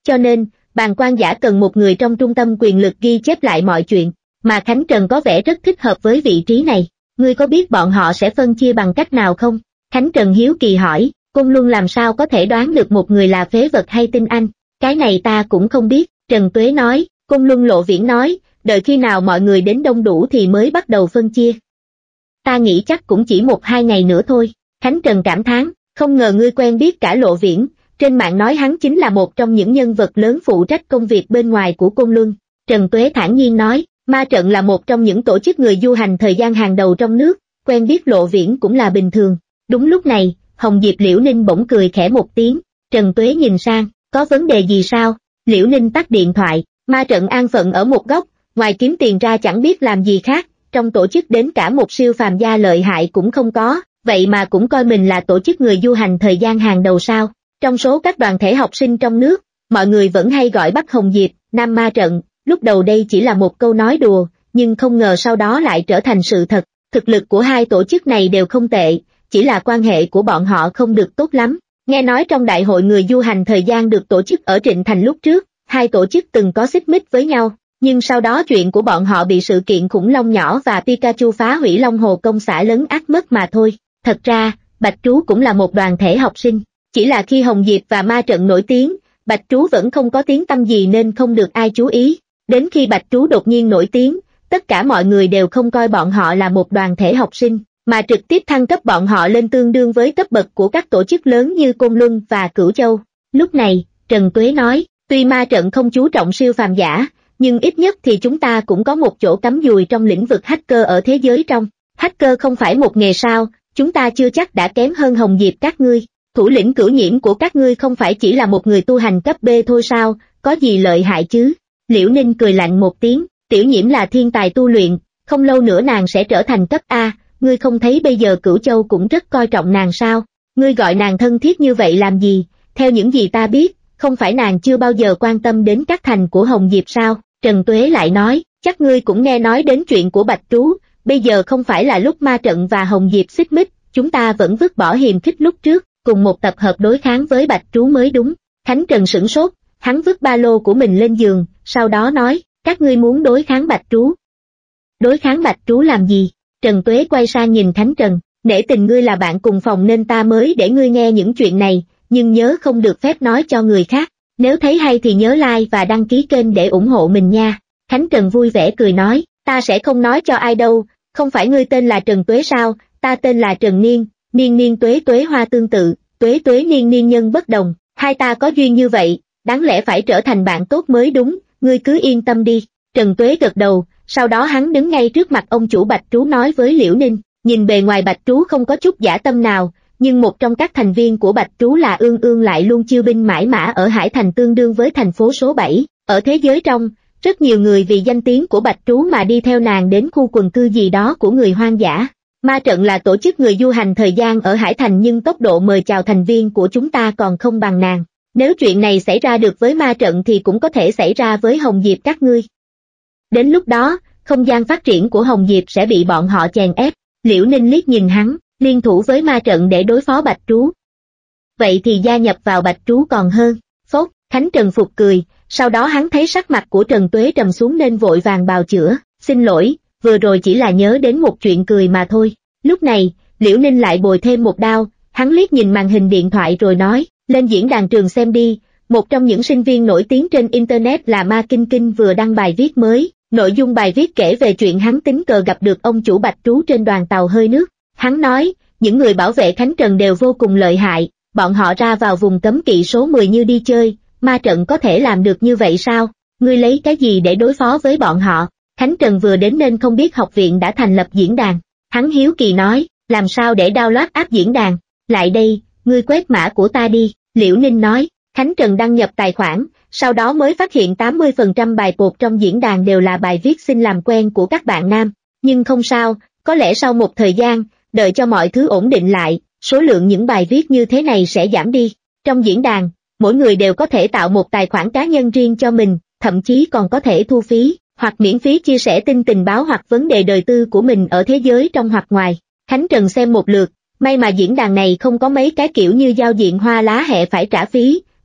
cho nên, bàng quan giả cần một người trong trung tâm quyền lực ghi chép lại mọi chuyện, mà Khánh Trần có vẻ rất thích hợp với vị trí này. Ngươi có biết bọn họ sẽ phân chia bằng cách nào không? Khánh Trần hiếu kỳ hỏi. Côn Luân làm sao có thể đoán được một người là phế vật hay tinh anh? Cái này ta cũng không biết, Trần Tuế nói. Côn Luân Lộ Viễn nói, đợi khi nào mọi người đến đông đủ thì mới bắt đầu phân chia. Ta nghĩ chắc cũng chỉ một hai ngày nữa thôi. Khánh Trần cảm thán, không ngờ ngươi quen biết cả Lộ Viễn, trên mạng nói hắn chính là một trong những nhân vật lớn phụ trách công việc bên ngoài của Côn Luân. Trần Tuế thản nhiên nói, ma trận là một trong những tổ chức người du hành thời gian hàng đầu trong nước, quen biết Lộ Viễn cũng là bình thường. Đúng lúc này, Hồng Diệp Liễu Ninh bỗng cười khẽ một tiếng, Trần Tuế nhìn sang, có vấn đề gì sao? Liễu Ninh tắt điện thoại, ma trận an phận ở một góc, ngoài kiếm tiền ra chẳng biết làm gì khác, trong tổ chức đến cả một siêu phàm gia lợi hại cũng không có, vậy mà cũng coi mình là tổ chức người du hành thời gian hàng đầu sao? Trong số các đoàn thể học sinh trong nước, mọi người vẫn hay gọi Bắc Hồng Diệp, Nam ma trận, lúc đầu đây chỉ là một câu nói đùa, nhưng không ngờ sau đó lại trở thành sự thật. Thực lực của hai tổ chức này đều không tệ, chỉ là quan hệ của bọn họ không được tốt lắm. Nghe nói trong đại hội người du hành thời gian được tổ chức ở Trịnh Thành lúc trước, hai tổ chức từng có xích mích với nhau, nhưng sau đó chuyện của bọn họ bị sự kiện khủng long nhỏ và Pikachu phá hủy Long Hồ công xã lấn át mất mà thôi. Thật ra, Bạch Trú cũng là một đoàn thể học sinh, chỉ là khi Hồng Diệp và ma trận nổi tiếng, Bạch Trú vẫn không có tiếng tăm gì nên không được ai chú ý. Đến khi Bạch Trú đột nhiên nổi tiếng, tất cả mọi người đều không coi bọn họ là một đoàn thể học sinh, mà trực tiếp thăng cấp bọn họ lên tương đương với cấp bậc của các tổ chức lớn như Côn Luân và Cửu Châu. Lúc này, Trần Tuế nói, tuy ma trận không chú trọng siêu phàm giả, nhưng ít nhất thì chúng ta cũng có một chỗ cắm dùi trong lĩnh vực hacker ở thế giới trong. Hacker không phải một nghề sao, chúng ta chưa chắc đã kém hơn Hồng Diệp các ngươi. Thủ lĩnh Cửu Nhiễm của các ngươi không phải chỉ là một người tu hành cấp B thôi sao, có gì lợi hại chứ? Liễu Ninh cười lạnh một tiếng, Tiểu Nhiễm là thiên tài tu luyện, không lâu nữa nàng sẽ trở thành cấp A, ngươi không thấy bây giờ Cửu Châu cũng rất coi trọng nàng sao? Ngươi gọi nàng thân thiết như vậy làm gì? Theo những gì ta biết, không phải nàng chưa bao giờ quan tâm đến các thành của Hồng Diệp sao? Trần Tuế lại nói, chắc ngươi cũng nghe nói đến chuyện của Bạch Trú, bây giờ không phải là lúc ma trận và Hồng Diệp xích mích, chúng ta vẫn vứt bỏ hiềm khích lúc trước, cùng một tập hợp đối kháng với Bạch Trú mới đúng. Khánh Trần sửng sốt, hắn vứt ba lô của mình lên giường, sau đó nói, các ngươi muốn đối kháng Bạch Trú. Đối kháng Bạch Trú làm gì? Trần Tuế quay sang nhìn Khánh Trần, nể tình ngươi là bạn cùng phòng nên ta mới để ngươi nghe những chuyện này, nhưng nhớ không được phép nói cho người khác. Nếu thấy hay thì nhớ like và đăng ký kênh để ủng hộ mình nha. Khánh Trần vui vẻ cười nói, ta sẽ không nói cho ai đâu, không phải ngươi tên là Trần Tuế sao, ta tên là Trần Niên, niên niên tuế tuế hoa tương tự, tuế tuế niên niên nhân bất đồng, hai ta có duyên như vậy, đáng lẽ phải trở thành bạn tốt mới đúng, ngươi cứ yên tâm đi. Trần Tuế gật đầu, sau đó hắn đứng ngay trước mặt ông chủ Bạch Trú nói với Liễu Ninh, nhìn bề ngoài Bạch Trú không có chút dã tâm nào, nhưng một trong các thành viên của Bạch Trú là Ương Ương lại luôn chiêu binh mãi mã ở Hải Thành tương đương với thành phố số bảy, ở thế giới trong, rất nhiều người vì danh tiếng của Bạch Trú mà đi theo nàng đến khu quần cư gì đó của người hoang dã. Ma trận là tổ chức người du hành thời gian ở Hải Thành nhưng tốc độ mời chào thành viên của chúng ta còn không bằng nàng. Nếu chuyện này xảy ra được với ma trận thì cũng có thể xảy ra với Hồng Diệp các ngươi. Đến lúc đó, không gian phát triển của Hồng Diệp sẽ bị bọn họ chèn ép. Liễu Ninh liếc nhìn hắn, liên thủ với ma trận để đối phó Bạch Trú. Vậy thì gia nhập vào Bạch Trú còn hơn. Phốt, Khánh Trần phục cười, sau đó hắn thấy sắc mặt của Trần Tuế trầm xuống nên vội vàng bào chữa, xin lỗi, vừa rồi chỉ là nhớ đến một chuyện cười mà thôi. Lúc này, Liễu Ninh lại bồi thêm một đao, hắn liếc nhìn màn hình điện thoại rồi nói, lên diễn đàn trường xem đi, một trong những sinh viên nổi tiếng trên Internet là Ma Kinh Kinh vừa đăng bài viết mới, nội dung bài viết kể về chuyện hắn tình cờ gặp được ông chủ Bạch Trú trên đoàn tàu hơi nước. Hắn nói, những người bảo vệ Khánh Trần đều vô cùng lợi hại, bọn họ ra vào vùng cấm kỵ số mười như đi chơi, ma trận có thể làm được như vậy sao? Ngươi lấy cái gì để đối phó với bọn họ? Khánh Trần vừa đến nên không biết học viện đã thành lập diễn đàn. Hắn hiếu kỳ nói, làm sao để download app diễn đàn? Lại đây, ngươi quét mã của ta đi, Liễu Ninh nói. Khánh Trần đăng nhập tài khoản, sau đó mới phát hiện tám mươi phần trăm bài post trong diễn đàn đều là bài viết xin làm quen của các bạn nam. Nhưng không sao, có lẽ sau một thời gian, đợi cho mọi thứ ổn định lại, số lượng những bài viết như thế này sẽ giảm đi. Trong diễn đàn, mỗi người đều có thể tạo một tài khoản cá nhân riêng cho mình, thậm chí còn có thể thu phí, hoặc miễn phí chia sẻ tin tình báo hoặc vấn đề đời tư của mình ở thế giới trong hoặc ngoài. Khánh Trần xem một lượt, may mà diễn đàn này không có mấy cái kiểu như giao diện hoa lá hẹ phải trả phí,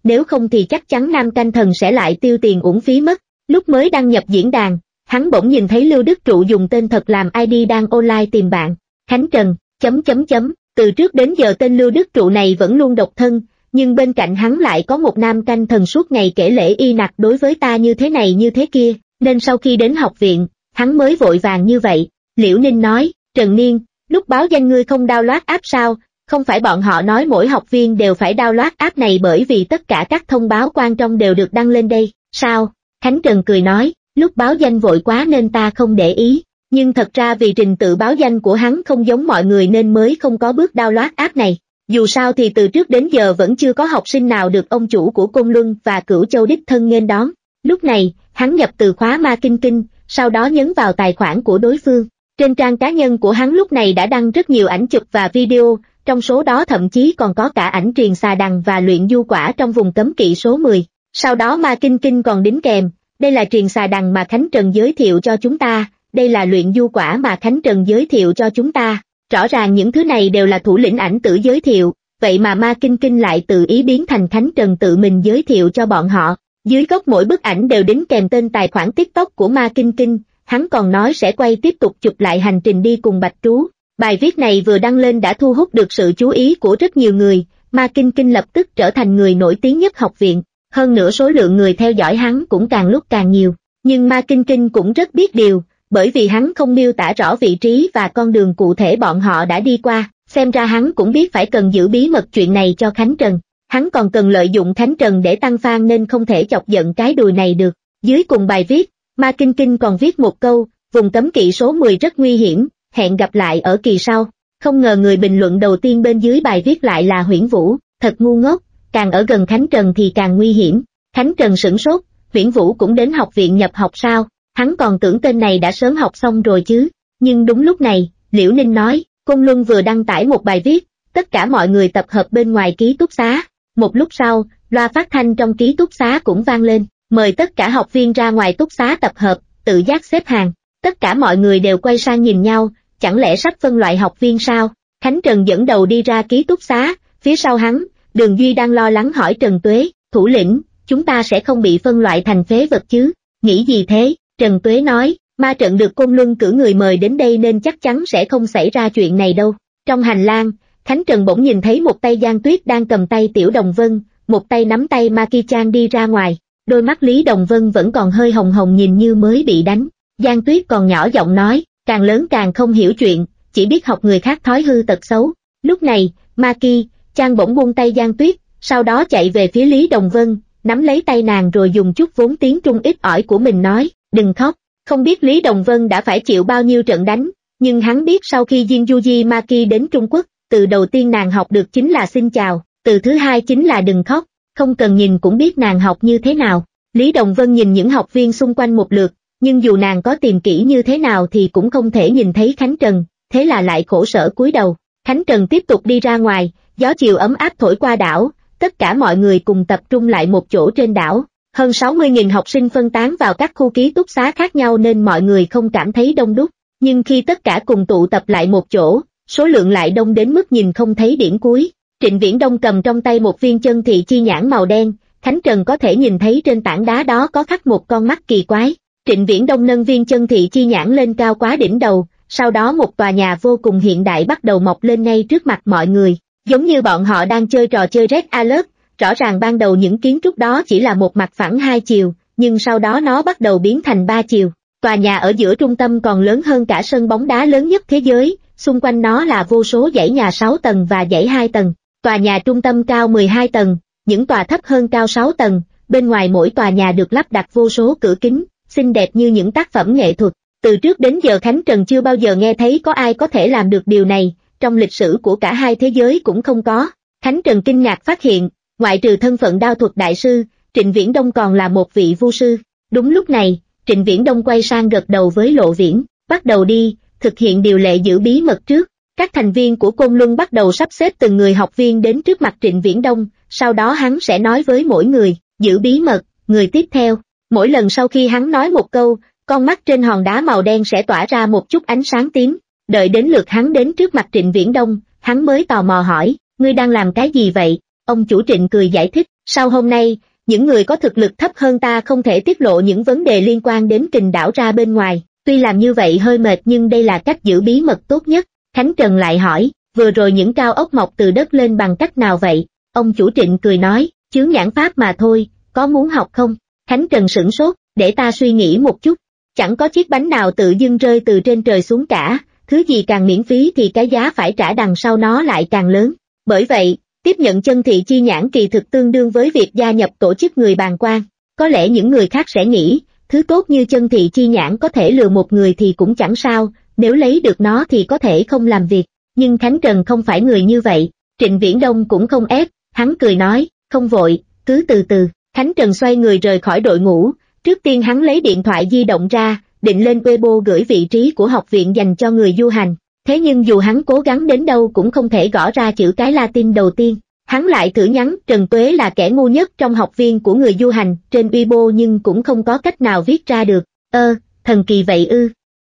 nếu không thì chắc chắn Nam Canh Thần sẽ lại tiêu tiền uổng phí mất. Lúc mới đăng nhập diễn đàn, hắn bỗng nhìn thấy Lưu Đức Trụ dùng tên thật làm i đê đang online tìm bạn. Khánh Trần, chấm chấm chấm, từ trước đến giờ tên Lưu Đức Trụ này vẫn luôn độc thân, nhưng bên cạnh hắn lại có một Nam Canh Thần suốt ngày kể lể y nặc đối với ta như thế này như thế kia, nên sau khi đến học viện, hắn mới vội vàng như vậy. Liễu Ninh nói, Trần Niên, lúc báo danh ngươi không download app sao, không phải bọn họ nói mỗi học viên đều phải download app này bởi vì tất cả các thông báo quan trọng đều được đăng lên đây, sao? Khánh Trần cười nói, lúc báo danh vội quá nên ta không để ý, nhưng thật ra vì trình tự báo danh của hắn không giống mọi người nên mới không có bước download app này. Dù sao thì từ trước đến giờ vẫn chưa có học sinh nào được ông chủ của Côn Luân và Cửu Châu đích thân nghênh đón. Lúc này, hắn nhập từ khóa Ma Kinh Kinh, sau đó nhấn vào tài khoản của đối phương. Trên trang cá nhân của hắn lúc này đã đăng rất nhiều ảnh chụp và video, trong số đó thậm chí còn có cả ảnh truyền xà đằng và luyện du quả trong vùng cấm kỵ số mười. Sau đó Ma Kinh Kinh còn đính kèm, đây là truyền xà đằng mà Khánh Trần giới thiệu cho chúng ta, đây là luyện du quả mà Khánh Trần giới thiệu cho chúng ta. Rõ ràng những thứ này đều là thủ lĩnh ảnh tử giới thiệu, vậy mà Ma Kinh Kinh lại tự ý biến thành Khánh Trần tự mình giới thiệu cho bọn họ. Dưới góc mỗi bức ảnh đều đính kèm tên tài khoản TikTok của Ma Kinh Kinh, hắn còn nói sẽ quay tiếp tục chụp lại hành trình đi cùng Bạch Trú. Bài viết này vừa đăng lên đã thu hút được sự chú ý của rất nhiều người, Ma Kinh Kinh lập tức trở thành người nổi tiếng nhất học viện, hơn nữa số lượng người theo dõi hắn cũng càng lúc càng nhiều. Nhưng Ma Kinh Kinh cũng rất biết điều, bởi vì hắn không miêu tả rõ vị trí và con đường cụ thể bọn họ đã đi qua, xem ra hắn cũng biết phải cần giữ bí mật chuyện này cho Khánh Trần. Hắn còn cần lợi dụng Khánh Trần để tăng fan nên không thể chọc giận cái đùi này được. Dưới cùng bài viết, Ma Kinh Kinh còn viết một câu, vùng cấm kỵ số mười rất nguy hiểm, hẹn gặp lại ở kỳ sau. Không ngờ người bình luận đầu tiên bên dưới bài viết lại là Huyễn Vũ, thật ngu ngốc, càng ở gần Khánh Trần thì càng nguy hiểm. Khánh Trần sửng sốt, Huyễn Vũ cũng đến học viện nhập học sao, hắn còn tưởng tên này đã sớm học xong rồi chứ. Nhưng đúng lúc này, Liễu Ninh nói, Côn Luân vừa đăng tải một bài viết, tất cả mọi người tập hợp bên ngoài ký túc xá. Một lúc sau, loa phát thanh trong ký túc xá cũng vang lên, mời tất cả học viên ra ngoài túc xá tập hợp, tự giác xếp hàng. Tất cả mọi người đều quay sang nhìn nhau, chẳng lẽ sắp phân loại học viên sao? Khánh Trần dẫn đầu đi ra ký túc xá, phía sau hắn, Đường Duy đang lo lắng hỏi Trần Tuế, thủ lĩnh, chúng ta sẽ không bị phân loại thành phế vật chứ? Nghĩ gì thế? Trần Tuế nói, ma trận được Côn Luân cử người mời đến đây nên chắc chắn sẽ không xảy ra chuyện này đâu. Trong hành lang, Khánh Trần bỗng nhìn thấy một tay Giang Tuyết đang cầm tay Tiểu Đồng Vân, một tay nắm tay Maki-chan đi ra ngoài, đôi mắt Lý Đồng Vân vẫn còn hơi hồng hồng nhìn như mới bị đánh. Giang Tuyết còn nhỏ giọng nói, càng lớn càng không hiểu chuyện, chỉ biết học người khác thói hư tật xấu. Lúc này, Maki-chan bỗng buông tay Giang Tuyết, sau đó chạy về phía Lý Đồng Vân, nắm lấy tay nàng rồi dùng chút vốn tiếng Trung ít ỏi của mình nói, đừng khóc. Không biết Lý Đồng Vân đã phải chịu bao nhiêu trận đánh, nhưng hắn biết sau khi Jinjuji Maki đến Trung Quốc, từ đầu tiên nàng học được chính là xin chào, từ thứ hai chính là đừng khóc, không cần nhìn cũng biết nàng học như thế nào. Lý Đồng Vân nhìn những học viên xung quanh một lượt, nhưng dù nàng có tìm kỹ như thế nào thì cũng không thể nhìn thấy Khánh Trần, thế là lại khổ sở cúi đầu. Khánh Trần tiếp tục đi ra ngoài, gió chiều ấm áp thổi qua đảo, tất cả mọi người cùng tập trung lại một chỗ trên đảo. Hơn sáu mươi nghìn học sinh phân tán vào các khu ký túc xá khác nhau nên mọi người không cảm thấy đông đúc, nhưng khi tất cả cùng tụ tập lại một chỗ, số lượng lại đông đến mức nhìn không thấy điểm cuối. Trịnh Viễn Đông cầm trong tay một viên chân thị chi nhãn màu đen, Khánh Trần có thể nhìn thấy trên tảng đá đó có khắc một con mắt kỳ quái. Trịnh Viễn Đông nâng viên chân thị chi nhãn lên cao quá đỉnh đầu, sau đó một tòa nhà vô cùng hiện đại bắt đầu mọc lên ngay trước mặt mọi người, giống như bọn họ đang chơi trò chơi Red Alert. Rõ ràng ban đầu những kiến trúc đó chỉ là một mặt phẳng hai chiều, nhưng sau đó nó bắt đầu biến thành ba chiều. Tòa nhà ở giữa trung tâm còn lớn hơn cả sân bóng đá lớn nhất thế giới, xung quanh nó là vô số dãy nhà sáu tầng và dãy hai tầng. Tòa nhà trung tâm cao mười hai tầng, những tòa thấp hơn cao sáu tầng, bên ngoài mỗi tòa nhà được lắp đặt vô số cửa kính, xinh đẹp như những tác phẩm nghệ thuật. Từ trước đến giờ Khánh Trần chưa bao giờ nghe thấy có ai có thể làm được điều này, trong lịch sử của cả hai thế giới cũng không có. Khánh Trần kinh ngạc phát hiện, ngoại trừ thân phận đao thuật đại sư, Trịnh Viễn Đông còn là một vị vu sư. Đúng lúc này, Trịnh Viễn Đông quay sang gật đầu với Lộ Viễn, bắt đầu đi, thực hiện điều lệ giữ bí mật trước. Các thành viên của Côn Luân bắt đầu sắp xếp từng người học viên đến trước mặt Trịnh Viễn Đông, sau đó hắn sẽ nói với mỗi người, giữ bí mật, người tiếp theo. Mỗi lần sau khi hắn nói một câu, con mắt trên hòn đá màu đen sẽ tỏa ra một chút ánh sáng tím. Đợi đến lượt hắn đến trước mặt Trịnh Viễn Đông, hắn mới tò mò hỏi, ngươi đang làm cái gì vậy? Ông chủ Trịnh cười giải thích, Sau hôm nay, những người có thực lực thấp hơn ta không thể tiết lộ những vấn đề liên quan đến Kình đảo ra bên ngoài, tuy làm như vậy hơi mệt nhưng đây là cách giữ bí mật tốt nhất. Khánh Trần lại hỏi, vừa rồi những cao ốc mọc từ đất lên bằng cách nào vậy? Ông chủ Trịnh cười nói, chướng nhãn pháp mà thôi, có muốn học không? Khánh Trần sửng sốt, để ta suy nghĩ một chút. Chẳng có chiếc bánh nào tự dưng rơi từ trên trời xuống cả, thứ gì càng miễn phí thì cái giá phải trả đằng sau nó lại càng lớn. Bởi vậy, tiếp nhận chân thị chi nhãn kỳ thực tương đương với việc gia nhập tổ chức người bàng quan. Có lẽ những người khác sẽ nghĩ, thứ tốt như chân thị chi nhãn có thể lừa một người thì cũng chẳng sao, nếu lấy được nó thì có thể không làm việc. Nhưng Khánh Trần không phải người như vậy, Trịnh Viễn Đông cũng không ép, hắn cười nói, không vội, cứ từ từ. Khánh Trần xoay người rời khỏi đội ngũ, trước tiên hắn lấy điện thoại di động ra, định lên Weibo gửi vị trí của học viện dành cho người du hành. Thế nhưng dù hắn cố gắng đến đâu cũng không thể gõ ra chữ cái Latin đầu tiên. Hắn lại thử nhắn Trần Tuế là kẻ ngu nhất trong học viên của người du hành trên Weibo nhưng cũng không có cách nào viết ra được. Ơ, thần kỳ vậy ư?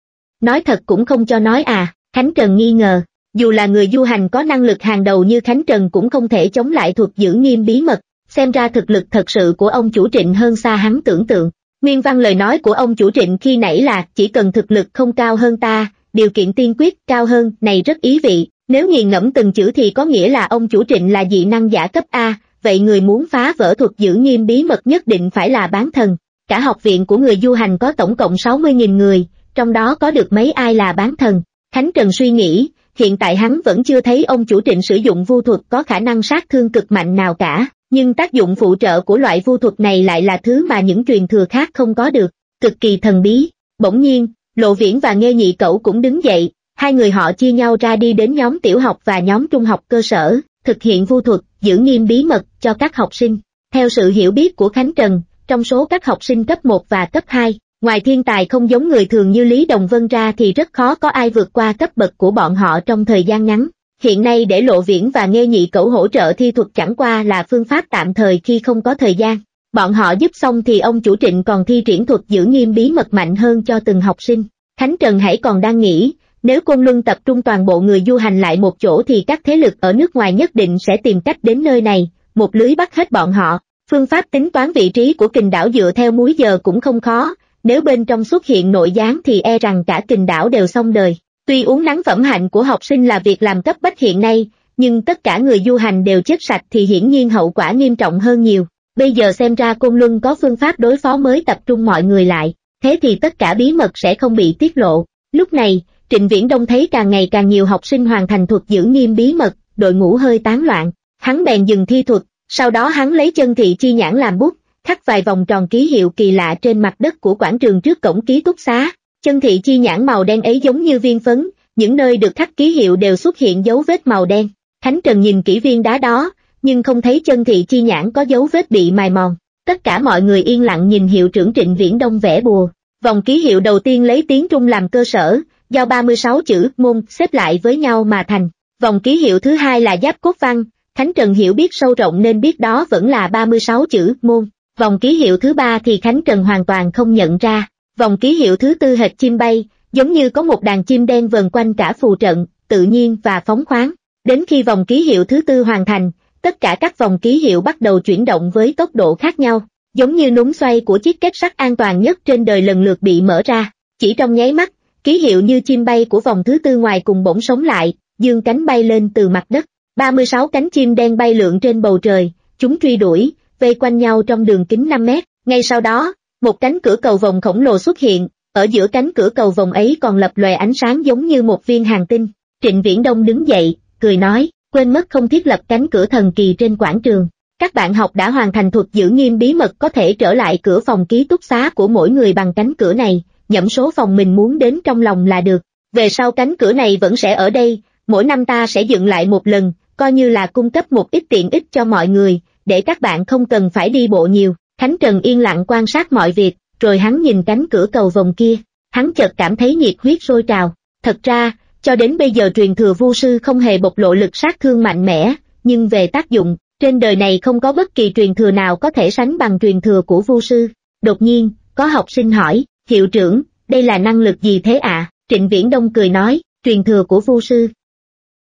Nói thật cũng không cho nói à? Khánh Trần nghi ngờ. Dù là người du hành có năng lực hàng đầu như Khánh Trần cũng không thể chống lại thuật giữ nghiêm bí mật. Xem ra thực lực thật sự của ông chủ Trịnh hơn xa hắn tưởng tượng. Nguyên văn lời nói của ông chủ Trịnh khi nãy là chỉ cần thực lực không cao hơn ta, điều kiện tiên quyết cao hơn này rất ý vị. Nếu nghiền ngẫm từng chữ thì có nghĩa là ông chủ Trịnh là dị năng giả cấp A, vậy người muốn phá vỡ thuật giữ nghiêm bí mật nhất định phải là bán thần. Cả học viện của người du hành có tổng cộng sáu mươi nghìn người, trong đó có được mấy ai là bán thần. Khánh Trần suy nghĩ, hiện tại hắn vẫn chưa thấy ông chủ Trịnh sử dụng vu thuật có khả năng sát thương cực mạnh nào cả, nhưng tác dụng phụ trợ của loại vu thuật này lại là thứ mà những truyền thừa khác không có được, cực kỳ thần bí. Bỗng nhiên, Lộ Viễn và Nghê Nhị Cẩu cũng đứng dậy, hai người họ chia nhau ra đi đến nhóm tiểu học và nhóm trung học cơ sở, thực hiện vu thuật, giữ nghiêm bí mật cho các học sinh. Theo sự hiểu biết của Khánh Trần, trong số các học sinh cấp một và cấp hai, ngoài thiên tài không giống người thường như Lý Đồng Vân ra thì rất khó có ai vượt qua cấp bậc của bọn họ trong thời gian ngắn. Hiện nay để Lộ Viễn và Nghê Nhị Cẩu hỗ trợ thi thuật chẳng qua là phương pháp tạm thời khi không có thời gian. Bọn họ giúp xong thì ông chủ Trịnh còn thi triển thuật giữ nghiêm bí mật mạnh hơn cho từng học sinh. Khánh Trần hãy còn đang nghĩ, nếu Côn Luân tập trung toàn bộ người du hành lại một chỗ thì các thế lực ở nước ngoài nhất định sẽ tìm cách đến nơi này, một lưới bắt hết bọn họ. Phương pháp tính toán vị trí của Kình đảo dựa theo múi giờ cũng không khó, nếu bên trong xuất hiện nội gián thì e rằng cả Kình đảo đều xong đời. Tuy uống nắng phẩm hạnh của học sinh là việc làm cấp bách hiện nay, nhưng tất cả người du hành đều chết sạch thì hiển nhiên hậu quả nghiêm trọng hơn nhiều. Bây giờ xem ra Côn Luân có phương pháp đối phó mới tập trung mọi người lại, thế thì tất cả bí mật sẽ không bị tiết lộ. Lúc này, Trịnh Viễn Đông thấy càng ngày càng nhiều học sinh hoàn thành thuật giữ nghiêm bí mật, đội ngũ hơi tán loạn. Hắn bèn dừng thi thuật, sau đó hắn lấy chân thị chi nhãn làm bút, khắc vài vòng tròn ký hiệu kỳ lạ trên mặt đất của quảng trường trước cổng ký túc xá. Chân thị chi nhãn màu đen ấy giống như viên phấn, những nơi được khắc ký hiệu đều xuất hiện dấu vết màu đen. Khánh Trần nhìn kỹ viên đá đó, nhưng không thấy chân thị chi nhãn có dấu vết bị mài mòn. Tất cả mọi người yên lặng nhìn hiệu trưởng Trịnh Viễn Đông vẽ bùa. Vòng ký hiệu đầu tiên lấy tiếng Trung làm cơ sở, do ba mươi sáu chữ môn xếp lại với nhau mà thành. Vòng ký hiệu thứ hai là giáp cốt văn, Khánh Trần hiểu biết sâu rộng nên biết đó vẫn là ba mươi sáu chữ môn. Vòng ký hiệu thứ ba thì Khánh Trần hoàn toàn không nhận ra. Vòng ký hiệu thứ tư hệt chim bay, giống như có một đàn chim đen vần quanh cả phù trận, tự nhiên và phóng khoáng. Đến khi vòng ký hiệu thứ tư hoàn thành, tất cả các vòng ký hiệu bắt đầu chuyển động với tốc độ khác nhau, giống như núm xoay của chiếc kết sắt an toàn nhất trên đời lần lượt bị mở ra. Chỉ trong nháy mắt, ký hiệu như chim bay của vòng thứ tư ngoài cùng bỗng sống lại, dương cánh bay lên từ mặt đất. ba mươi sáu cánh chim đen bay lượn trên bầu trời, chúng truy đuổi, vây quanh nhau trong đường kính năm mét. Ngay sau đó, một cánh cửa cầu vồng khổng lồ xuất hiện, ở giữa cánh cửa cầu vồng ấy còn lập lòe ánh sáng giống như một viên hành tinh. Trịnh Viễn Đông đứng dậy, cười nói, quên mất không thiết lập cánh cửa thần kỳ trên quảng trường. Các bạn học đã hoàn thành thuật giữ nghiêm bí mật có thể trở lại cửa phòng ký túc xá của mỗi người bằng cánh cửa này, nhẩm số phòng mình muốn đến trong lòng là được. Về sau cánh cửa này vẫn sẽ ở đây, mỗi năm ta sẽ dựng lại một lần, coi như là cung cấp một ít tiện ích cho mọi người, để các bạn không cần phải đi bộ nhiều. Khánh Trần yên lặng quan sát mọi việc, rồi hắn nhìn cánh cửa cầu vồng kia, hắn chợt cảm thấy nhiệt huyết sôi trào. Thật ra, cho đến bây giờ truyền thừa vu sư không hề bộc lộ lực sát thương mạnh mẽ, nhưng về tác dụng, trên đời này không có bất kỳ truyền thừa nào có thể sánh bằng truyền thừa của vu sư. Đột nhiên, có học sinh hỏi, hiệu trưởng, đây là năng lực gì thế ạ? À? Trịnh Viễn Đông cười nói, truyền thừa của vu sư.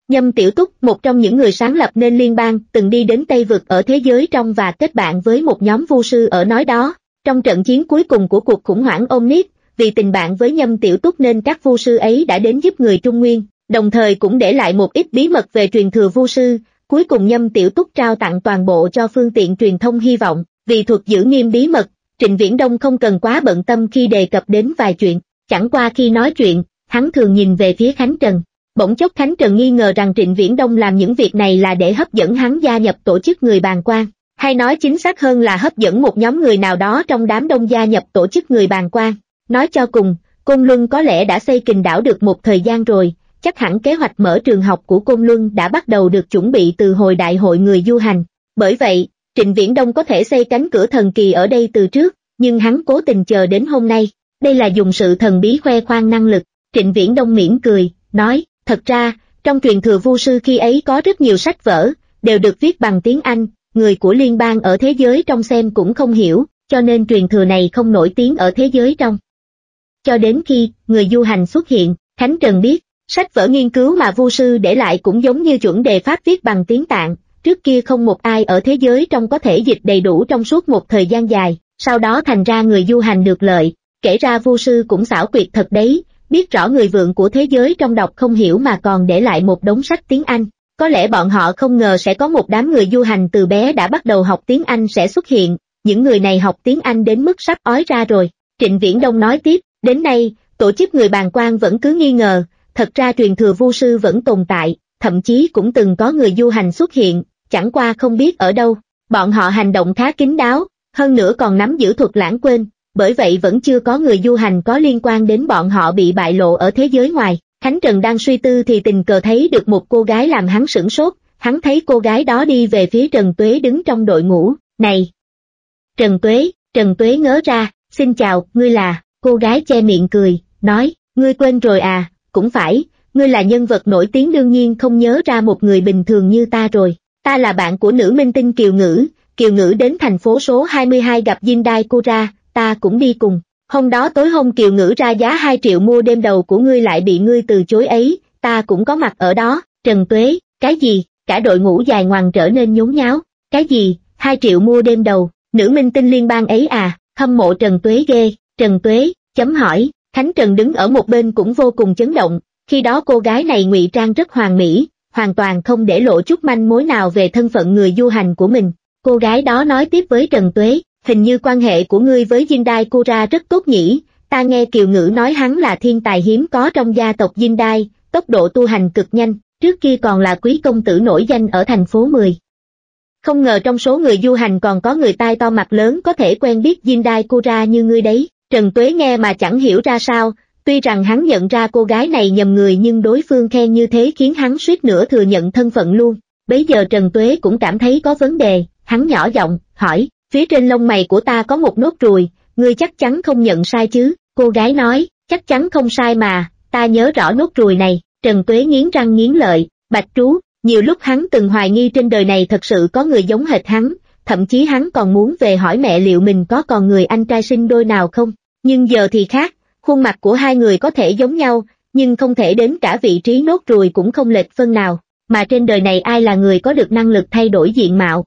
Nhâm Tiểu Túc, một trong những người sáng lập nên liên bang, từng đi đến Tây Vực ở thế giới trong và kết bạn với một nhóm vu sư ở nói đó. Trong trận chiến cuối cùng của cuộc khủng hoảng Omnis, vì tình bạn với Nhâm Tiểu Túc nên các vu sư ấy đã đến giúp người Trung Nguyên, đồng thời cũng để lại một ít bí mật về truyền thừa vu sư. Cuối cùng Nhâm Tiểu Túc trao tặng toàn bộ cho phương tiện truyền thông hy vọng, vì thuật giữ nghiêm bí mật, Trịnh Viễn Đông không cần quá bận tâm khi đề cập đến vài chuyện, chẳng qua khi nói chuyện, hắn thường nhìn về phía Khánh Trần. Bỗng chốc Khánh Trần nghi ngờ rằng Trịnh Viễn Đông làm những việc này là để hấp dẫn hắn gia nhập tổ chức người bàng quan, hay nói chính xác hơn là hấp dẫn một nhóm người nào đó trong đám đông gia nhập tổ chức người bàng quan. Nói cho cùng, Côn Luân có lẽ đã xây Kình Đảo được một thời gian rồi, chắc hẳn kế hoạch mở trường học của Côn Luân đã bắt đầu được chuẩn bị từ hồi đại hội người du hành. Bởi vậy, Trịnh Viễn Đông có thể xây cánh cửa thần kỳ ở đây từ trước, nhưng hắn cố tình chờ đến hôm nay. Đây là dùng sự thần bí khoe khoang năng lực. Trịnh Viễn Đông mỉm cười, nói, thật ra, trong truyền thừa vu sư khi ấy có rất nhiều sách vở, đều được viết bằng tiếng Anh, người của liên bang ở thế giới trong xem cũng không hiểu, cho nên truyền thừa này không nổi tiếng ở thế giới trong. Cho đến khi, người du hành xuất hiện, Khánh Trần biết, sách vở nghiên cứu mà vu sư để lại cũng giống như chuẩn đề pháp viết bằng tiếng Tạng, trước kia không một ai ở thế giới trong có thể dịch đầy đủ trong suốt một thời gian dài, sau đó thành ra người du hành được lợi, kể ra vu sư cũng xảo quyệt thật đấy, biết rõ người vượng của thế giới trong đọc không hiểu mà còn để lại một đống sách tiếng Anh. Có lẽ bọn họ không ngờ sẽ có một đám người du hành từ bé đã bắt đầu học tiếng Anh sẽ xuất hiện, những người này học tiếng Anh đến mức sắp ói ra rồi. Trịnh Viễn Đông nói tiếp, đến nay, tổ chức người bàng quan vẫn cứ nghi ngờ, thật ra truyền thừa vu sư vẫn tồn tại, thậm chí cũng từng có người du hành xuất hiện, chẳng qua không biết ở đâu. Bọn họ hành động khá kín đáo, hơn nữa còn nắm giữ thuật lãng quên, bởi vậy vẫn chưa có người du hành có liên quan đến bọn họ bị bại lộ ở thế giới ngoài. Khánh Trần đang suy tư thì tình cờ thấy được một cô gái làm hắn sửng sốt, hắn thấy cô gái đó đi về phía Trần Tuế đứng trong đội ngũ, này! Trần Tuế, Trần Tuế ngớ ra, xin chào, ngươi là, cô gái che miệng cười, nói, ngươi quên rồi à, cũng phải, ngươi là nhân vật nổi tiếng đương nhiên không nhớ ra một người bình thường như ta rồi, ta là bạn của nữ minh tinh Kiều Ngữ, Kiều Ngữ đến thành phố số hai mươi hai gặp Jindai Kura, ta cũng đi cùng. Hôm đó tối hôm Kiều Ngữ ra giá hai triệu mua đêm đầu của ngươi lại bị ngươi từ chối ấy, ta cũng có mặt ở đó. Trần Tuế, cái gì? Cả đội ngũ dài ngoằng trở nên nhốn nháo. Cái gì? Hai triệu mua đêm đầu, nữ minh tinh liên bang ấy à? Hâm mộ Trần Tuế ghê. Trần Tuế, chấm hỏi. Khánh Trần đứng ở một bên cũng vô cùng chấn động, khi đó cô gái này ngụy trang rất hoàn mỹ, hoàn toàn không để lộ chút manh mối nào về thân phận người du hành của mình. Cô gái đó nói tiếp với Trần Tuế, hình như quan hệ của ngươi với Jindai Kura rất tốt nhỉ, ta nghe Kiều Ngữ nói hắn là thiên tài hiếm có trong gia tộc Jindai, tốc độ tu hành cực nhanh, trước kia còn là quý công tử nổi danh ở thành phố mười. Không ngờ trong số người du hành còn có người tai to mặt lớn có thể quen biết Jindai Kura như ngươi đấy. Trần Tuế nghe mà chẳng hiểu ra sao, tuy rằng hắn nhận ra cô gái này nhầm người nhưng đối phương khen như thế khiến hắn suýt nữa thừa nhận thân phận luôn. Bấy giờ Trần Tuế cũng cảm thấy có vấn đề, hắn nhỏ giọng, hỏi, phía trên lông mày của ta có một nốt ruồi, ngươi chắc chắn không nhận sai chứ? Cô gái nói, chắc chắn không sai mà, ta nhớ rõ nốt ruồi này. Trần Tuế nghiến răng nghiến lợi, Bạch Trú, nhiều lúc hắn từng hoài nghi trên đời này thật sự có người giống hệt hắn, thậm chí hắn còn muốn về hỏi mẹ liệu mình có còn người anh trai sinh đôi nào không. Nhưng giờ thì khác, khuôn mặt của hai người có thể giống nhau, nhưng không thể đến cả vị trí nốt ruồi cũng không lệch phân nào, mà trên đời này ai là người có được năng lực thay đổi diện mạo?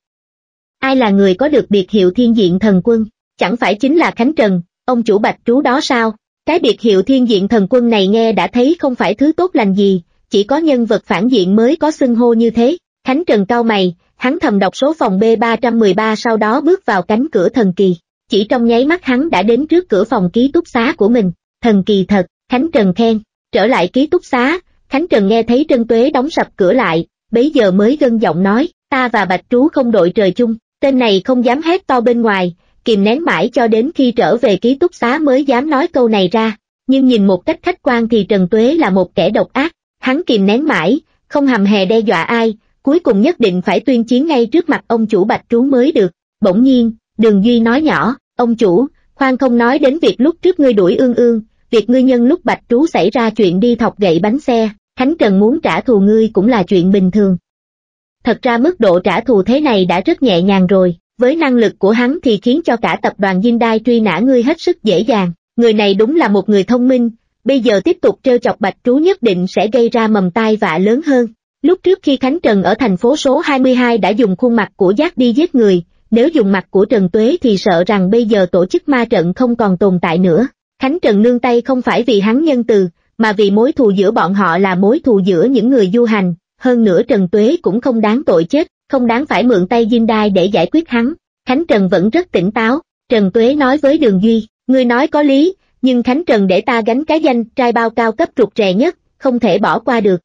Ai là người có được biệt hiệu thiên diện thần quân? Chẳng phải chính là Khánh Trần, ông chủ Bạch Trú đó sao? Cái biệt hiệu thiên diện thần quân này nghe đã thấy không phải thứ tốt lành gì, chỉ có nhân vật phản diện mới có xưng hô như thế. Khánh Trần cau mày, hắn thầm đọc số phòng B ba trăm mười ba sau đó bước vào cánh cửa thần kỳ. Chỉ trong nháy mắt hắn đã đến trước cửa phòng ký túc xá của mình. Thần kỳ thật, Khánh Trần khen. Trở lại ký túc xá, Khánh Trần nghe thấy Trân Tuế đóng sập cửa lại, bấy giờ mới gân giọng nói, ta và Bạch Trú không đội trời chung. Tên này không dám hét to bên ngoài, kìm nén mãi cho đến khi trở về ký túc xá mới dám nói câu này ra. Nhưng nhìn một cách khách quan thì Trần Tuế là một kẻ độc ác, hắn kìm nén mãi, không hầm hè đe dọa ai, cuối cùng nhất định phải tuyên chiến ngay trước mặt ông chủ Bạch Trú mới được. Bỗng nhiên, Đường Duy nói nhỏ, ông chủ, khoan không nói đến việc lúc trước ngươi đuổi Ương Ương, việc ngươi nhân lúc Bạch Trú xảy ra chuyện đi thọc gậy bánh xe, Khánh Trần muốn trả thù ngươi cũng là chuyện bình thường. Thật ra mức độ trả thù thế này đã rất nhẹ nhàng rồi, với năng lực của hắn thì khiến cho cả tập đoàn Jindai truy nã ngươi hết sức dễ dàng. Người này đúng là một người thông minh, bây giờ tiếp tục trêu chọc Bạch Trú nhất định sẽ gây ra mầm tai vạ lớn hơn. Lúc trước khi Khánh Trần ở thành phố số hai mươi hai đã dùng khuôn mặt của Giác đi giết người, nếu dùng mặt của Trần Tuế thì sợ rằng bây giờ tổ chức ma trận không còn tồn tại nữa. Khánh Trần nương tay không phải vì hắn nhân từ, mà vì mối thù giữa bọn họ là mối thù giữa những người du hành, hơn nữa Trần Tuế cũng không đáng tội chết, không đáng phải mượn tay Dinh Đai để giải quyết hắn. Khánh Trần vẫn rất tỉnh táo, Trần Tuế nói với Đường Duy, ngươi nói có lý, nhưng Khánh Trần để ta gánh cái danh trai bao cao cấp rụt rè nhất, không thể bỏ qua được.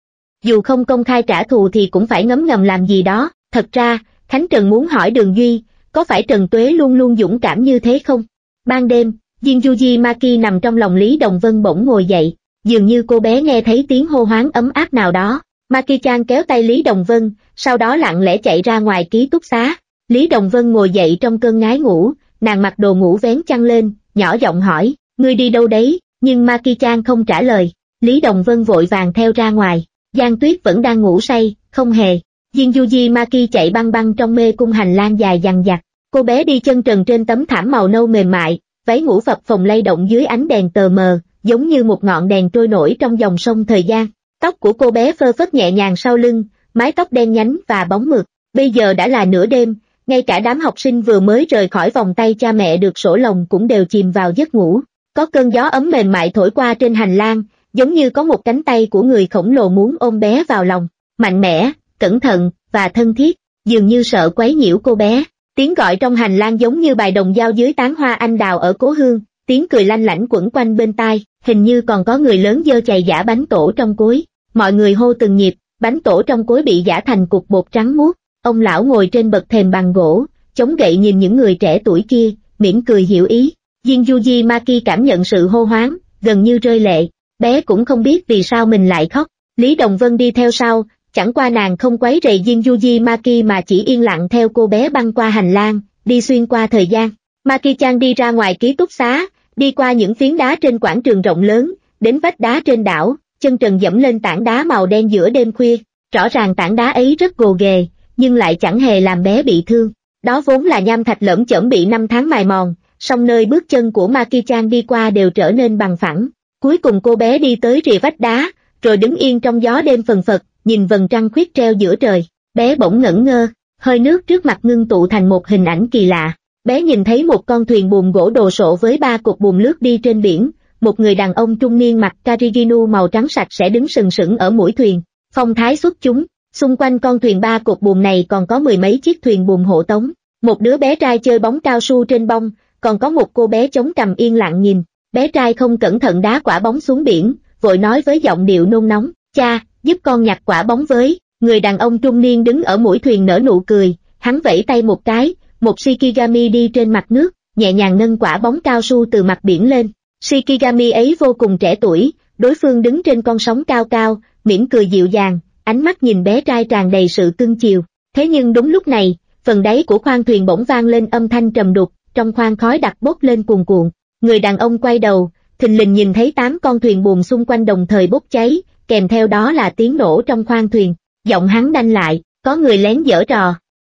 Dù không công khai trả thù thì cũng phải ngấm ngầm làm gì đó. Thật ra, Khánh Trần muốn hỏi Đường Duy, có phải Trần Tuế luôn luôn dũng cảm như thế không? Ban đêm, Jinjuji Maki nằm trong lòng Lý Đồng Vân bỗng ngồi dậy, dường như cô bé nghe thấy tiếng hô hoán ấm áp nào đó. Maki-chan kéo tay Lý Đồng Vân, sau đó lặng lẽ chạy ra ngoài ký túc xá. Lý Đồng Vân ngồi dậy trong cơn ngái ngủ, nàng mặc đồ ngủ vén chăn lên, nhỏ giọng hỏi, ngươi đi đâu đấy, nhưng Maki-chan không trả lời. Lý Đồng Vân vội vàng theo ra ngoài, Giang Tuyết vẫn đang ngủ say, không hề. Jinjuji Maki chạy băng băng trong mê cung hành lang dài dằng dặc, cô bé đi chân trần trên tấm thảm màu nâu mềm mại, váy ngủ phập phồng lay động dưới ánh đèn tờ mờ, giống như một ngọn đèn trôi nổi trong dòng sông thời gian. Tóc của cô bé phơ phất nhẹ nhàng sau lưng, mái tóc đen nhánh và bóng mượt. Bây giờ đã là nửa đêm, ngay cả đám học sinh vừa mới rời khỏi vòng tay cha mẹ được sổ lồng cũng đều chìm vào giấc ngủ. Có cơn gió ấm mềm mại thổi qua trên hành lang, giống như có một cánh tay của người khổng lồ muốn ôm bé vào lòng, mạnh mẽ, cẩn thận và thân thiết, dường như sợ quấy nhiễu cô bé. Tiếng gọi trong hành lang giống như bài đồng dao dưới tán hoa anh đào ở cố hương, tiếng cười lanh lảnh quẩn quanh bên tai, hình như còn có người lớn giơ chày giã bánh tổ trong cối. Mọi người hô từng nhịp, bánh tổ trong cối bị giã thành cục bột trắng muốt. Ông lão ngồi trên bậc thềm bằng gỗ, chống gậy nhìn những người trẻ tuổi kia, mỉm cười hiểu ý. Jinjuji Maki cảm nhận sự hô hoán, gần như rơi lệ. Bé cũng không biết vì sao mình lại khóc. Lý Đồng Vân đi theo sau, chẳng qua nàng không quấy rầy Jinjuji Maki mà chỉ yên lặng theo cô bé băng qua hành lang, đi xuyên qua thời gian. Maki-chan đi ra ngoài ký túc xá, đi qua những phiến đá trên quảng trường rộng lớn, đến vách đá trên đảo, chân trần dẫm lên tảng đá màu đen giữa đêm khuya. Rõ ràng tảng đá ấy rất gồ ghề, nhưng lại chẳng hề làm bé bị thương. Đó vốn là nham thạch lởm chởm bị năm tháng mài mòn, song nơi bước chân của Maki-chan đi qua đều trở nên bằng phẳng. Cuối cùng cô bé đi tới rìa vách đá, rồi đứng yên trong gió đêm phần phật, nhìn vầng trăng khuyết treo giữa trời. Bé bỗng ngẩn ngơ, hơi nước trước mặt ngưng tụ thành một hình ảnh kỳ lạ. Bé nhìn thấy một con thuyền buồm gỗ đồ sộ với ba cột buồm lướt đi trên biển, một người đàn ông trung niên mặc kariginu màu trắng sạch sẽ đứng sừng sững ở mũi thuyền, phong thái xuất chúng. Xung quanh con thuyền ba cột buồm này còn có mười mấy chiếc thuyền buồm hộ tống, một đứa bé trai chơi bóng cao su trên bông, còn có một cô bé chống cằm yên lặng nhìn. Bé trai không cẩn thận đá quả bóng xuống biển, vội nói với giọng điệu nôn nóng, cha, giúp con nhặt quả bóng với. Người đàn ông trung niên đứng ở mũi thuyền nở nụ cười, hắn vẫy tay một cái, một Shikigami đi trên mặt nước, nhẹ nhàng nâng quả bóng cao su từ mặt biển lên. Shikigami ấy vô cùng trẻ tuổi, đối phương đứng trên con sóng cao cao, mỉm cười dịu dàng, ánh mắt nhìn bé trai tràn đầy sự cưng chiều. Thế nhưng đúng lúc này, phần đáy của khoang thuyền bỗng vang lên âm thanh trầm đục, trong khoang khói đặc bốc lên cuồn cuộn. Người đàn ông quay đầu, thình lình nhìn thấy tám con thuyền buồm xung quanh đồng thời bốc cháy, kèm theo đó là tiếng nổ trong khoang thuyền. Giọng hắn đanh lại, có người lén giở trò.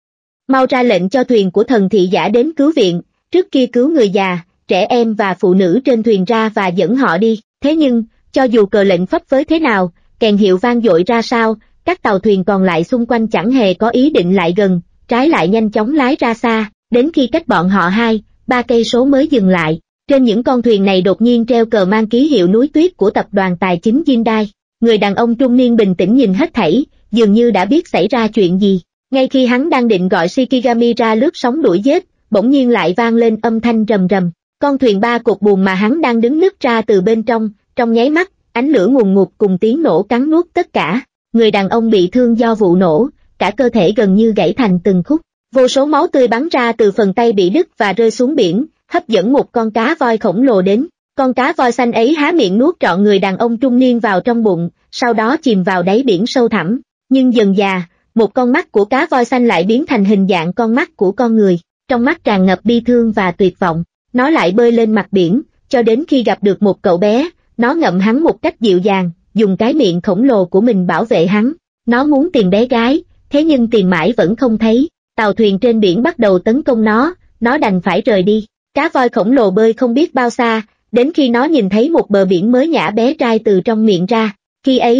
Mau ra lệnh cho thuyền của thần thị giả đến cứu viện, trước kia cứu người già, trẻ em và phụ nữ trên thuyền ra và dẫn họ đi. Thế nhưng, cho dù cờ lệnh phấp phới thế nào, kèn hiệu vang dội ra sao, các tàu thuyền còn lại xung quanh chẳng hề có ý định lại gần, trái lại nhanh chóng lái ra xa, đến khi cách bọn họ hai, ba cây số mới dừng lại. Trên những con thuyền này đột nhiên treo cờ mang ký hiệu núi tuyết của tập đoàn tài chính Jindai. Người đàn ông trung niên bình tĩnh nhìn hết thảy, dường như đã biết xảy ra chuyện gì. Ngay khi hắn đang định gọi Shikigami ra lướt sóng đuổi giết, bỗng nhiên lại vang lên âm thanh rầm rầm. Con thuyền ba cột buồm mà hắn đang đứng nứt ra từ bên trong, trong nháy mắt, ánh lửa ngùn ngụt cùng tiếng nổ cắn nuốt tất cả. Người đàn ông bị thương do vụ nổ, cả cơ thể gần như gãy thành từng khúc. Vô số máu tươi bắn ra từ phần tay bị đứt và rơi xuống biển, hấp dẫn một con cá voi khổng lồ đến. Con cá voi xanh ấy há miệng nuốt trọn người đàn ông trung niên vào trong bụng, sau đó chìm vào đáy biển sâu thẳm. Nhưng dần dà, một con mắt của cá voi xanh lại biến thành hình dạng con mắt của con người. Trong mắt tràn ngập bi thương và tuyệt vọng, nó lại bơi lên mặt biển, cho đến khi gặp được một cậu bé, nó ngậm hắn một cách dịu dàng, dùng cái miệng khổng lồ của mình bảo vệ hắn. Nó muốn tìm bé gái, thế nhưng tìm mãi vẫn không thấy. Tàu thuyền trên biển bắt đầu tấn công nó, nó đành phải rời đi. Cá voi khổng lồ bơi không biết bao xa, đến khi nó nhìn thấy một bờ biển mới nhả bé trai từ trong miệng ra. Khi ấy,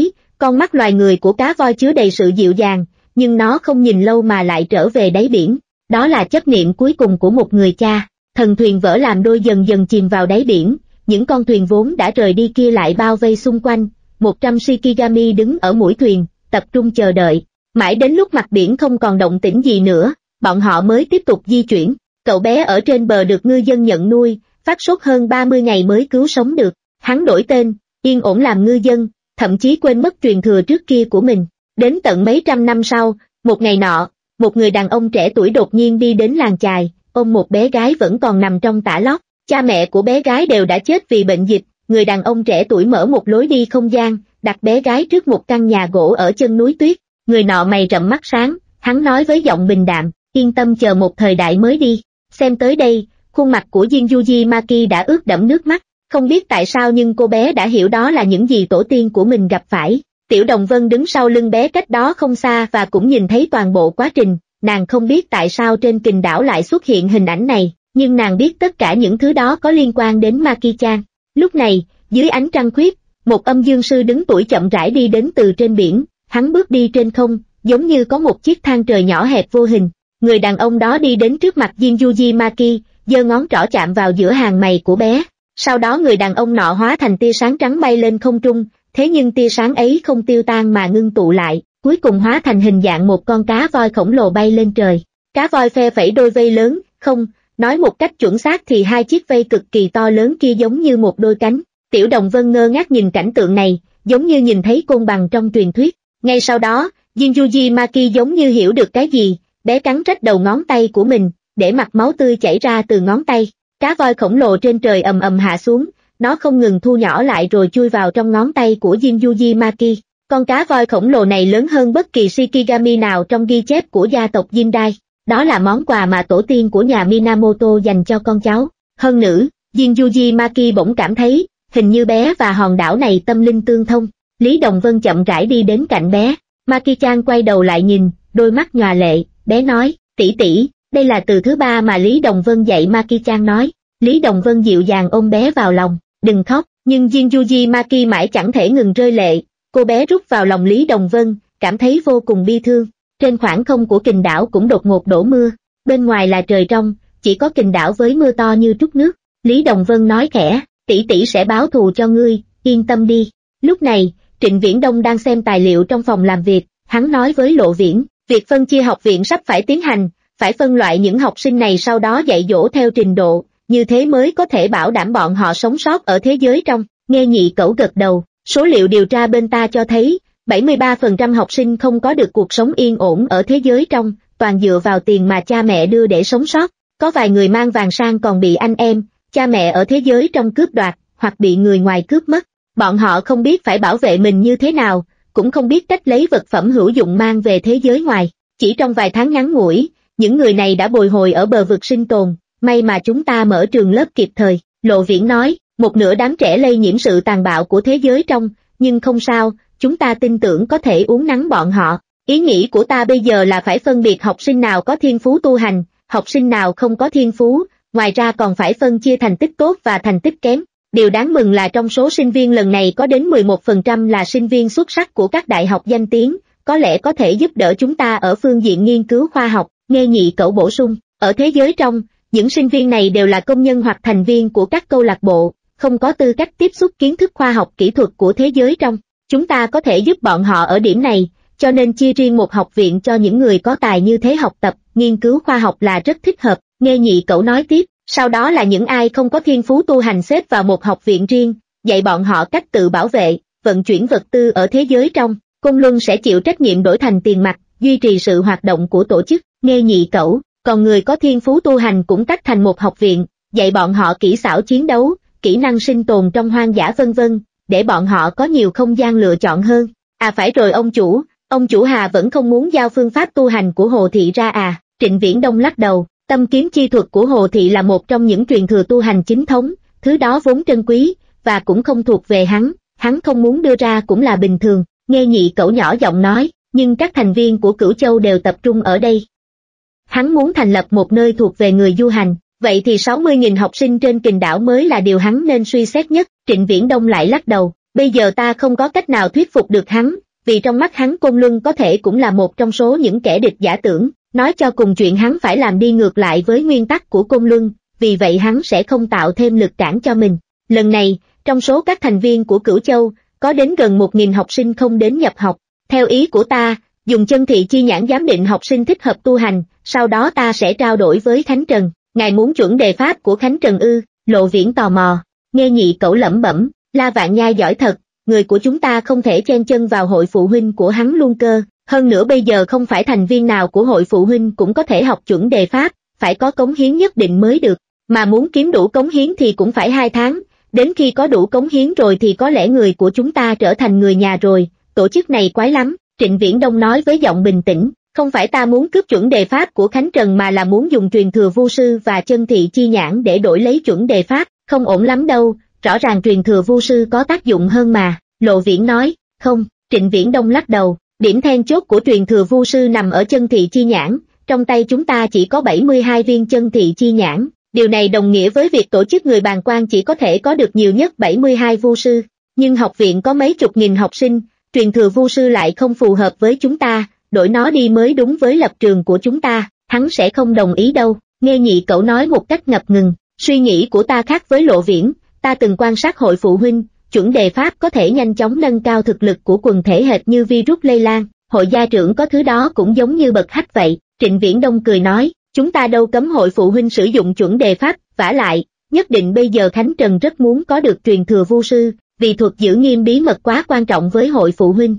Con mắt loài người của cá voi chứa đầy sự dịu dàng, nhưng nó không nhìn lâu mà lại trở về đáy biển. Đó là chấp niệm cuối cùng của một người cha. Thần thuyền vỡ làm đôi dần dần chìm vào đáy biển, những con thuyền vốn đã rời đi kia lại bao vây xung quanh. Một trăm Shikigami đứng ở mũi thuyền, tập trung chờ đợi. Mãi đến lúc mặt biển không còn động tĩnh gì nữa, bọn họ mới tiếp tục di chuyển. Cậu bé ở trên bờ được ngư dân nhận nuôi, phát sốt hơn ba mươi ngày mới cứu sống được. Hắn đổi tên, yên ổn làm ngư dân, thậm chí quên mất truyền thừa trước kia của mình. Đến tận mấy trăm năm sau, một ngày nọ, một người đàn ông trẻ tuổi đột nhiên đi đến làng chài, ôm một bé gái vẫn còn nằm trong tã lót. Cha mẹ của bé gái đều đã chết vì bệnh dịch. Người đàn ông trẻ tuổi mở một lối đi không gian, đặt bé gái trước một căn nhà gỗ ở chân núi tuyết. Người nọ mày rậm mắt sáng, hắn nói với giọng bình đạm, yên tâm chờ một thời đại mới đi. Xem tới đây, khuôn mặt của Jinjuji Maki đã ướt đẫm nước mắt. Không biết tại sao nhưng cô bé đã hiểu đó là những gì tổ tiên của mình gặp phải. Tiểu Đồng Vân đứng sau lưng bé cách đó không xa và cũng nhìn thấy toàn bộ quá trình. Nàng không biết tại sao trên kình đảo lại xuất hiện hình ảnh này, nhưng nàng biết tất cả những thứ đó có liên quan đến Maki-chan. Lúc này, dưới ánh trăng khuyết, một âm dương sư đứng tuổi chậm rãi đi đến từ trên biển. Hắn bước đi trên không, giống như có một chiếc thang trời nhỏ hẹp vô hình. Người đàn ông đó đi đến trước mặt Jinjuji Maki, giơ ngón trỏ chạm vào giữa hàng mày của bé. Sau đó người đàn ông nọ hóa thành tia sáng trắng bay lên không trung, thế nhưng tia sáng ấy không tiêu tan mà ngưng tụ lại, cuối cùng hóa thành hình dạng một con cá voi khổng lồ bay lên trời. Cá voi phe phẩy đôi vây lớn, không, nói một cách chuẩn xác thì hai chiếc vây cực kỳ to lớn kia giống như một đôi cánh. Tiểu Đồng Vân ngơ ngác nhìn cảnh tượng này, giống như nhìn thấy côn bằng trong truyền thuyết. Ngay sau đó, Jinjuji Maki giống như hiểu được cái gì, bé cắn rách đầu ngón tay của mình, để mặt máu tươi chảy ra từ ngón tay. Cá voi khổng lồ trên trời ầm ầm hạ xuống, nó không ngừng thu nhỏ lại rồi chui vào trong ngón tay của Jinjuji Maki. Con cá voi khổng lồ này lớn hơn bất kỳ Shikigami nào trong ghi chép của gia tộc Jindai. Đó là món quà mà tổ tiên của nhà Minamoto dành cho con cháu. Hơn nữa, Jinjuji Maki bỗng cảm thấy, hình như bé và hòn đảo này tâm linh tương thông. Lý Đồng Vân chậm rãi đi đến cạnh bé. Maki-chan quay đầu lại nhìn, đôi mắt nhòa lệ, bé nói, tỷ tỷ, đây là từ thứ ba mà Lý Đồng Vân dạy Maki-chan nói. Lý Đồng Vân dịu dàng ôm bé vào lòng, đừng khóc, nhưng Jinjuji Maki mãi chẳng thể ngừng rơi lệ. Cô bé rút vào lòng Lý Đồng Vân, cảm thấy vô cùng bi thương. Trên khoảng không của kình đảo cũng đột ngột đổ mưa, bên ngoài là trời trong, chỉ có kình đảo với mưa to như trút nước. Lý Đồng Vân nói khẽ, tỷ tỷ sẽ báo thù cho ngươi, yên tâm đi. Lúc này, Trịnh Viễn Đông đang xem tài liệu trong phòng làm việc, hắn nói với Lộ Viễn, việc phân chia học viện sắp phải tiến hành, phải phân loại những học sinh này sau đó dạy dỗ theo trình độ, như thế mới có thể bảo đảm bọn họ sống sót ở thế giới trong. Nghe Nhị Cẩu gật đầu, số liệu điều tra bên ta cho thấy, bảy mươi ba phần trăm học sinh không có được cuộc sống yên ổn ở thế giới trong, toàn dựa vào tiền mà cha mẹ đưa để sống sót. Có vài người mang vàng sang còn bị anh em, cha mẹ ở thế giới trong cướp đoạt, hoặc bị người ngoài cướp mất. Bọn họ không biết phải bảo vệ mình như thế nào, cũng không biết cách lấy vật phẩm hữu dụng mang về thế giới ngoài. Chỉ trong vài tháng ngắn ngủi, những người này đã bồi hồi ở bờ vực sinh tồn, may mà chúng ta mở trường lớp kịp thời. Lộ Viễn nói, một nửa đám trẻ lây nhiễm sự tàn bạo của thế giới trong, nhưng không sao, chúng ta tin tưởng có thể uốn nắn bọn họ. Ý nghĩ của ta bây giờ là phải phân biệt học sinh nào có thiên phú tu hành, học sinh nào không có thiên phú, ngoài ra còn phải phân chia thành tích tốt và thành tích kém. Điều đáng mừng là trong số sinh viên lần này có đến mười một phần trăm là sinh viên xuất sắc của các đại học danh tiếng, có lẽ có thể giúp đỡ chúng ta ở phương diện nghiên cứu khoa học. Nghe Nhị Cẩu bổ sung, ở thế giới trong, những sinh viên này đều là công nhân hoặc thành viên của các câu lạc bộ, không có tư cách tiếp xúc kiến thức khoa học kỹ thuật của thế giới trong. Chúng ta có thể giúp bọn họ ở điểm này, cho nên chia riêng một học viện cho những người có tài như thế học tập, nghiên cứu khoa học là rất thích hợp. Nghe Nhị Cẩu nói tiếp, sau đó là những ai không có thiên phú tu hành xếp vào một học viện riêng, dạy bọn họ cách tự bảo vệ, vận chuyển vật tư ở thế giới trong. Côn Luân sẽ chịu trách nhiệm đổi thành tiền mặt, duy trì sự hoạt động của tổ chức. Nghe Nhị Cẩu, còn người có thiên phú tu hành cũng tách thành một học viện, dạy bọn họ kỹ xảo chiến đấu, kỹ năng sinh tồn trong hoang dã vân vân, để bọn họ có nhiều không gian lựa chọn hơn. À phải rồi ông chủ, ông chủ Hà vẫn không muốn giao phương pháp tu hành của Hồ Thị ra à? Trịnh Viễn Đông lắc đầu, tâm kiếm chi thuật của Hồ Thị là một trong những truyền thừa tu hành chính thống, thứ đó vốn trân quý, và cũng không thuộc về hắn, hắn không muốn đưa ra cũng là bình thường. Nghe Nhị Cẩu nhỏ giọng nói, nhưng các thành viên của Cửu Châu đều tập trung ở đây. Hắn muốn thành lập một nơi thuộc về người du hành, vậy thì sáu mươi nghìn học sinh trên kình đảo mới là điều hắn nên suy xét nhất. Trịnh Viễn Đông lại lắc đầu, bây giờ ta không có cách nào thuyết phục được hắn, vì trong mắt hắn Côn Luân có thể cũng là một trong số những kẻ địch giả tưởng, nói cho cùng chuyện hắn phải làm đi ngược lại với nguyên tắc của Côn Luân, vì vậy hắn sẽ không tạo thêm lực cản cho mình. Lần này, trong số các thành viên của Cửu Châu, có đến gần một nghìn học sinh không đến nhập học. Theo ý của ta, dùng chân thị chi nhãn giám định học sinh thích hợp tu hành, sau đó ta sẽ trao đổi với Khánh Trần. Ngài muốn chuẩn đề pháp của Khánh Trần ư? Lộ Viễn tò mò, nghe Nhị Cẩu lẩm bẩm, La Vạn Nhai giỏi thật, người của chúng ta không thể chen chân vào hội phụ huynh của hắn luôn cơ, hơn nữa bây giờ không phải thành viên nào của hội phụ huynh cũng có thể học chuẩn đề pháp, phải có cống hiến nhất định mới được, mà muốn kiếm đủ cống hiến thì cũng phải hai tháng, đến khi có đủ cống hiến rồi thì có lẽ người của chúng ta trở thành người nhà rồi, tổ chức này quái lắm, Trịnh Viễn Đông nói với giọng bình tĩnh, không phải ta muốn cướp chuẩn đề pháp của Khánh Trần mà là muốn dùng truyền thừa vu sư và chân thị chi nhãn để đổi lấy chuẩn đề pháp, không ổn lắm đâu, rõ ràng truyền thừa vu sư có tác dụng hơn mà, Lộ Viễn nói, không, Trịnh Viễn Đông lắc đầu, điểm then chốt của truyền thừa vu sư nằm ở chân thị chi nhãn, trong tay chúng ta chỉ có bảy mươi hai viên chân thị chi nhãn, điều này đồng nghĩa với việc tổ chức người bàng quan chỉ có thể có được nhiều nhất bảy mươi hai vu sư, nhưng học viện có mấy chục nghìn học sinh, truyền thừa vu sư lại không phù hợp với chúng ta, đổi nó đi mới đúng với lập trường của chúng ta, hắn sẽ không đồng ý đâu, nghe Nhị Cẩu nói một cách ngập ngừng, suy nghĩ của ta khác với Lộ Viễn, ta từng quan sát hội phụ huynh, chuẩn đề pháp có thể nhanh chóng nâng cao thực lực của quần thể hệt như virus lây lan, hội gia trưởng có thứ đó cũng giống như bậc hách vậy, Trịnh Viễn Đông cười nói, chúng ta đâu cấm hội phụ huynh sử dụng chuẩn đề pháp, vả lại, nhất định bây giờ Khánh Trần rất muốn có được truyền thừa vu sư, vì thuật giữ nghiêm bí mật quá quan trọng với hội phụ huynh.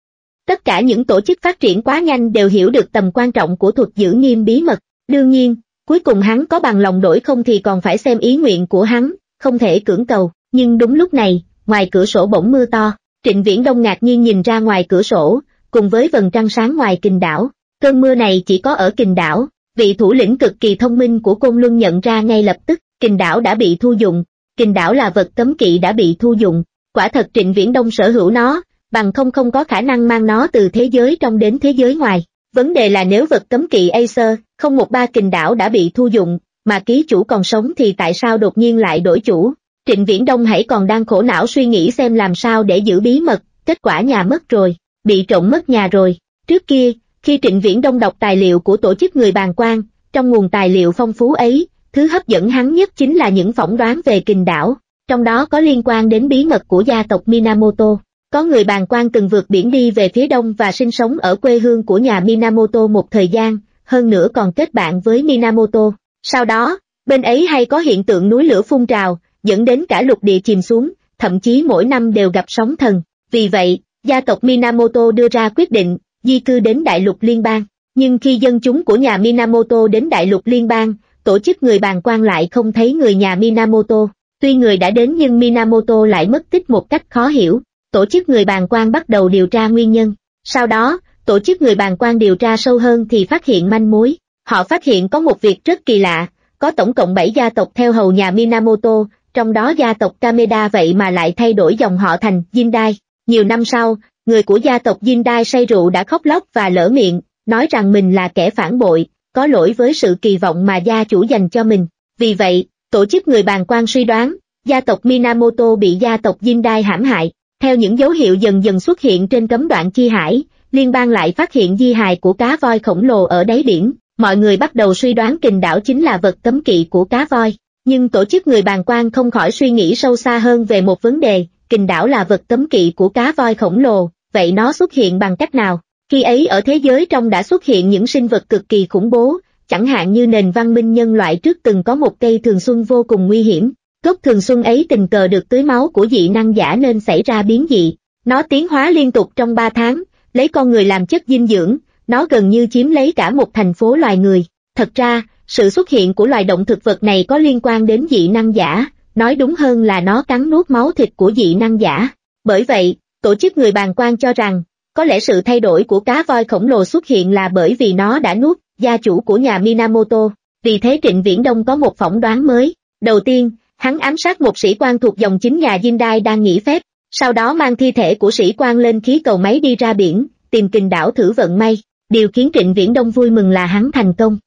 Tất cả những tổ chức phát triển quá nhanh đều hiểu được tầm quan trọng của thuật giữ nghiêm bí mật, đương nhiên, cuối cùng hắn có bằng lòng đổi không thì còn phải xem ý nguyện của hắn, không thể cưỡng cầu, nhưng đúng lúc này, ngoài cửa sổ bỗng mưa to, Trịnh Viễn Đông ngạc nhiên nhìn ra ngoài cửa sổ, cùng với vầng trăng sáng ngoài Kình Đảo, cơn mưa này chỉ có ở Kình Đảo, vị thủ lĩnh cực kỳ thông minh của Côn Luân nhận ra ngay lập tức, Kình Đảo đã bị thu dụng, Kình Đảo là vật cấm kỵ đã bị thu dụng, quả thật Trịnh Viễn Đông sở hữu nó, bằng không không có khả năng mang nó từ thế giới trong đến thế giới ngoài. Vấn đề là nếu vật cấm kỵ Acer không một ba Kình Đảo đã bị thu dụng, mà ký chủ còn sống thì tại sao đột nhiên lại đổi chủ? Trịnh Viễn Đông hãy còn đang khổ não suy nghĩ xem làm sao để giữ bí mật, kết quả nhà mất rồi, bị trộm mất nhà rồi. Trước kia, khi Trịnh Viễn Đông đọc tài liệu của tổ chức người bàng quan, trong nguồn tài liệu phong phú ấy, thứ hấp dẫn hắn nhất chính là những phỏng đoán về Kình Đảo, trong đó có liên quan đến bí mật của gia tộc Minamoto. Có người bàng quan từng vượt biển đi về phía đông và sinh sống ở quê hương của nhà Minamoto một thời gian, hơn nữa còn kết bạn với Minamoto. Sau đó, bên ấy hay có hiện tượng núi lửa phun trào, dẫn đến cả lục địa chìm xuống, thậm chí mỗi năm đều gặp sóng thần. Vì vậy, gia tộc Minamoto đưa ra quyết định, di cư đến đại lục liên bang. Nhưng khi dân chúng của nhà Minamoto đến đại lục liên bang, tổ chức người bàng quan lại không thấy người nhà Minamoto. Tuy người đã đến nhưng Minamoto lại mất tích một cách khó hiểu. Tổ chức người bàng quan bắt đầu điều tra nguyên nhân. Sau đó, tổ chức người bàng quan điều tra sâu hơn thì phát hiện manh mối. Họ phát hiện có một việc rất kỳ lạ, có tổng cộng bảy gia tộc theo hầu nhà Minamoto, trong đó gia tộc Kameda vậy mà lại thay đổi dòng họ thành Jindai. Nhiều năm sau, người của gia tộc Jindai say rượu đã khóc lóc và lỡ miệng, nói rằng mình là kẻ phản bội, có lỗi với sự kỳ vọng mà gia chủ dành cho mình. Vì vậy, tổ chức người bàng quan suy đoán, gia tộc Minamoto bị gia tộc Jindai hãm hại. Theo những dấu hiệu dần dần xuất hiện trên cấm đoạn chi hải, liên bang lại phát hiện di hài của cá voi khổng lồ ở đáy biển, mọi người bắt đầu suy đoán Kình Đảo chính là vật cấm kỵ của cá voi. Nhưng tổ chức người bàng quan không khỏi suy nghĩ sâu xa hơn về một vấn đề, Kình Đảo là vật cấm kỵ của cá voi khổng lồ, vậy nó xuất hiện bằng cách nào? Khi ấy ở thế giới trong đã xuất hiện những sinh vật cực kỳ khủng bố, chẳng hạn như nền văn minh nhân loại trước từng có một cây thường xuân vô cùng nguy hiểm. Gốc thường xuân ấy tình cờ được tưới máu của dị năng giả nên xảy ra biến dị. Nó tiến hóa liên tục trong ba tháng, lấy con người làm chất dinh dưỡng, nó gần như chiếm lấy cả một thành phố loài người. Thật ra, sự xuất hiện của loài động thực vật này có liên quan đến dị năng giả, nói đúng hơn là nó cắn nuốt máu thịt của dị năng giả. Bởi vậy, tổ chức người bàng quan cho rằng, có lẽ sự thay đổi của cá voi khổng lồ xuất hiện là bởi vì nó đã nuốt gia chủ của nhà Minamoto. Vì thế Trịnh Viễn Đông có một phỏng đoán mới. Đầu tiên, hắn ám sát một sĩ quan thuộc dòng chính nhà Jindai đang nghỉ phép, sau đó mang thi thể của sĩ quan lên khí cầu máy đi ra biển, tìm Kình Đảo thử vận may. Điều khiến Trịnh Viễn Đông vui mừng là hắn thành công.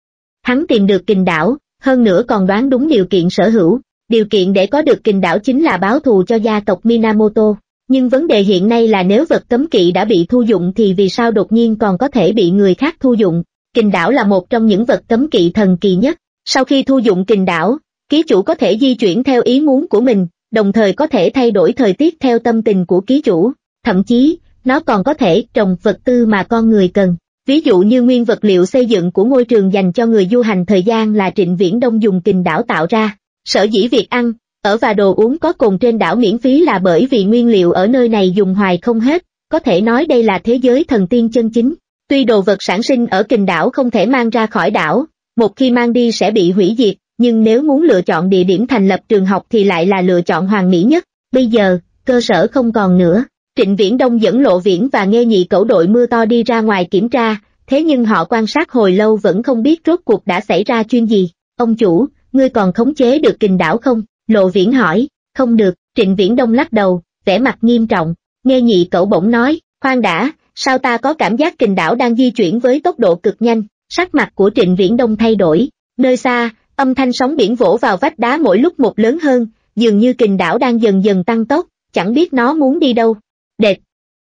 Hắn tìm được Kình Đảo, hơn nữa còn đoán đúng điều kiện sở hữu. Điều kiện để có được Kình Đảo chính là báo thù cho gia tộc Minamoto. Nhưng vấn đề hiện nay là nếu vật cấm kỵ đã bị thu dụng thì vì sao đột nhiên còn có thể bị người khác thu dụng? Kình đảo là một trong những vật cấm kỵ thần kỳ nhất. Sau khi thu dụng kình đảo, ký chủ có thể di chuyển theo ý muốn của mình, đồng thời có thể thay đổi thời tiết theo tâm tình của ký chủ. Thậm chí, nó còn có thể trồng vật tư mà con người cần. Ví dụ như nguyên vật liệu xây dựng của ngôi trường dành cho người du hành thời gian là Trịnh Viễn Đông dùng kình đảo tạo ra. Sở dĩ việc ăn, ở và đồ uống có cồn trên đảo miễn phí là bởi vì nguyên liệu ở nơi này dùng hoài không hết, có thể nói đây là thế giới thần tiên chân chính. Tuy đồ vật sản sinh ở kình đảo không thể mang ra khỏi đảo, một khi mang đi sẽ bị hủy diệt, nhưng nếu muốn lựa chọn địa điểm thành lập trường học thì lại là lựa chọn hoàn mỹ nhất. Bây giờ, cơ sở không còn nữa. Trịnh Viễn Đông dẫn Lộ Viễn và Nghê Nhị Cẩu đội mưa to đi ra ngoài kiểm tra, thế nhưng họ quan sát hồi lâu vẫn không biết rốt cuộc đã xảy ra chuyện gì. Ông chủ, ngươi còn khống chế được kình đảo không? Lộ Viễn hỏi. Không được, Trịnh Viễn Đông lắc đầu, vẻ mặt nghiêm trọng. Nghê Nhị Cẩu bỗng nói, khoan đã, sao ta có cảm giác kình đảo đang di chuyển với tốc độ cực nhanh? Sắc mặt của Trịnh Viễn Đông thay đổi. Nơi xa, âm thanh sóng biển vỗ vào vách đá mỗi lúc một lớn hơn, dường như kình đảo đang dần dần tăng tốc, chẳng biết nó muốn đi đâu. Đệt!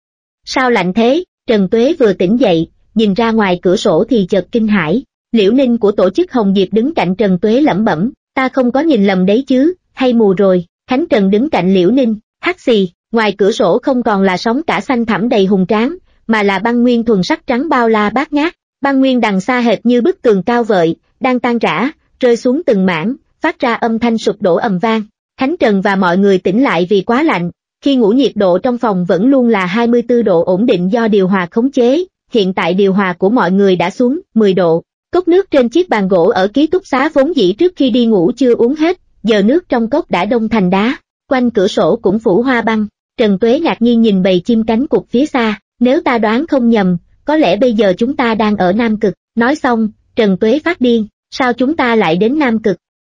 Sao lạnh thế? Trần Tuế vừa tỉnh dậy, nhìn ra ngoài cửa sổ thì chợt kinh hãi. Liễu Ninh của tổ chức Hồng Diệp đứng cạnh Trần Tuế lẩm bẩm, ta không có nhìn lầm đấy chứ, hay mù rồi? Khánh Trần đứng cạnh Liễu Ninh, hắt xì, ngoài cửa sổ không còn là sóng cả xanh thẳm đầy hùng tráng, mà là băng nguyên thuần sắc trắng bao la bát ngát. Băng nguyên đằng xa hệt như bức tường cao vợi, đang tan rã, rơi xuống từng mảng, phát ra âm thanh sụp đổ ầm vang. Khánh Trần và mọi người tỉnh lại vì quá lạnh, khi ngủ nhiệt độ trong phòng vẫn luôn là hai mươi tư độ ổn định do điều hòa khống chế, hiện tại điều hòa của mọi người đã xuống mười độ. Cốc nước trên chiếc bàn gỗ ở ký túc xá vốn dĩ trước khi đi ngủ chưa uống hết, giờ nước trong cốc đã đông thành đá, quanh cửa sổ cũng phủ hoa băng. Trần Tuế ngạc nhiên nhìn bầy chim cánh cụt phía xa, nếu ta đoán không nhầm, có lẽ bây giờ chúng ta đang ở Nam Cực. Nói xong, Trần Tuế phát điên, sao chúng ta lại đến Nam Cực?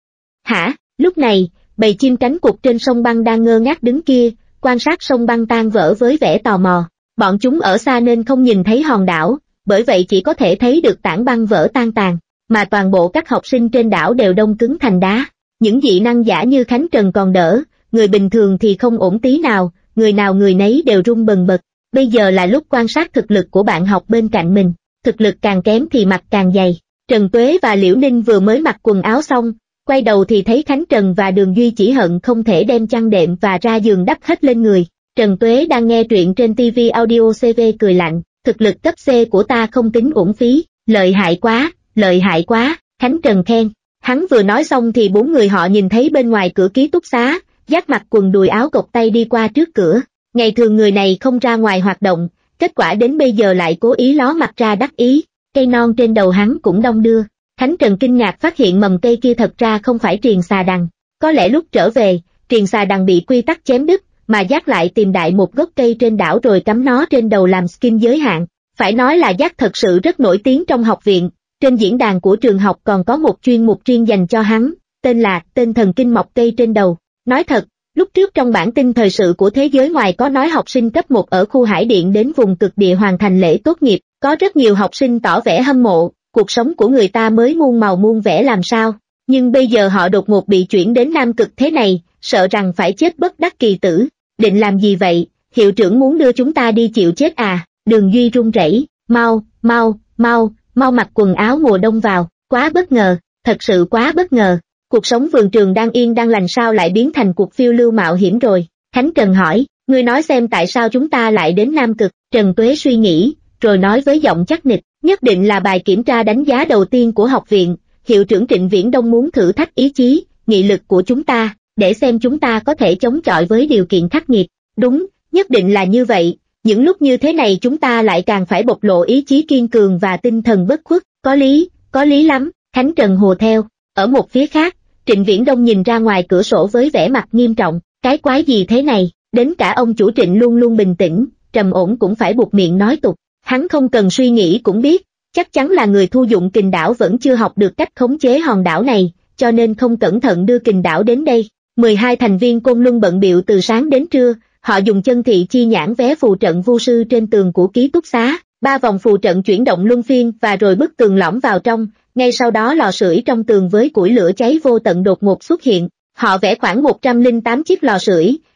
Hả? Lúc này, bầy chim cánh cụt trên sông băng đang ngơ ngác đứng kia, quan sát sông băng tan vỡ với vẻ tò mò. Bọn chúng ở xa nên không nhìn thấy hòn đảo, bởi vậy chỉ có thể thấy được tảng băng vỡ tan tàn, mà toàn bộ các học sinh trên đảo đều đông cứng thành đá. Những dị năng giả như Khánh Trần còn đỡ, người bình thường thì không ổn tí nào, người nào người nấy đều run bần bật. Bây giờ là lúc quan sát thực lực của bạn học bên cạnh mình, thực lực càng kém thì mặt càng dày. Trần Tuế và Liễu Ninh vừa mới mặc quần áo xong, quay đầu thì thấy Khánh Trần và Đường Duy chỉ hận không thể đem chăn đệm và ra giường đắp hết lên người. Trần Tuế đang nghe truyện trên ti vi Audio xê vê cười lạnh, thực lực cấp C của ta không tính uổng phí, lợi hại quá, lợi hại quá, Khánh Trần khen. Hắn vừa nói xong thì bốn người họ nhìn thấy bên ngoài cửa ký túc xá, Giác mặc quần đùi áo cộc tay đi qua trước cửa. Ngày thường người này không ra ngoài hoạt động, kết quả đến bây giờ lại cố ý ló mặt ra đắc ý, cây non trên đầu hắn cũng đong đưa. Khánh Trần kinh ngạc phát hiện mầm cây kia thật ra không phải triền xà đằng. Có lẽ lúc trở về, triền xà đằng bị quy tắc chém đứt, mà Giác lại tìm đại một gốc cây trên đảo rồi cắm nó trên đầu làm skin giới hạn. Phải nói là Giác thật sự rất nổi tiếng trong học viện, trên diễn đàn của trường học còn có một chuyên mục riêng dành cho hắn, tên là tên thần kinh mọc cây trên đầu. Nói thật, lúc trước trong bản tin thời sự của Thế Giới Ngoài có nói học sinh cấp một ở khu Hải Điện đến vùng cực địa hoàn thành lễ tốt nghiệp, có rất nhiều học sinh tỏ vẻ hâm mộ, cuộc sống của người ta mới muôn màu muôn vẻ làm sao, nhưng bây giờ họ đột ngột bị chuyển đến Nam Cực thế này, sợ rằng phải chết bất đắc kỳ tử. Định làm gì vậy, hiệu trưởng muốn đưa chúng ta đi chịu chết à? Đường Duy run rẩy, mau, mau, mau, mau mặc quần áo mùa đông vào, quá bất ngờ, thật sự quá bất ngờ. Cuộc sống vườn trường đang yên đang lành sao lại biến thành cuộc phiêu lưu mạo hiểm rồi? Khánh Trần hỏi, ngươi nói xem tại sao chúng ta lại đến Nam Cực? Trần Tuế suy nghĩ, rồi nói với giọng chắc nịch, nhất định là bài kiểm tra đánh giá đầu tiên của học viện, hiệu trưởng Trịnh Viễn Đông muốn thử thách ý chí, nghị lực của chúng ta, để xem chúng ta có thể chống chọi với điều kiện khắc nghiệt. Đúng, nhất định là như vậy, những lúc như thế này chúng ta lại càng phải bộc lộ ý chí kiên cường và tinh thần bất khuất, có lý, có lý lắm, Khánh Trần hùa theo. Ở một phía khác, Trịnh Viễn Đông nhìn ra ngoài cửa sổ với vẻ mặt nghiêm trọng, cái quái gì thế này, đến cả ông chủ Trịnh luôn luôn bình tĩnh, trầm ổn cũng phải buộc miệng nói tục. Hắn không cần suy nghĩ cũng biết, chắc chắn là người thu dụng kình đảo vẫn chưa học được cách khống chế hòn đảo này, cho nên không cẩn thận đưa kình đảo đến đây. mười hai thành viên Côn Luân bận bịu từ sáng đến trưa, họ dùng chân thị chi nhãn vé phù trận vu sư trên tường của ký túc xá, ba vòng phù trận chuyển động luân phiên và rồi bức tường lõm vào trong, ngay sau đó lò sưởi trong tường với củi lửa cháy vô tận đột ngột xuất hiện. Họ vẽ khoảng một trăm lẻ tám chiếc lò sưởi,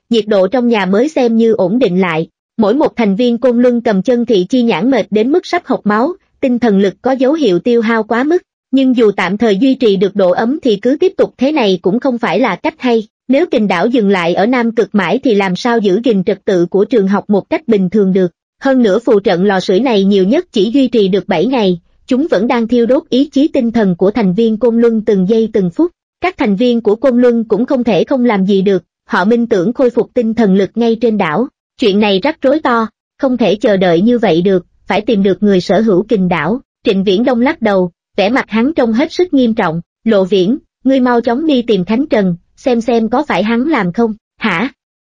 nhiệt độ trong nhà mới xem như ổn định lại. Mỗi một thành viên Côn Luân cầm chân thị chi nhãn mệt đến mức sắp hộc máu, tinh thần lực có dấu hiệu tiêu hao quá mức, nhưng dù tạm thời duy trì được độ ấm thì cứ tiếp tục thế này cũng không phải là cách hay. Nếu Kình đảo dừng lại ở Nam Cực mãi thì làm sao giữ gìn trật tự của trường học một cách bình thường được. Hơn nữa phù trận lò sưởi này nhiều nhất chỉ duy trì được bảy ngày, chúng vẫn đang thiêu đốt ý chí tinh thần của thành viên Côn Luân từng giây từng phút. Các thành viên của Côn Luân cũng không thể không làm gì được, họ minh tưởng khôi phục tinh thần lực ngay trên đảo. Chuyện này rắc rối to, không thể chờ đợi như vậy được, phải tìm được người sở hữu Kình đảo. Trịnh Viễn Đông lắc đầu, vẻ mặt hắn trông hết sức nghiêm trọng. Lộ Viễn, ngươi mau chóng đi tìm Khánh Trần, xem xem có phải hắn làm không. Hả?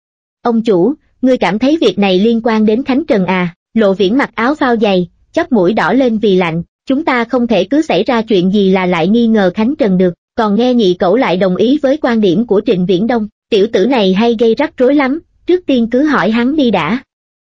Ông chủ, ngươi cảm thấy việc này liên quan đến Khánh Trần à? Lộ Viễn mặc áo phao dày, chóp mũi đỏ lên vì lạnh. Chúng ta không thể cứ xảy ra chuyện gì là lại nghi ngờ Khánh Trần được. Còn nghe nhị cẩu lại đồng ý với quan điểm của Trịnh Viễn Đông. Tiểu tử này hay gây rắc rối lắm, trước tiên cứ hỏi hắn đi đã.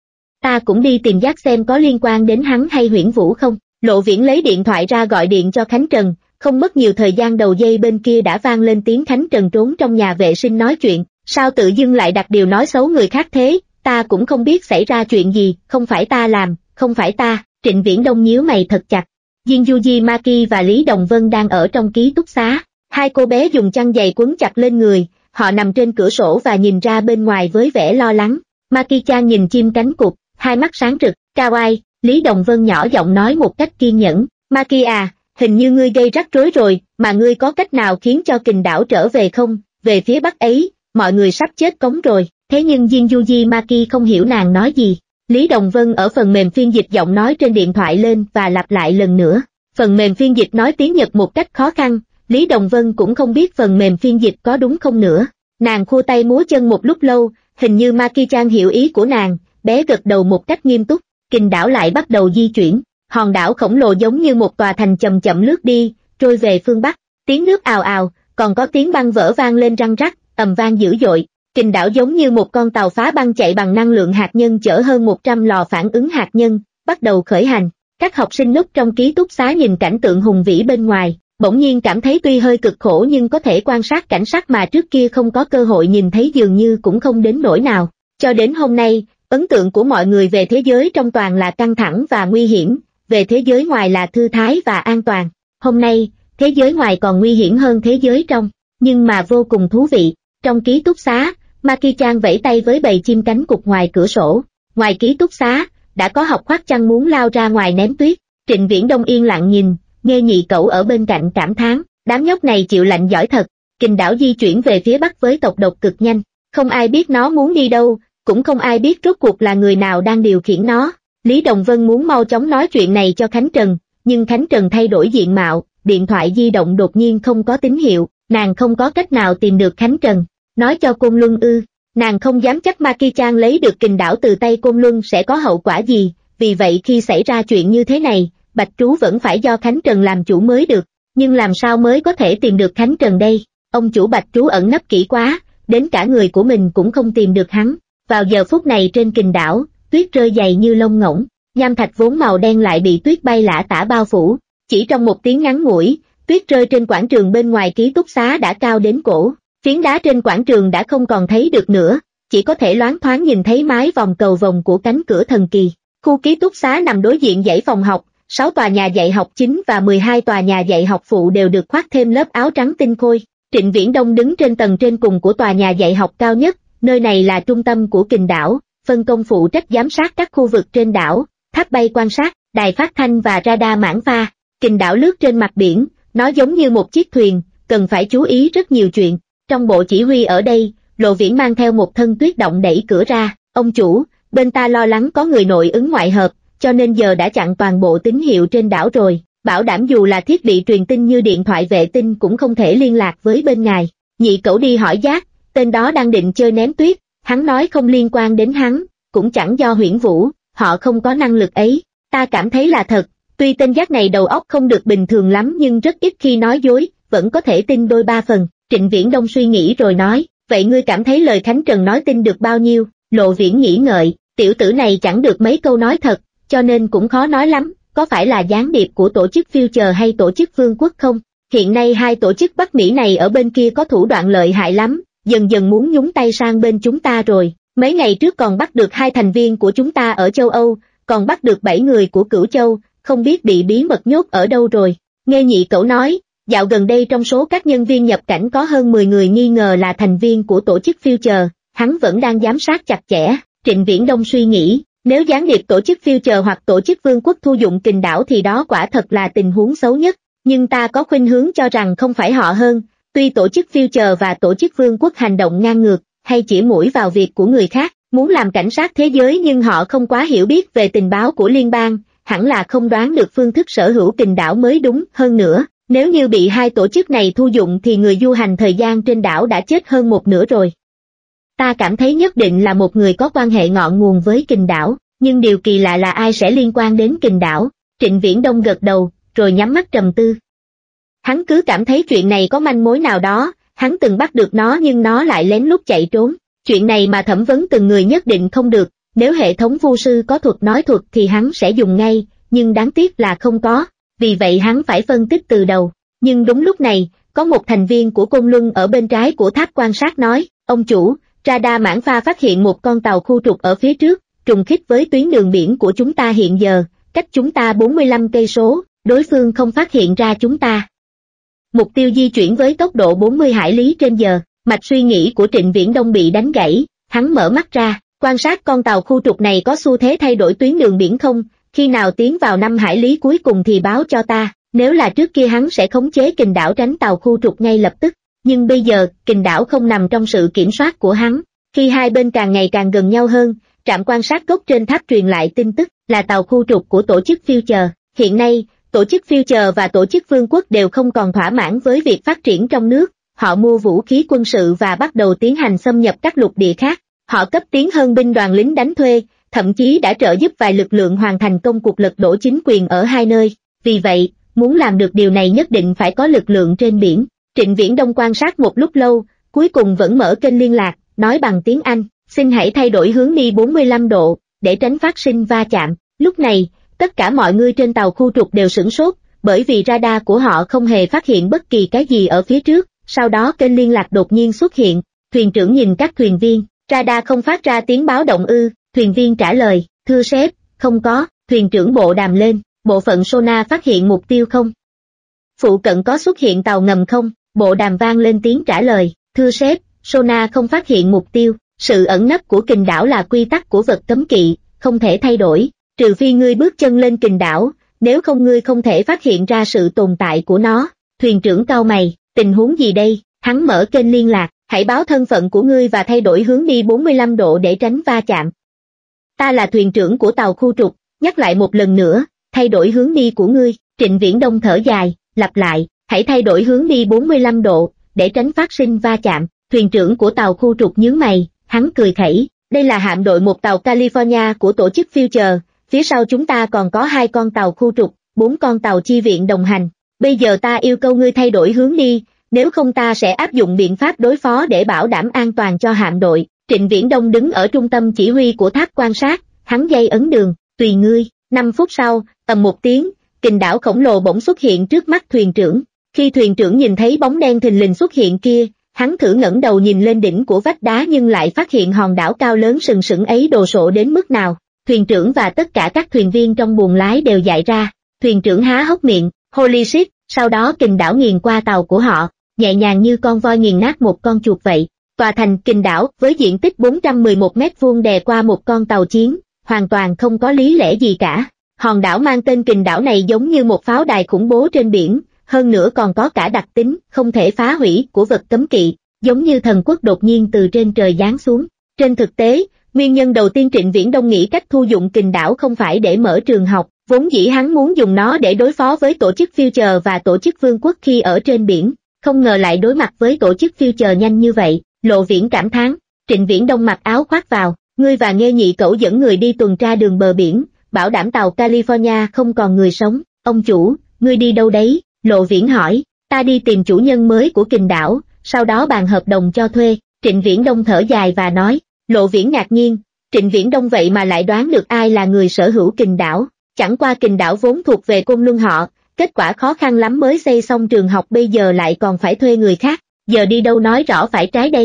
Ta cũng đi tìm giác xem có liên quan đến hắn hay Huyễn Vũ không. Lộ Viễn lấy điện thoại ra gọi điện cho Khánh Trần, không mất nhiều thời gian đầu dây bên kia đã vang lên tiếng Khánh Trần trốn trong nhà vệ sinh nói chuyện. Sao tự dưng lại đặt điều nói xấu người khác thế, ta cũng không biết xảy ra chuyện gì, không phải ta làm, không phải ta. Trịnh Viễn Đông nhíu mày thật chặt. Jin Yuji Maki và Lý Đồng Vân đang ở trong ký túc xá. Hai cô bé dùng chăn dày quấn chặt lên người, họ nằm trên cửa sổ và nhìn ra bên ngoài với vẻ lo lắng. Maki-chan nhìn chim cánh cụt, hai mắt sáng rực. Kawaii, Lý Đồng Vân nhỏ giọng nói một cách kiên nhẫn. Maki à, hình như ngươi gây rắc rối rồi, mà ngươi có cách nào khiến cho Kình đảo trở về không? Về phía bắc ấy, mọi người sắp chết cống rồi. Thế nhưng Jin Yuji Maki không hiểu nàng nói gì. Lý Đồng Vân ở phần mềm phiên dịch giọng nói trên điện thoại lên và lặp lại lần nữa. Phần mềm phiên dịch nói tiếng Nhật một cách khó khăn, Lý Đồng Vân cũng không biết phần mềm phiên dịch có đúng không nữa. Nàng khua tay múa chân một lúc lâu, hình như Maki-chan hiểu ý của nàng, bé gật đầu một cách nghiêm túc. Kình đảo lại bắt đầu di chuyển, hòn đảo khổng lồ giống như một tòa thành chậm chậm lướt đi, trôi về phương Bắc. Tiếng nước ào ào, còn có tiếng băng vỡ vang lên răng rắc, ầm vang dữ dội. Kình đảo giống như một con tàu phá băng chạy bằng năng lượng hạt nhân chở hơn một trăm lò phản ứng hạt nhân, bắt đầu khởi hành. Các học sinh núp trong ký túc xá nhìn cảnh tượng hùng vĩ bên ngoài, bỗng nhiên cảm thấy tuy hơi cực khổ nhưng có thể quan sát cảnh sắc mà trước kia không có cơ hội nhìn thấy dường như cũng không đến nỗi nào. Cho đến hôm nay, ấn tượng của mọi người về thế giới trong toàn là căng thẳng và nguy hiểm, về thế giới ngoài là thư thái và an toàn. Hôm nay, thế giới ngoài còn nguy hiểm hơn thế giới trong, nhưng mà vô cùng thú vị. Trong ký túc xá, Maki-chan vẫy tay với bầy chim cánh cụt ngoài cửa sổ. Ngoài ký túc xá, đã có học khoác chăn muốn lao ra ngoài ném tuyết. Trịnh Viễn Đông yên lặng nhìn, nghe nhị cẩu ở bên cạnh cảm thán, đám nhóc này chịu lạnh giỏi thật. Kình đảo di chuyển về phía bắc với tốc độ cực nhanh, không ai biết nó muốn đi đâu, cũng không ai biết rốt cuộc là người nào đang điều khiển nó. Lý Đồng Vân muốn mau chóng nói chuyện này cho Khánh Trần, nhưng Khánh Trần thay đổi diện mạo, điện thoại di động đột nhiên không có tín hiệu, nàng không có cách nào tìm được Khánh Trần. Nói cho Côn Luân ư? Nàng không dám chắc Maki-chan lấy được Kình đảo từ tay Côn Luân sẽ có hậu quả gì, vì vậy khi xảy ra chuyện như thế này, Bạch Trú vẫn phải do Khánh Trần làm chủ mới được. Nhưng làm sao mới có thể tìm được Khánh Trần đây? Ông chủ Bạch Trú ẩn nấp kỹ quá, đến cả người của mình cũng không tìm được hắn. Vào giờ phút này trên Kình đảo, tuyết rơi dày như lông ngỗng, nham thạch vốn màu đen lại bị tuyết bay lả tả bao phủ. Chỉ trong một tiếng ngắn ngủi, tuyết rơi trên quảng trường bên ngoài ký túc xá đã cao đến cổ. Phiến đá trên quảng trường đã không còn thấy được nữa, chỉ có thể loáng thoáng nhìn thấy mái vòng cầu vồng của cánh cửa thần kỳ. Khu ký túc xá nằm đối diện dãy phòng học, sáu tòa nhà dạy học chính và mười hai tòa nhà dạy học phụ đều được khoác thêm lớp áo trắng tinh khôi. Trịnh Viễn Đông đứng trên tầng trên cùng của tòa nhà dạy học cao nhất, nơi này là trung tâm của Kình đảo, phân công phụ trách giám sát các khu vực trên đảo, tháp bay quan sát, đài phát thanh và radar mảng pha. Kình đảo lướt trên mặt biển, nó giống như một chiếc thuyền, cần phải chú ý rất nhiều chuyện. Trong bộ chỉ huy ở đây, Lộ Viễn mang theo một thân tuyết động đẩy cửa ra. Ông chủ, bên ta lo lắng có người nội ứng ngoại hợp, cho nên giờ đã chặn toàn bộ tín hiệu trên đảo rồi, bảo đảm dù là thiết bị truyền tin như điện thoại vệ tinh cũng không thể liên lạc với bên ngài. Nhị cẩu đi hỏi Giác, tên đó đang định chơi ném tuyết, hắn nói không liên quan đến hắn, cũng chẳng do Huyễn Vũ, họ không có năng lực ấy. Ta cảm thấy là thật, tuy tên Giác này đầu óc không được bình thường lắm nhưng rất ít khi nói dối, vẫn có thể tin đôi ba phần. Trịnh Viễn Đông suy nghĩ rồi nói, vậy ngươi cảm thấy lời Khánh Trần nói tin được bao nhiêu? Lộ Viễn nghĩ ngợi, tiểu tử này chẳng được mấy câu nói thật, cho nên cũng khó nói lắm, có phải là gián điệp của tổ chức Future hay tổ chức Vương quốc không? Hiện nay hai tổ chức Bắc Mỹ này ở bên kia có thủ đoạn lợi hại lắm, dần dần muốn nhúng tay sang bên chúng ta rồi. Mấy ngày trước còn bắt được hai thành viên của chúng ta ở châu Âu, còn bắt được bảy người của Cửu Châu, không biết bị bí mật nhốt ở đâu rồi. Nghe nhị cẩu nói, dạo gần đây trong số các nhân viên nhập cảnh có hơn mười người nghi ngờ là thành viên của tổ chức Future, hắn vẫn đang giám sát chặt chẽ. Trịnh Viễn Đông suy nghĩ, nếu gián điệp tổ chức Future hoặc tổ chức Vương quốc thu dụng Kình đảo thì đó quả thật là tình huống xấu nhất, nhưng ta có khuynh hướng cho rằng không phải họ hơn, tuy tổ chức Future và tổ chức Vương quốc hành động ngang ngược, hay chỉ mũi vào việc của người khác, muốn làm cảnh sát thế giới nhưng họ không quá hiểu biết về tình báo của liên bang, hẳn là không đoán được phương thức sở hữu Kình đảo mới đúng. Hơn nữa, nếu như bị hai tổ chức này thu dụng thì người du hành thời gian trên đảo đã chết hơn một nửa rồi. Ta cảm thấy nhất định là một người có quan hệ ngọn nguồn với Kình đảo, nhưng điều kỳ lạ là ai sẽ liên quan đến Kình đảo. Trịnh Viễn Đông gật đầu, rồi nhắm mắt trầm tư. Hắn cứ cảm thấy chuyện này có manh mối nào đó, hắn từng bắt được nó nhưng nó lại lén lút chạy trốn. Chuyện này mà thẩm vấn từng người nhất định không được, nếu hệ thống vu sư có thuật nói thuật thì hắn sẽ dùng ngay, nhưng đáng tiếc là không có, vì vậy hắn phải phân tích từ đầu. Nhưng đúng lúc này, có một thành viên của Côn Luân ở bên trái của tháp quan sát nói, ông chủ, radar mãn pha phát hiện một con tàu khu trục ở phía trước, trùng khít với tuyến đường biển của chúng ta hiện giờ, cách chúng ta bốn mươi lăm cây số, đối phương không phát hiện ra chúng ta. Mục tiêu di chuyển với tốc độ bốn mươi hải lý trên giờ, mạch suy nghĩ của Trịnh Viễn Đông bị đánh gãy, hắn mở mắt ra, quan sát con tàu khu trục này có xu thế thay đổi tuyến đường biển không, khi nào tiến vào năm hải lý cuối cùng thì báo cho ta, nếu là trước kia hắn sẽ khống chế Kình đảo tránh tàu khu trục ngay lập tức, nhưng bây giờ, Kình đảo không nằm trong sự kiểm soát của hắn. Khi hai bên càng ngày càng gần nhau hơn, trạm quan sát gốc trên tháp truyền lại tin tức là tàu khu trục của tổ chức Future. Hiện nay, tổ chức Future và tổ chức Vương quốc đều không còn thỏa mãn với việc phát triển trong nước, họ mua vũ khí quân sự và bắt đầu tiến hành xâm nhập các lục địa khác. Họ cấp tiến hơn binh đoàn lính đánh thuê, thậm chí đã trợ giúp vài lực lượng hoàn thành công cuộc lật đổ chính quyền ở hai nơi. Vì vậy, muốn làm được điều này nhất định phải có lực lượng trên biển. Trịnh Viễn Đông quan sát một lúc lâu, cuối cùng vẫn mở kênh liên lạc, nói bằng tiếng Anh, xin hãy thay đổi hướng đi bốn mươi lăm độ, để tránh phát sinh va chạm. Lúc này, tất cả mọi người trên tàu khu trục đều sửng sốt, bởi vì radar của họ không hề phát hiện bất kỳ cái gì ở phía trước. Sau đó kênh liên lạc đột nhiên xuất hiện, thuyền trưởng nhìn các thuyền viên, radar không phát ra tiếng báo động ư, thuyền viên trả lời, thưa sếp, không có, thuyền trưởng bộ đàm lên, bộ phận sonar phát hiện mục tiêu không? Phụ cận có xuất hiện tàu ngầm không? Bộ đàm vang lên tiếng trả lời, thưa sếp, sonar không phát hiện mục tiêu, sự ẩn nấp của Kình đảo là quy tắc của vật cấm kỵ, không thể thay đổi, trừ phi ngươi bước chân lên Kình đảo, nếu không ngươi không thể phát hiện ra sự tồn tại của nó. Thuyền trưởng cau mày, tình huống gì đây? Hắn mở kênh liên lạc, hãy báo thân phận của ngươi và thay đổi hướng đi bốn mươi lăm độ để tránh va chạm. Ta là thuyền trưởng của tàu khu trục, nhắc lại một lần nữa, thay đổi hướng đi của ngươi. Trịnh Viễn Đông thở dài, lặp lại, hãy thay đổi hướng đi bốn mươi lăm độ, để tránh phát sinh va chạm. Thuyền trưởng của tàu khu trục nhướng mày, hắn cười khẩy, đây là hạm đội một tàu California của tổ chức Future, phía sau chúng ta còn có hai con tàu khu trục, bốn con tàu chi viện đồng hành. Bây giờ ta yêu cầu ngươi thay đổi hướng đi, nếu không ta sẽ áp dụng biện pháp đối phó để bảo đảm an toàn cho hạm đội. Trịnh Viễn Đông đứng ở trung tâm chỉ huy của tháp quan sát, hắn dây ấn đường, tùy ngươi. Năm phút sau, ầm một tiếng, Kình đảo khổng lồ bỗng xuất hiện trước mắt thuyền trưởng. Khi thuyền trưởng nhìn thấy bóng đen thình lình xuất hiện kia, hắn thử ngẩng đầu nhìn lên đỉnh của vách đá nhưng lại phát hiện hòn đảo cao lớn sừng sững ấy đồ sộ đến mức nào. Thuyền trưởng và tất cả các thuyền viên trong buồng lái đều dại ra. Thuyền trưởng há hốc miệng, holy shit, sau đó Kình đảo nghiền qua tàu của họ, nhẹ nhàng như con voi nghiền nát một con chuột vậy. Tòa thành Kình đảo với diện tích bốn trăm mười một mét vuông đè qua một con tàu chiến, hoàn toàn không có lý lẽ gì cả. Hòn đảo mang tên Kình đảo này giống như một pháo đài khủng bố trên biển, hơn nữa còn có cả đặc tính không thể phá hủy của vật cấm kỵ, giống như thần quốc đột nhiên từ trên trời giáng xuống. Trên thực tế, nguyên nhân đầu tiên Trịnh Viễn Đông nghĩ cách thu dụng Kình đảo không phải để mở trường học, vốn dĩ hắn muốn dùng nó để đối phó với tổ chức Future và tổ chức Vương quốc khi ở trên biển, không ngờ lại đối mặt với tổ chức Future nhanh như vậy. Lộ Viễn cảm thán, Trịnh Viễn Đông mặc áo khoác vào, ngươi và Nghê nhị cẩu dẫn người đi tuần tra đường bờ biển, bảo đảm tàu California không còn người sống. Ông chủ, ngươi đi đâu đấy? Lộ Viễn hỏi. Ta đi tìm chủ nhân mới của Kình đảo, sau đó bàn hợp đồng cho thuê. Trịnh Viễn Đông thở dài và nói. Lộ Viễn ngạc nhiên, Trịnh Viễn Đông vậy mà lại đoán được ai là người sở hữu Kình đảo. Chẳng qua Kình đảo vốn thuộc về Côn Luân họ, kết quả khó khăn lắm mới xây xong trường học, bây giờ lại còn phải thuê người khác, giờ đi đâu nói rõ phải trái đây.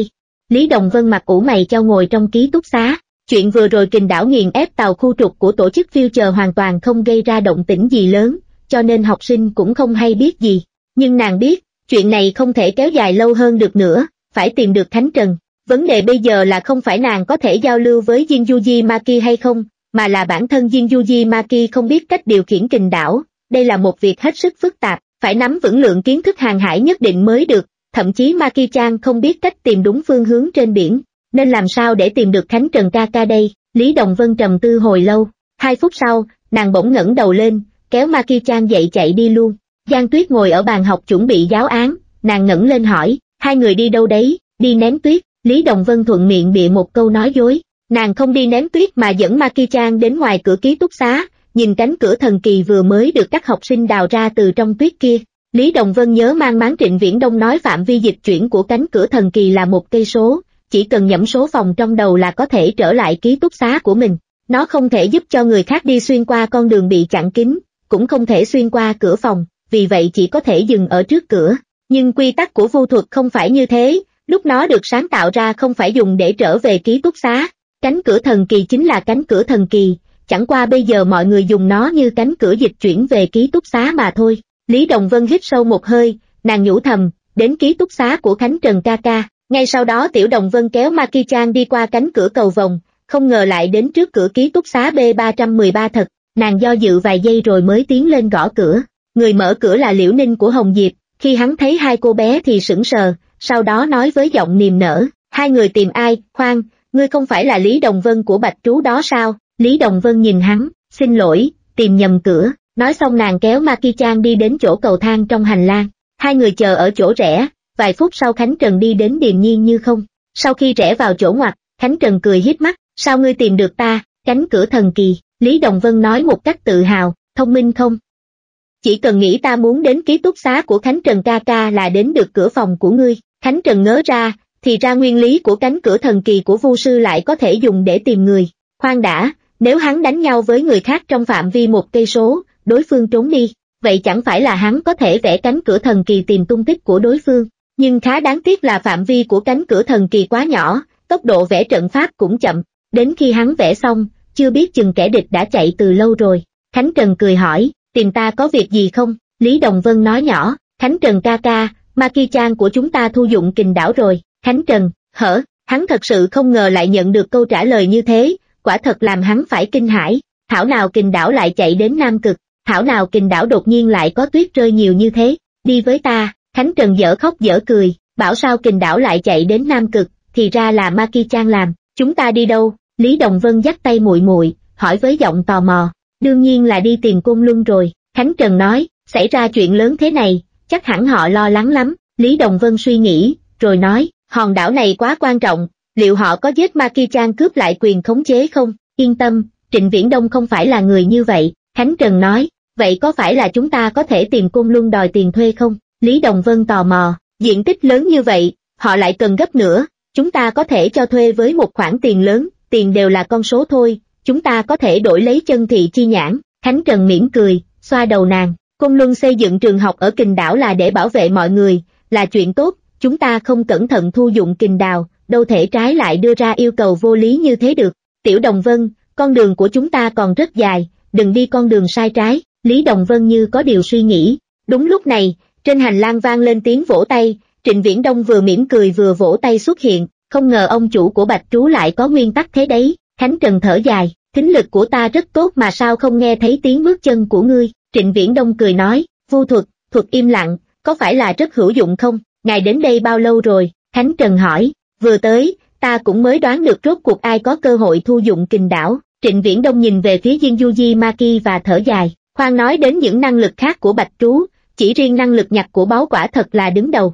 Lý Đồng Vân mặt ủ mày chau ngồi trong ký túc xá. Chuyện vừa rồi kình đảo nghiền ép tàu khu trục của tổ chức Future hoàn toàn không gây ra động tĩnh gì lớn, cho nên học sinh cũng không hay biết gì. Nhưng nàng biết, chuyện này không thể kéo dài lâu hơn được nữa, phải tìm được Khánh Trần. Vấn đề bây giờ là không phải nàng có thể giao lưu với Jin Yuji Maki hay không, mà là bản thân Jin Yuji Maki không biết cách điều khiển kình đảo. Đây là một việc hết sức phức tạp, phải nắm vững lượng kiến thức hàng hải nhất định mới được, thậm chí Maki-chan không biết cách tìm đúng phương hướng trên biển. Nên làm sao để tìm được Khánh Trần ca ca đây? Lý Đồng Vân trầm tư hồi lâu. Hai phút sau, nàng bỗng ngẩng đầu lên, kéo Maki-chan dậy chạy đi luôn. Giang Tuyết ngồi ở bàn học chuẩn bị giáo án, nàng ngẩng lên hỏi, hai người đi đâu đấy? Đi ném tuyết. Lý Đồng Vân thuận miệng bịa một câu nói dối. Nàng không đi ném tuyết mà dẫn Maki-chan đến ngoài cửa ký túc xá, nhìn cánh cửa thần kỳ vừa mới được các học sinh đào ra từ trong tuyết kia. Lý Đồng Vân nhớ mang máng Trịnh Viễn Đông nói phạm vi dịch chuyển của cánh cửa thần kỳ là một cây số, chỉ cần nhẩm số phòng trong đầu là có thể trở lại ký túc xá của mình. Nó không thể giúp cho người khác đi xuyên qua con đường bị chặn kín, cũng không thể xuyên qua cửa phòng, vì vậy chỉ có thể dừng ở trước cửa. Nhưng quy tắc của vu thuật không phải như thế, lúc nó được sáng tạo ra không phải dùng để trở về ký túc xá. Cánh cửa thần kỳ chính là cánh cửa thần kỳ, chẳng qua bây giờ mọi người dùng nó như cánh cửa dịch chuyển về ký túc xá mà thôi. Lý Đồng Vân hít sâu một hơi, nàng nhủ thầm, đến ký túc xá của Khánh Trần ca ca. Ngay sau đó Tiểu Đồng Vân kéo Maki-chan đi qua cánh cửa cầu vồng, không ngờ lại đến trước cửa ký túc xá B ba một ba thật. Nàng do dự vài giây rồi mới tiến lên gõ cửa. Người mở cửa là Liễu Ninh của Hồng Diệp, khi hắn thấy hai cô bé thì sững sờ, sau đó nói với giọng niềm nở, hai người tìm ai? Khoan, ngươi không phải là Lý Đồng Vân của Bạch Trú đó sao? Lý Đồng Vân nhìn hắn, xin lỗi, tìm nhầm cửa. Nói xong nàng kéo Maki-chan đi đến chỗ cầu thang trong hành lang. Hai người chờ ở chỗ rẽ, vài phút sau Khánh Trần đi đến điềm nhiên như không. Sau khi rẽ vào chỗ ngoặt, Khánh Trần cười híp mắt, sao ngươi tìm được ta? Cánh cửa thần kỳ. Lý Đồng Vân nói một cách tự hào, thông minh không? Chỉ cần nghĩ ta muốn đến ký túc xá của Khánh Trần ca ca là đến được cửa phòng của ngươi. Khánh Trần ngớ ra, thì ra nguyên lý của cánh cửa thần kỳ của Vu sư lại có thể dùng để tìm người. Khoan đã, nếu hắn đánh nhau với người khác trong phạm vi một cây số, đối phương trốn đi, vậy chẳng phải là hắn có thể vẽ cánh cửa thần kỳ tìm tung tích của đối phương. Nhưng khá đáng tiếc là phạm vi của cánh cửa thần kỳ quá nhỏ, tốc độ vẽ trận pháp cũng chậm. Đến khi hắn vẽ xong, chưa biết chừng kẻ địch đã chạy từ lâu rồi. Khánh Trần cười hỏi, tìm ta có việc gì không? Lý Đồng Vân nói nhỏ, Khánh Trần ca ca, Maki-chan của chúng ta thu dụng kình đảo rồi. Khánh Trần, hở, hắn thật sự không ngờ lại nhận được câu trả lời như thế, quả thật làm hắn phải kinh hãi. Thảo nào kình đảo lại chạy đến Nam Cực, thảo nào kình đảo đột nhiên lại có tuyết rơi nhiều như thế, đi với ta. Khánh Trần dở khóc dở cười, bảo sao kình đảo lại chạy đến Nam Cực, thì ra là Maki-chan làm. Chúng ta đi đâu? Lý Đồng Vân dắt tay muội muội, hỏi với giọng tò mò. Đương nhiên là đi tìm Côn Luân rồi. Khánh Trần nói, xảy ra chuyện lớn thế này, chắc hẳn họ lo lắng lắm. Lý Đồng Vân suy nghĩ, rồi nói, hòn đảo này quá quan trọng, liệu họ có giết Maki-chan cướp lại quyền khống chế không? Yên tâm, Trịnh Viễn Đông không phải là người như vậy. Khánh Trần nói, vậy có phải là chúng ta có thể tìm Côn Luân đòi tiền thuê không? Lý Đồng Vân tò mò, diện tích lớn như vậy, họ lại cần gấp nữa, chúng ta có thể cho thuê với một khoản tiền lớn, tiền đều là con số thôi, chúng ta có thể đổi lấy chân thị chi nhãn. Khánh Trần mỉm cười, xoa đầu nàng, Côn Luân xây dựng trường học ở Kình đảo là để bảo vệ mọi người, là chuyện tốt, chúng ta không cẩn thận thu dụng Kình đào, đâu thể trái lại đưa ra yêu cầu vô lý như thế được. Tiểu Đồng Vân, con đường của chúng ta còn rất dài, đừng đi con đường sai trái. Lý Đồng Vân như có điều suy nghĩ. Đúng lúc này, trên hành lang vang lên tiếng vỗ tay, Trịnh Viễn Đông vừa mỉm cười vừa vỗ tay xuất hiện, không ngờ ông chủ của Bạch Trú lại có nguyên tắc thế đấy. Khánh Trần thở dài, thính lực của ta rất tốt mà sao không nghe thấy tiếng bước chân của ngươi? Trịnh Viễn Đông cười nói, vu thuật, thuật im lặng, có phải là rất hữu dụng không? Ngài đến đây bao lâu rồi? Khánh Trần hỏi, vừa tới, ta cũng mới đoán được rốt cuộc ai có cơ hội thu dụng Kình đảo. Trịnh Viễn Đông nhìn về phía Jin Yuji Maki và thở dài, khoan nói đến những năng lực khác của Bạch Trú, chỉ riêng năng lực nhặt của báu quả thật là đứng đầu.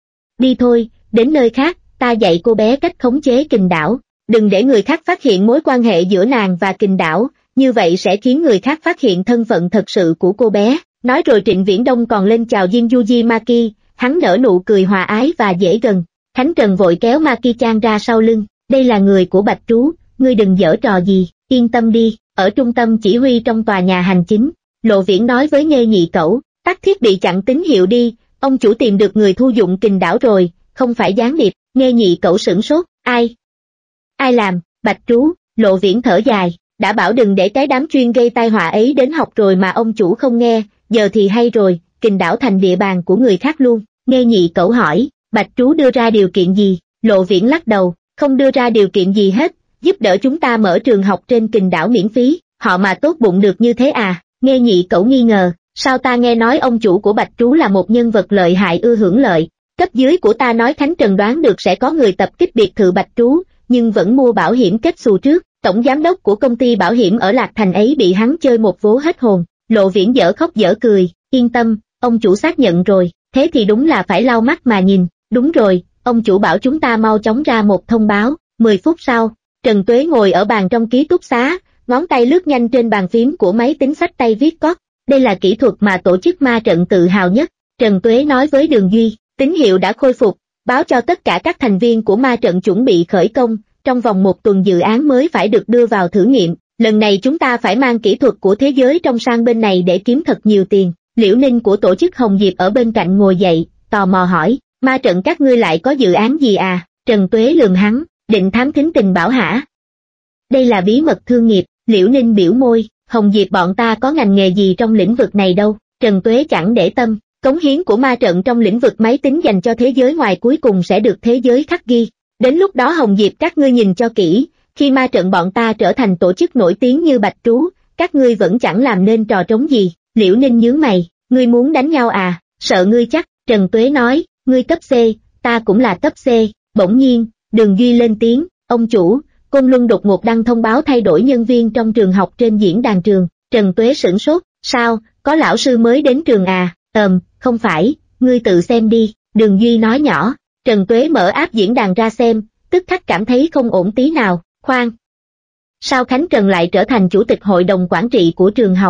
Đi thôi, đến nơi khác, ta dạy cô bé cách khống chế Kình đảo, đừng để người khác phát hiện mối quan hệ giữa nàng và Kình đảo, như vậy sẽ khiến người khác phát hiện thân phận thật sự của cô bé. Nói rồi Trịnh Viễn Đông còn lên chào Jin Yuji Maki, hắn nở nụ cười hòa ái và dễ gần. Khánh Trần vội kéo Maki-chan ra sau lưng, đây là người của Bạch Trú, ngươi đừng giở trò gì, yên tâm đi. Ở trung tâm chỉ huy trong tòa nhà hành chính, Lộ Viễn nói với Nghê Nhị Cẩu, tắt thiết bị chặn tín hiệu đi, ông chủ tìm được người thu dụng Kình đảo rồi, không phải gián điệp, Nghe Nhị Cẩu sửng sốt, ai? Ai làm? Bạch Trú, Lộ Viễn thở dài, đã bảo đừng để cái đám chuyên gây tai họa ấy đến học rồi mà ông chủ không nghe, giờ thì hay rồi, Kình đảo thành địa bàn của người khác luôn. Nghe Nhị Cẩu hỏi, Bạch Trú đưa ra điều kiện gì? Lộ Viễn lắc đầu, không đưa ra điều kiện gì hết, giúp đỡ chúng ta mở trường học trên Kình đảo miễn phí, họ mà tốt bụng được như thế à? Nghe Nhị Cẩu nghi ngờ, sao ta nghe nói ông chủ của Bạch Trú là một nhân vật lợi hại ưa hưởng lợi, cấp dưới của ta nói Khánh Trần đoán được sẽ có người tập kích biệt thự Bạch Trú, nhưng vẫn mua bảo hiểm kết xù trước, tổng giám đốc của công ty bảo hiểm ở Lạc Thành ấy bị hắn chơi một vố hết hồn. Lộ Viễn dở khóc dở cười, yên tâm, ông chủ xác nhận rồi, thế thì đúng là phải lau mắt mà nhìn, đúng rồi, ông chủ bảo chúng ta mau chóng ra một thông báo. Mười phút sau, Trần Tuế ngồi ở bàn trong ký túc xá, ngón tay lướt nhanh trên bàn phím của máy tính xách tay viết code, đây là kỹ thuật mà tổ chức ma trận tự hào nhất. Trần Tuế nói với Đường Duy, tín hiệu đã khôi phục, báo cho tất cả các thành viên của ma trận chuẩn bị khởi công, trong vòng một tuần dự án mới phải được đưa vào thử nghiệm, lần này chúng ta phải mang kỹ thuật của thế giới trong sang bên này để kiếm thật nhiều tiền. Liễu Ninh của tổ chức Hồng Diệp ở bên cạnh ngồi dậy, tò mò hỏi, ma trận các ngươi lại có dự án gì à? Trần Tuế lườm hắn, định thám thính tình bảo hả? Đây là bí mật thương nghiệp. Liễu Ninh biểu môi, Hồng Diệp bọn ta có ngành nghề gì trong lĩnh vực này đâu. Trần Tuế chẳng để tâm, cống hiến của ma trận trong lĩnh vực máy tính dành cho thế giới ngoài cuối cùng sẽ được thế giới khắc ghi. Đến lúc đó Hồng Diệp các ngươi nhìn cho kỹ, khi ma trận bọn ta trở thành tổ chức nổi tiếng như Bạch Trú, các ngươi vẫn chẳng làm nên trò trống gì. Liễu Ninh nhướng mày, ngươi muốn đánh nhau à? Sợ ngươi chắc. Trần Tuế nói, ngươi cấp C, ta cũng là cấp C. Bỗng nhiên, Đường Duy lên tiếng, ông chủ, Côn Luân đột ngột đăng thông báo thay đổi nhân viên trong trường học trên diễn đàn trường. Trần Tuế sửng sốt, sao, có lão sư mới đến trường à? Ờm, không phải, ngươi tự xem đi. Đường Duy nói nhỏ. Trần Tuế mở app diễn đàn ra xem, tức khắc cảm thấy không ổn tí nào. Khoan, sao Khánh Trần lại trở thành chủ tịch hội đồng quản trị của trường học?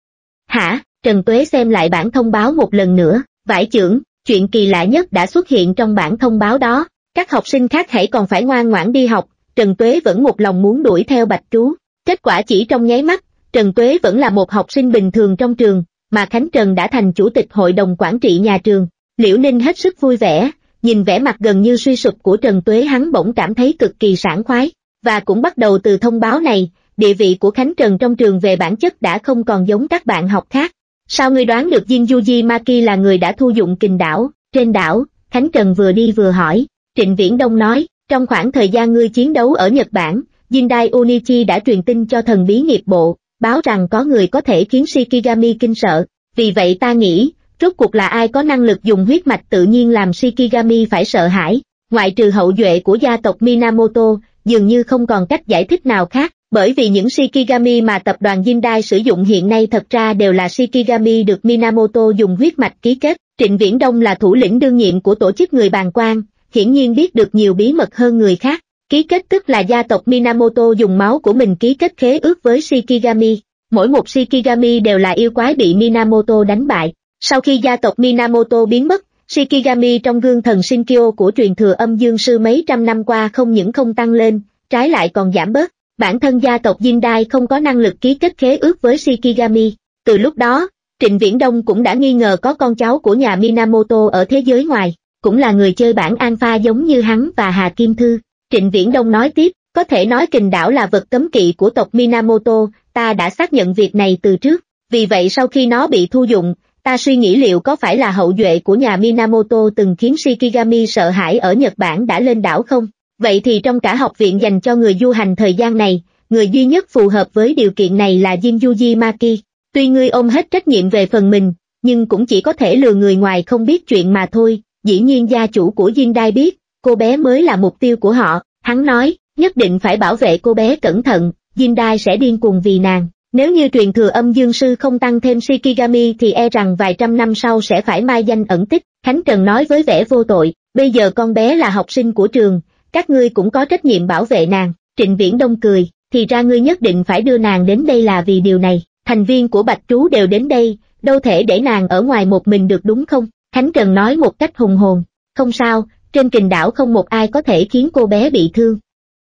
Hả? Trần Tuế xem lại bản thông báo một lần nữa, vải chưởng, chuyện kỳ lạ nhất đã xuất hiện trong bản thông báo đó. Các học sinh khác hãy còn phải ngoan ngoãn đi học, Trần Tuế vẫn một lòng muốn đuổi theo Bạch Trú. Kết quả chỉ trong nháy mắt, Trần Tuế vẫn là một học sinh bình thường trong trường, mà Khánh Trần đã thành chủ tịch hội đồng quản trị nhà trường. Liễu Ninh hết sức vui vẻ, nhìn vẻ mặt gần như suy sụp của Trần Tuế hắn bỗng cảm thấy cực kỳ sảng khoái, và cũng bắt đầu từ thông báo này, địa vị của Khánh Trần trong trường về bản chất đã không còn giống các bạn học khác. Sao ngươi đoán được Jinjuji Maki là người đã thu dụng Kình đảo? Trên đảo, Khánh Trần vừa đi vừa hỏi. Trịnh Viễn Đông nói, trong khoảng thời gian ngươi chiến đấu ở Nhật Bản, Jindai Onichi đã truyền tin cho thần bí nghiệp bộ, báo rằng có người có thể khiến Shikigami kinh sợ. Vì vậy ta nghĩ, rốt cuộc là ai có năng lực dùng huyết mạch tự nhiên làm Shikigami phải sợ hãi? Ngoại trừ hậu duệ của gia tộc Minamoto, dường như không còn cách giải thích nào khác, bởi vì những Shikigami mà tập đoàn Jindai sử dụng hiện nay thật ra đều là Shikigami được Minamoto dùng huyết mạch ký kết. Trịnh Viễn Đông là thủ lĩnh đương nhiệm của tổ chức người bàng quan, hiển nhiên biết được nhiều bí mật hơn người khác. Ký kết tức là gia tộc Minamoto dùng máu của mình ký kết khế ước với Shikigami. Mỗi một Shikigami đều là yêu quái bị Minamoto đánh bại. Sau khi gia tộc Minamoto biến mất, Shikigami trong gương thần Shinkyo của truyền thừa âm dương sư mấy trăm năm qua không những không tăng lên, trái lại còn giảm bớt. Bản thân gia tộc Jindai không có năng lực ký kết khế ước với Shikigami. Từ lúc đó, Trịnh Viễn Đông cũng đã nghi ngờ có con cháu của nhà Minamoto ở thế giới ngoài, cũng là người chơi bản alpha giống như hắn và Hà Kim Thư. Trịnh Viễn Đông nói tiếp, có thể nói Kình đảo là vật cấm kỵ của tộc Minamoto, ta đã xác nhận việc này từ trước, vì vậy sau khi nó bị thu dụng, ta suy nghĩ liệu có phải là hậu duệ của nhà Minamoto từng khiến Shikigami sợ hãi ở Nhật Bản đã lên đảo không? Vậy thì trong cả học viện dành cho người du hành thời gian này, người duy nhất phù hợp với điều kiện này là Jinjuji Maki. Tuy ngươi ôm hết trách nhiệm về phần mình, nhưng cũng chỉ có thể lừa người ngoài không biết chuyện mà thôi. Dĩ nhiên gia chủ của Jindai biết, cô bé mới là mục tiêu của họ. Hắn nói, nhất định phải bảo vệ cô bé cẩn thận, Jindai sẽ điên cuồng vì nàng. Nếu như truyền thừa âm dương sư không tăng thêm Shikigami thì e rằng vài trăm năm sau sẽ phải mai danh ẩn tích. Khánh Trần nói với vẻ vô tội, bây giờ con bé là học sinh của trường, các ngươi cũng có trách nhiệm bảo vệ nàng. Trịnh Viễn Đông cười, thì ra ngươi nhất định phải đưa nàng đến đây là vì điều này. Thành viên của Bạch Trú đều đến đây, đâu thể để nàng ở ngoài một mình được đúng không? Khánh Trần nói một cách hùng hồn, không sao, trên Kình đảo không một ai có thể khiến cô bé bị thương.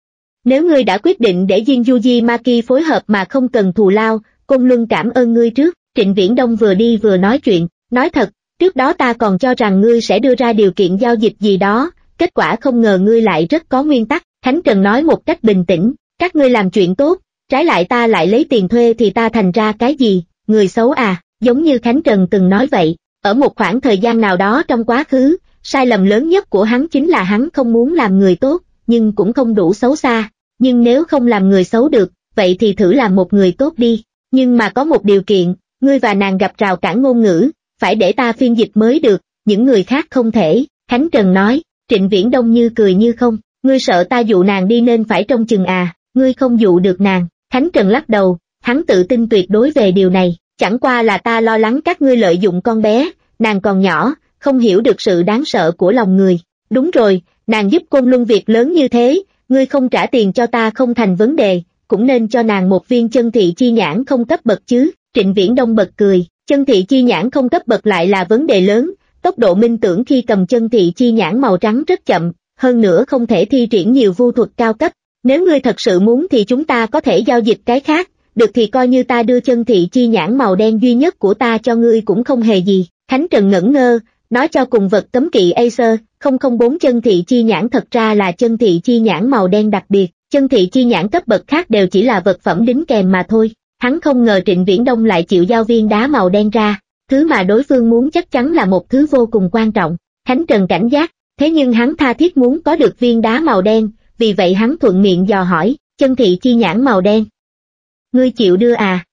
Nếu ngươi đã quyết định để Jinjuji Maki phối hợp mà không cần thù lao, Côn Luân cảm ơn ngươi trước. Trịnh Viễn Đông vừa đi vừa nói chuyện, nói thật, trước đó ta còn cho rằng ngươi sẽ đưa ra điều kiện giao dịch gì đó, kết quả không ngờ ngươi lại rất có nguyên tắc. Khánh Trần nói một cách bình tĩnh, các ngươi làm chuyện tốt, trái lại ta lại lấy tiền thuê thì ta thành ra cái gì, người xấu à, giống như Khánh Trần từng nói vậy. Ở một khoảng thời gian nào đó trong quá khứ, sai lầm lớn nhất của hắn chính là hắn không muốn làm người tốt, nhưng cũng không đủ xấu xa. Nhưng nếu không làm người xấu được, vậy thì thử làm một người tốt đi. Nhưng mà có một điều kiện, ngươi và nàng gặp rào cản ngôn ngữ, phải để ta phiên dịch mới được, những người khác không thể. Khánh Trần nói. Trịnh Viễn Đông như cười như không, ngươi sợ ta dụ nàng đi nên phải trông chừng à, ngươi không dụ được nàng. Khánh Trần lắc đầu, hắn tự tin tuyệt đối về điều này, chẳng qua là ta lo lắng các ngươi lợi dụng con bé, nàng còn nhỏ, không hiểu được sự đáng sợ của lòng người. Đúng rồi, nàng giúp Côn Luân việc lớn như thế, ngươi không trả tiền cho ta không thành vấn đề, cũng nên cho nàng một viên chân thị chi nhãn không cấp bậc chứ. Trịnh Viễn Đông bật cười, chân thị chi nhãn không cấp bậc lại là vấn đề lớn, tốc độ minh tưởng khi cầm chân thị chi nhãn màu trắng rất chậm, hơn nữa không thể thi triển nhiều vu thuật cao cấp. Nếu ngươi thật sự muốn thì chúng ta có thể giao dịch cái khác, được thì coi như ta đưa chân thị chi nhãn màu đen duy nhất của ta cho ngươi cũng không hề gì. Khánh Trần ngẩn ngơ, nói cho cùng vật cấm kỵ Acer không không bốn chân thị chi nhãn thật ra là chân thị chi nhãn màu đen đặc biệt, chân thị chi nhãn cấp bậc khác đều chỉ là vật phẩm đính kèm mà thôi. Hắn không ngờ Trịnh Viễn Đông lại chịu giao viên đá màu đen ra, thứ mà đối phương muốn chắc chắn là một thứ vô cùng quan trọng. Khánh Trần cảnh giác, thế nhưng hắn tha thiết muốn có được viên đá màu đen, vì vậy hắn thuận miệng dò hỏi, chân thị chi nhãn màu đen. Ngươi chịu đưa à?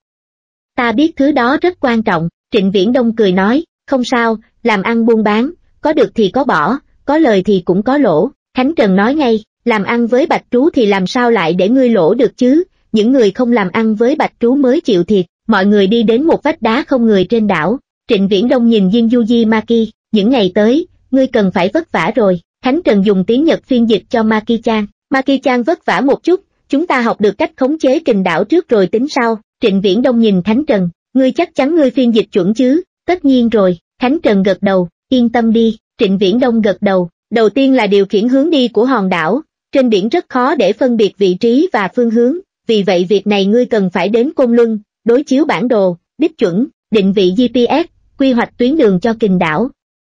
Ta biết thứ đó rất quan trọng. Trịnh Viễn Đông cười nói, không sao, làm ăn buôn bán, có được thì có bỏ, có lời thì cũng có lỗ. Khánh Trần nói ngay, làm ăn với Bạch Trú thì làm sao lại để ngươi lỗ được chứ, những người không làm ăn với Bạch Trú mới chịu thiệt. Mọi người đi đến một vách đá không người trên đảo. Trịnh Viễn Đông nhìn Jin Yuji Maki, những ngày tới, ngươi cần phải vất vả rồi. Khánh Trần dùng tiếng Nhật phiên dịch cho Maki-chan. Maki-chan vất vả một chút, chúng ta học được cách khống chế kình đảo trước rồi tính sau. Trịnh Viễn Đông nhìn Khánh Trần, ngươi chắc chắn ngươi phiên dịch chuẩn chứ? Tất nhiên rồi. Khánh Trần gật đầu, yên tâm đi. Trịnh Viễn Đông gật đầu, đầu tiên là điều khiển hướng đi của hòn đảo, trên biển rất khó để phân biệt vị trí và phương hướng, vì vậy việc này ngươi cần phải đến Côn Luân, đối chiếu bản đồ, đích chuẩn, định vị giê pê ét, quy hoạch tuyến đường cho kình đảo.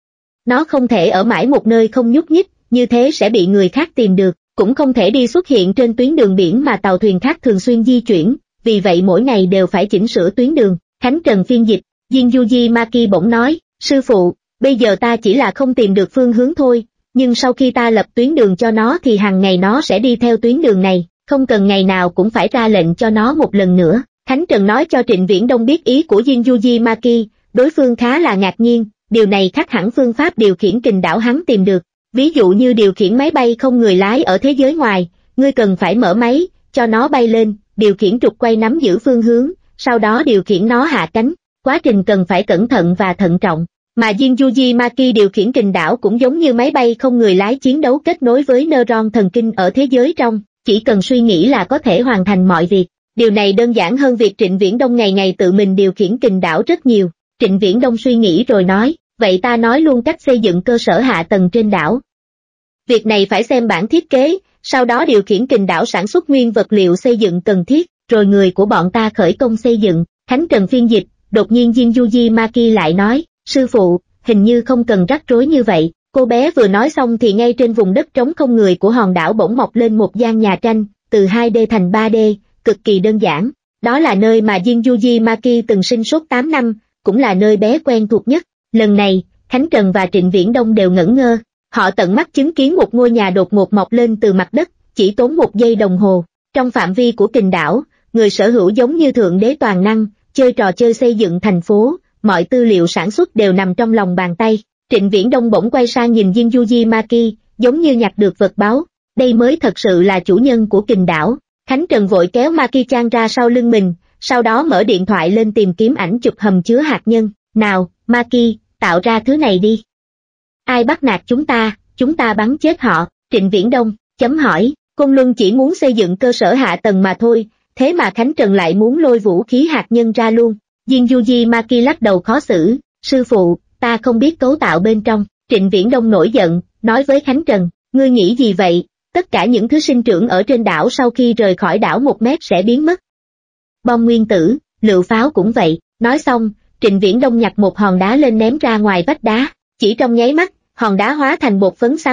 Nó không thể ở mãi một nơi không nhúc nhích, như thế sẽ bị người khác tìm được, cũng không thể đi xuất hiện trên tuyến đường biển mà tàu thuyền khác thường xuyên di chuyển, vì vậy mỗi ngày đều phải chỉnh sửa tuyến đường. Khánh Trần phiên dịch, Jin Yuji Maki bỗng nói, sư phụ, bây giờ ta chỉ là không tìm được phương hướng thôi, nhưng sau khi ta lập tuyến đường cho nó thì hàng ngày nó sẽ đi theo tuyến đường này, không cần ngày nào cũng phải ra lệnh cho nó một lần nữa. Khánh Trần nói cho Trịnh Viễn Đông biết ý của Jin Yuji Maki, đối phương khá là ngạc nhiên, điều này khác hẳn phương pháp điều khiển kình đảo hắn tìm được. Ví dụ như điều khiển máy bay không người lái ở thế giới ngoài, ngươi cần phải mở máy, cho nó bay lên, điều khiển trục quay nắm giữ phương hướng, sau đó điều khiển nó hạ cánh. Quá trình cần phải cẩn thận và thận trọng. Mà Jin Yuji Maki điều khiển kình đảo cũng giống như máy bay không người lái chiến đấu kết nối với neuron thần kinh ở thế giới trong, chỉ cần suy nghĩ là có thể hoàn thành mọi việc. Điều này đơn giản hơn việc Trịnh Viễn Đông ngày ngày tự mình điều khiển kình đảo rất nhiều. Trịnh Viễn Đông suy nghĩ rồi nói, vậy ta nói luôn cách xây dựng cơ sở hạ tầng trên đảo. Việc này phải xem bản thiết kế, sau đó điều khiển kình đảo sản xuất nguyên vật liệu xây dựng cần thiết, rồi người của bọn ta khởi công xây dựng. Khánh Trần phiên dịch, đột nhiên Jin Yuji Maki lại nói, sư phụ, hình như không cần rắc rối như vậy. Cô bé vừa nói xong thì ngay trên vùng đất trống không người của hòn đảo bỗng mọc lên một gian nhà tranh, từ hai D thành ba D, cực kỳ đơn giản. Đó là nơi mà Jin Yuji Maki từng sinh suốt tám năm, cũng là nơi bé quen thuộc nhất. Lần này, Khánh Trần và Trịnh Viễn Đông đều ngẩn ngơ. Họ tận mắt chứng kiến một ngôi nhà đột ngột mọc lên từ mặt đất, chỉ tốn một giây đồng hồ. Trong phạm vi của kình đảo, người sở hữu giống như thượng đế toàn năng, chơi trò chơi xây dựng thành phố, mọi tư liệu sản xuất đều nằm trong lòng bàn tay. Trịnh Viễn Đông bỗng quay sang nhìn Jin Yuji Maki, giống như nhặt được vật báu. Đây mới thật sự là chủ nhân của kình đảo. Khánh Trần vội kéo Maki-chan ra sau lưng mình, sau đó mở điện thoại lên tìm kiếm ảnh chụp hầm chứa hạt nhân. Nào, Maki, tạo ra thứ này đi. Ai bắt nạt chúng ta, chúng ta bắn chết họ. Trịnh Viễn Đông, chấm hỏi, Côn Luân chỉ muốn xây dựng cơ sở hạ tầng mà thôi, thế mà Khánh Trần lại muốn lôi vũ khí hạt nhân ra luôn. Jin Yuji Maki lắc đầu khó xử, sư phụ, ta không biết cấu tạo bên trong. Trịnh Viễn Đông nổi giận, nói với Khánh Trần, ngươi nghĩ gì vậy, tất cả những thứ sinh trưởng ở trên đảo sau khi rời khỏi đảo một mét sẽ biến mất. Bom nguyên tử, lựu pháo cũng vậy. Nói xong, Trịnh Viễn Đông nhặt một hòn đá lên ném ra ngoài vách đá, chỉ trong nháy mắt, hòn đá hóa thành bột phấn xám xịt,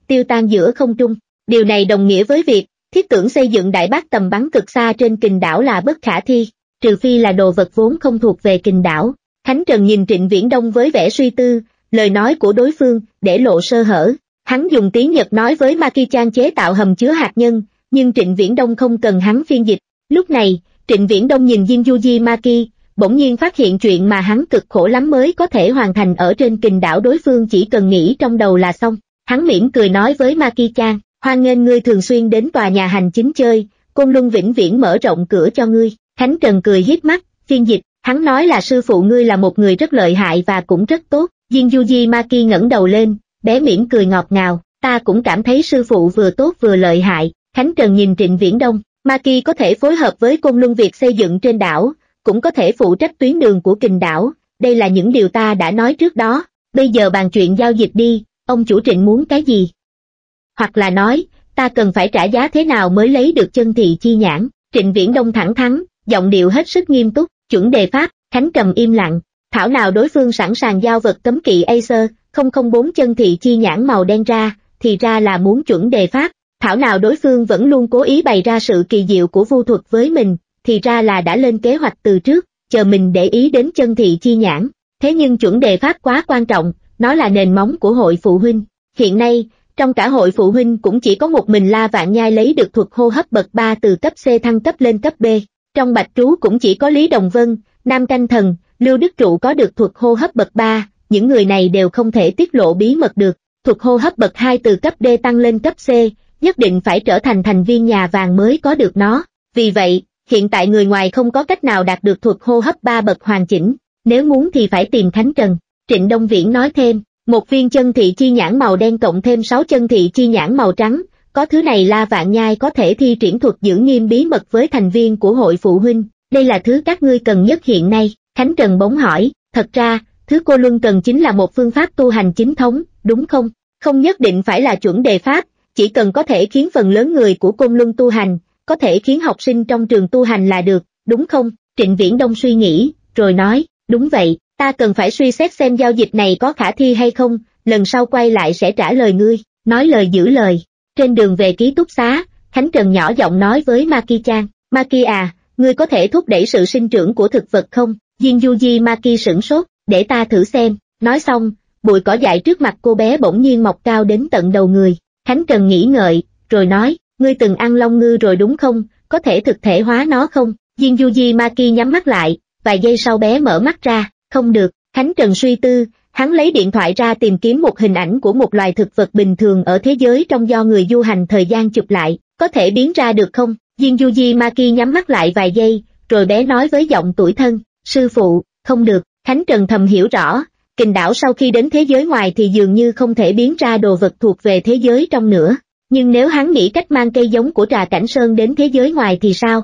tiêu tan giữa không trung. Điều này đồng nghĩa với việc, thiết tưởng xây dựng đại bác tầm bắn cực xa trên kình đảo là bất khả thi, trừ phi là đồ vật vốn không thuộc về kình đảo. Khánh Trần nhìn Trịnh Viễn Đông với vẻ suy tư, lời nói của đối phương để lộ sơ hở. Hắn dùng tiếng Nhật nói với Maki-chan chế tạo hầm chứa hạt nhân, nhưng Trịnh Viễn Đông không cần hắn phiên dịch. Lúc này, Trịnh Viễn Đông nhìn Jinjuji Maki, bỗng nhiên phát hiện chuyện mà hắn cực khổ lắm mới có thể hoàn thành ở trên kình đảo đối phương chỉ cần nghĩ trong đầu là xong. Hắn mỉm cười nói với Maki-chan, hoan nghênh ngươi thường xuyên đến tòa nhà hành chính chơi, Côn Luân vĩnh viễn mở rộng cửa cho ngươi. Khánh Trần cười híp mắt, phiên dịch, hắn nói là sư phụ ngươi là một người rất lợi hại và cũng rất tốt. Jinjuji Maki ngẩng đầu lên, bé mỉm cười ngọt ngào, ta cũng cảm thấy sư phụ vừa tốt vừa lợi hại. Khánh Trần nhìn Trịnh Viễn Đông, Maki có thể phối hợp với Côn Luân việc xây dựng trên đảo, cũng có thể phụ trách tuyến đường của kình đảo, đây là những điều ta đã nói trước đó, bây giờ bàn chuyện giao dịch đi, ông chủ Trịnh muốn cái gì? Hoặc là nói, ta cần phải trả giá thế nào mới lấy được chân thị chi nhãn? Trịnh Viễn Đông thẳng thắn, giọng điệu hết sức nghiêm túc, chuẩn đề pháp. Khánh Trầm im lặng, thảo nào đối phương sẵn sàng giao vật cấm kỵ Acer không không bốn chân thị chi nhãn màu đen ra, thì ra là muốn chuẩn đề pháp. Thảo nào đối phương vẫn luôn cố ý bày ra sự kỳ diệu của vu thuật với mình, thì ra là đã lên kế hoạch từ trước, chờ mình để ý đến chân thị chi nhãn. Thế nhưng chuẩn đề pháp quá quan trọng, nó là nền móng của hội phụ huynh. Hiện nay, trong cả hội phụ huynh cũng chỉ có một mình La Vạn Nhai lấy được thuật hô hấp bậc ba từ cấp C thăng cấp lên cấp B. Trong Bạch Trú cũng chỉ có Lý Đồng Vân, Nam Canh Thần, Lưu Đức Trụ có được thuật hô hấp bậc ba, những người này đều không thể tiết lộ bí mật được. Thuật hô hấp bậc hai từ cấp D tăng lên cấp C, nhất định phải trở thành thành viên nhà vàng mới có được nó. Vì vậy, hiện tại người ngoài không có cách nào đạt được thuật hô hấp ba bậc hoàn chỉnh, nếu muốn thì phải tìm Khánh Trần. Trịnh Đông Viễn nói thêm, một viên chân thị chi nhãn màu đen cộng thêm sáu chân thị chi nhãn màu trắng, có thứ này La Vạn Nhai có thể thi triển thuật giữ nghiêm bí mật với thành viên của hội phụ huynh, đây là thứ các ngươi cần nhất hiện nay. Khánh Trần bỗng hỏi, thật ra, thứ cô Luân cần chính là một phương pháp tu hành chính thống, đúng không? Không nhất định phải là chuẩn đề pháp, chỉ cần có thể khiến phần lớn người của Côn Luân tu hành, có thể khiến học sinh trong trường tu hành là được, đúng không? Trịnh Viễn Đông suy nghĩ, rồi nói, đúng vậy, ta cần phải suy xét xem giao dịch này có khả thi hay không, lần sau quay lại sẽ trả lời ngươi. Nói lời giữ lời. Trên đường về ký túc xá, Khánh Trần nhỏ giọng nói với Maki-chan, Maki à, ngươi có thể thúc đẩy sự sinh trưởng của thực vật không? Jinjuji Maki sửng sốt, để ta thử xem. Nói xong, bụi cỏ dại trước mặt cô bé bỗng nhiên mọc cao đến tận đầu người. Khánh Trần nghĩ ngợi, rồi nói, ngươi từng ăn long ngư rồi đúng không, có thể thực thể hóa nó không? Jinjuji Maki nhắm mắt lại, vài giây sau bé mở mắt ra, không được. Khánh Trần suy tư, hắn lấy điện thoại ra tìm kiếm một hình ảnh của một loài thực vật bình thường ở thế giới trong do người du hành thời gian chụp lại, có thể biến ra được không? Jinjuji Maki nhắm mắt lại vài giây, rồi bé nói với giọng tủi thân, sư phụ, không được. Khánh Trần thầm hiểu rõ, kình đảo sau khi đến thế giới ngoài thì dường như không thể biến ra đồ vật thuộc về thế giới trong nữa, nhưng nếu hắn nghĩ cách mang cây giống của Trà Cảnh Sơn đến thế giới ngoài thì sao?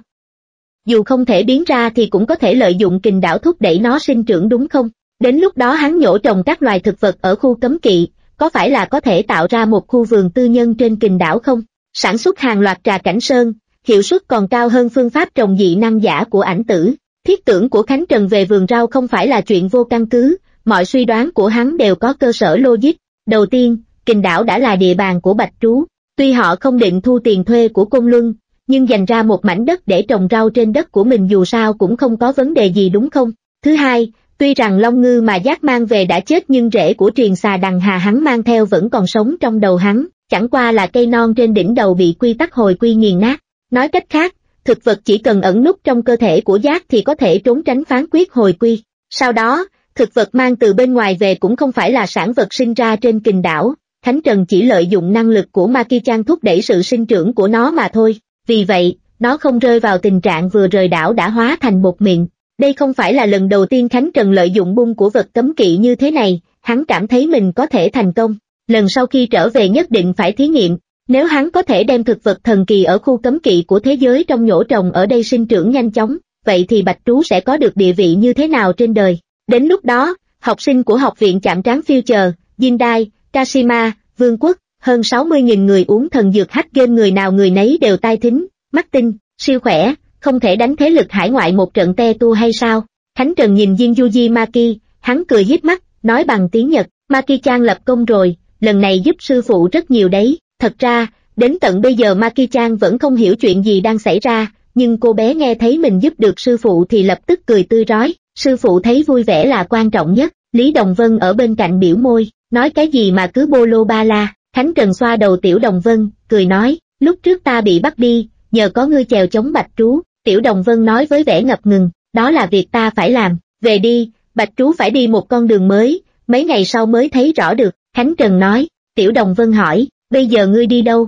Dù không thể biến ra thì cũng có thể lợi dụng kình đảo thúc đẩy nó sinh trưởng đúng không? Đến lúc đó hắn nhổ trồng các loài thực vật ở khu cấm kỵ, có phải là có thể tạo ra một khu vườn tư nhân trên kình đảo không? Sản xuất hàng loạt Trà Cảnh Sơn, hiệu suất còn cao hơn phương pháp trồng dị năng giả của Ảnh Tử. Thiết tưởng của Khánh Trần về vườn rau không phải là chuyện vô căn cứ, mọi suy đoán của hắn đều có cơ sở logic. Đầu tiên, kình đảo đã là địa bàn của Bạch Trú, tuy họ không định thu tiền thuê của Côn Luân, nhưng dành ra một mảnh đất để trồng rau trên đất của mình dù sao cũng không có vấn đề gì đúng không? Thứ hai, tuy rằng Long Ngư mà Giác mang về đã chết nhưng rễ của triền xà đằng hà hắn mang theo vẫn còn sống trong đầu hắn, chẳng qua là cây non trên đỉnh đầu bị quy tắc hồi quy nghiền nát. Nói cách khác, thực vật chỉ cần ẩn núp trong cơ thể của Giác thì có thể trốn tránh phán quyết hồi quy. Sau đó, thực vật mang từ bên ngoài về cũng không phải là sản vật sinh ra trên kình đảo, Khánh Trần chỉ lợi dụng năng lực của Maki-chan thúc đẩy sự sinh trưởng của nó mà thôi, vì vậy, nó không rơi vào tình trạng vừa rời đảo đã hóa thành bột mịn. Đây không phải là lần đầu tiên Khánh Trần lợi dụng bung của vật cấm kỵ như thế này, hắn cảm thấy mình có thể thành công. Lần sau khi trở về nhất định phải thí nghiệm, nếu hắn có thể đem thực vật thần kỳ ở khu cấm kỵ của thế giới trong nhổ trồng ở đây sinh trưởng nhanh chóng, vậy thì Bạch Trú sẽ có được địa vị như thế nào trên đời. Đến lúc đó, học sinh của học viện Chạm Trán Future, Jindai, Kashima, Vương quốc, hơn sáu mươi nghìn người uống thần dược hack game người nào người nấy đều tai thính, mắt tinh, siêu khỏe, không thể đánh thế lực hải ngoại một trận te tu hay sao? Khánh Trần nhìn Jinjuji Maki, hắn cười híp mắt, nói bằng tiếng Nhật, Maki-chan lập công rồi, lần này giúp sư phụ rất nhiều đấy. Thật ra, đến tận bây giờ Maki-chan vẫn không hiểu chuyện gì đang xảy ra, nhưng cô bé nghe thấy mình giúp được sư phụ thì lập tức cười tươi rói. Sư phụ thấy vui vẻ là quan trọng nhất. Lý Đồng Vân ở bên cạnh biểu môi, nói cái gì mà cứ bô lô ba la. Khánh Trần xoa đầu Tiểu Đồng Vân, cười nói, lúc trước ta bị bắt đi, nhờ có ngươi chèo chống Bạch Trú. Tiểu Đồng Vân nói với vẻ ngập ngừng, đó là việc ta phải làm. Về đi, Bạch Trú phải đi một con đường mới, mấy ngày sau mới thấy rõ được. Khánh Trần nói. Tiểu Đồng Vân hỏi, bây giờ ngươi đi đâu?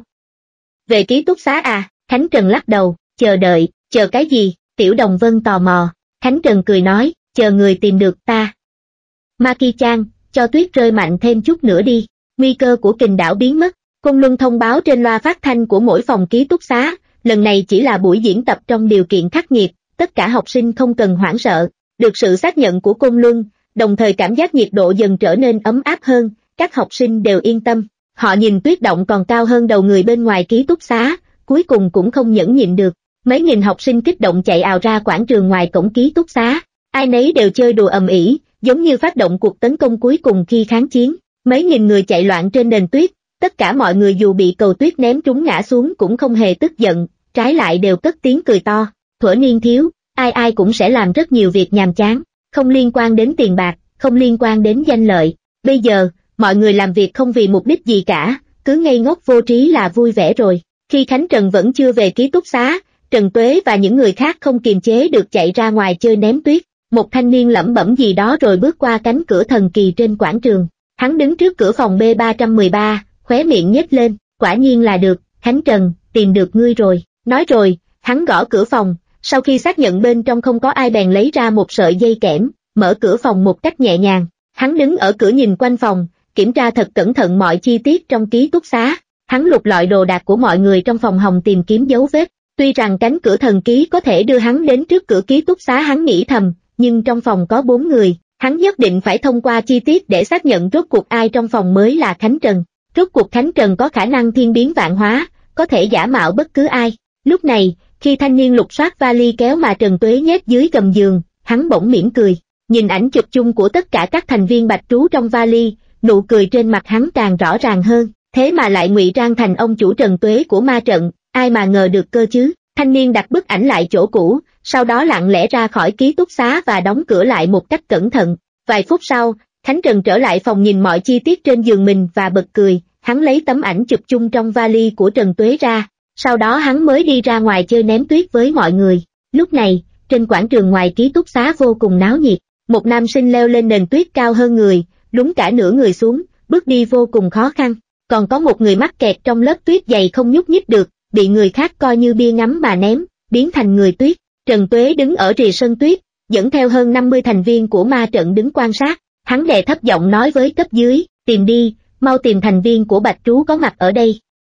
Về ký túc xá à? Khánh Trần lắc đầu, chờ đợi. Chờ cái gì? Tiểu Đồng Vân tò mò. Khánh Trần cười nói, chờ người tìm được ta. Maki-chan, cho tuyết rơi mạnh thêm chút nữa đi. Nguy cơ của kình đảo biến mất. Côn Luân thông báo trên loa phát thanh của mỗi phòng ký túc xá, lần này chỉ là buổi diễn tập trong điều kiện khắc nghiệt, tất cả học sinh không cần hoảng sợ. Được sự xác nhận của Côn Luân, đồng thời cảm giác nhiệt độ dần trở nên ấm áp hơn, các học sinh đều yên tâm. Họ nhìn tuyết động còn cao hơn đầu người bên ngoài ký túc xá, cuối cùng cũng không nhẫn nhịn được. Mấy nghìn học sinh kích động chạy ào ra quảng trường ngoài cổng ký túc xá, ai nấy đều chơi đùa ầm ĩ, giống như phát động cuộc tấn công cuối cùng khi kháng chiến. Mấy nghìn người chạy loạn trên nền tuyết, tất cả mọi người dù bị cầu tuyết ném trúng ngã xuống cũng không hề tức giận, trái lại đều cất tiếng cười to. Thuở niên thiếu, ai ai cũng sẽ làm rất nhiều việc nhàm chán, không liên quan đến tiền bạc, không liên quan đến danh lợi. Bây giờ, mọi người làm việc không vì mục đích gì cả, cứ ngây ngốc vô trí là vui vẻ rồi. Khi Khánh Trần vẫn chưa về ký túc xá, Trần Tuế và những người khác không kiềm chế được chạy ra ngoài chơi ném tuyết. Một thanh niên lẩm bẩm gì đó rồi bước qua cánh cửa thần kỳ trên quảng trường. Hắn đứng trước cửa phòng B ba một ba, khóe miệng nhếch lên, quả nhiên là được, Khánh Trần, tìm được ngươi rồi. Nói rồi, hắn gõ cửa phòng, sau khi xác nhận bên trong không có ai bèn lấy ra một sợi dây kẽm, mở cửa phòng một cách nhẹ nhàng. Hắn đứng ở cửa nhìn quanh phòng, kiểm tra thật cẩn thận mọi chi tiết trong ký túc xá. Hắn lục lọi đồ đạc của mọi người trong phòng hồng tìm kiếm dấu vết. Tuy rằng cánh cửa thần ký có thể đưa hắn đến trước cửa ký túc xá hắn nghĩ thầm, nhưng trong phòng có bốn người, hắn nhất định phải thông qua chi tiết để xác nhận rốt cuộc ai trong phòng mới là Khánh Trần. Rốt cuộc Khánh Trần có khả năng thiên biến vạn hóa, có thể giả mạo bất cứ ai. Lúc này, khi thanh niên lục soát vali kéo mà Trần Tuế nhét dưới gầm giường, hắn bỗng mỉm cười. Nhìn ảnh chụp chung của tất cả các thành viên Bạch Trú trong vali, nụ cười trên mặt hắn càng rõ ràng hơn. Thế mà lại ngụy trang thành ông chủ Trần Tuế của ma trận, ai mà ngờ được cơ chứ. Thanh niên đặt bức ảnh lại chỗ cũ, sau đó lặng lẽ ra khỏi ký túc xá và đóng cửa lại một cách cẩn thận. Vài phút sau, Khánh Trần trở lại phòng nhìn mọi chi tiết trên giường mình và bật cười. Hắn lấy tấm ảnh chụp chung trong vali của Trần Tuế ra, sau đó hắn mới đi ra ngoài chơi ném tuyết với mọi người. Lúc này, trên quảng trường ngoài ký túc xá vô cùng náo nhiệt. Một nam sinh leo lên nền tuyết cao hơn người, lún cả nửa người xuống, bước đi vô cùng khó khăn. Còn có một người mắc kẹt trong lớp tuyết dày không nhúc nhích được, bị người khác coi như bia ngắm mà ném, biến thành người tuyết. Trần Tuế đứng ở rìa sân tuyết, dẫn theo hơn năm mươi thành viên của ma trận đứng quan sát. Hắn đè thấp giọng nói với cấp dưới, tìm đi, mau tìm thành viên của Bạch Trú có mặt ở đây.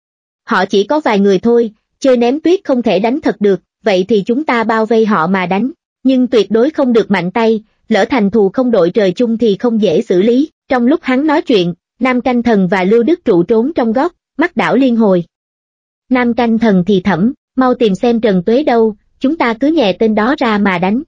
Họ chỉ có vài người thôi, chơi ném tuyết không thể đánh thật được, vậy thì chúng ta bao vây họ mà đánh. Nhưng tuyệt đối không được mạnh tay, lỡ thành thù không đội trời chung thì không dễ xử lý. Trong lúc hắn nói chuyện, Nam Canh Thần và Lưu Đức Trụ trốn trong góc, mắt đảo liên hồi. Nam Canh Thần thì thầm, mau tìm xem Trần Tuế đâu, chúng ta cứ nhè tên đó ra mà đánh.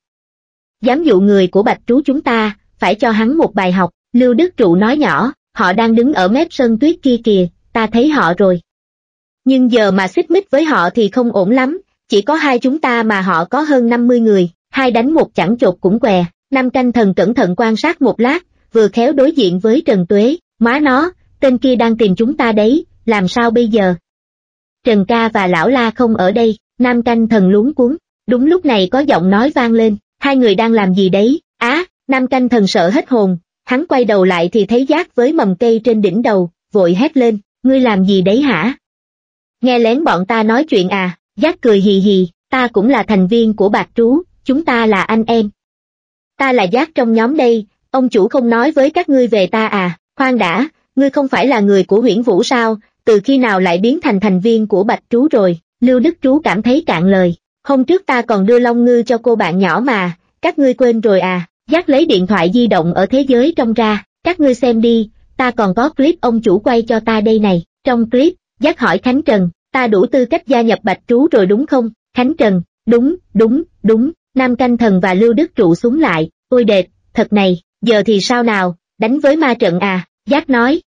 Dám dụ người của Bạch Trú chúng ta, phải cho hắn một bài học. Lưu Đức Trụ nói nhỏ, họ đang đứng ở mép sân tuyết kia kìa, ta thấy họ rồi. Nhưng giờ mà xích mích với họ thì không ổn lắm, chỉ có hai chúng ta mà họ có hơn năm mươi người, hai đánh một chẳng chột cũng què. Nam Canh Thần cẩn thận quan sát một lát, vừa khéo đối diện với Trần Tuế, má nó, tên kia đang tìm chúng ta đấy, làm sao bây giờ? Trần ca và Lão La không ở đây. Nam Canh Thần luống cuống. Đúng lúc này có giọng nói vang lên, hai người đang làm gì đấy? Á, à, Nam Canh Thần sợ hết hồn, hắn quay đầu lại thì thấy Giác với mầm cây trên đỉnh đầu, vội hét lên, ngươi làm gì đấy hả? Nghe lén bọn ta nói chuyện à? Giác cười hì hì, ta cũng là thành viên của Bạch Trú, chúng ta là anh em. Ta là Giác trong nhóm đây, ông chủ không nói với các ngươi về ta à? Khoan đã, ngươi không phải là người của Huyễn Vũ sao, từ khi nào lại biến thành thành viên của Bạch Trú rồi? Lưu Đức Trú cảm thấy cạn lời, hôm trước ta còn đưa Long Ngư cho cô bạn nhỏ mà, các ngươi quên rồi à? Giác lấy điện thoại di động ở thế giới trong ra, các ngươi xem đi, ta còn có clip ông chủ quay cho ta đây này. Trong clip, Giác hỏi Khánh Trần, ta đủ tư cách gia nhập Bạch Trú rồi đúng không? Khánh Trần, đúng, đúng, đúng. Nam Canh Thần và Lưu Đức Trụ súng lại, ôi đệt, thật này, giờ thì sao nào, đánh với ma trận à? Giác nói,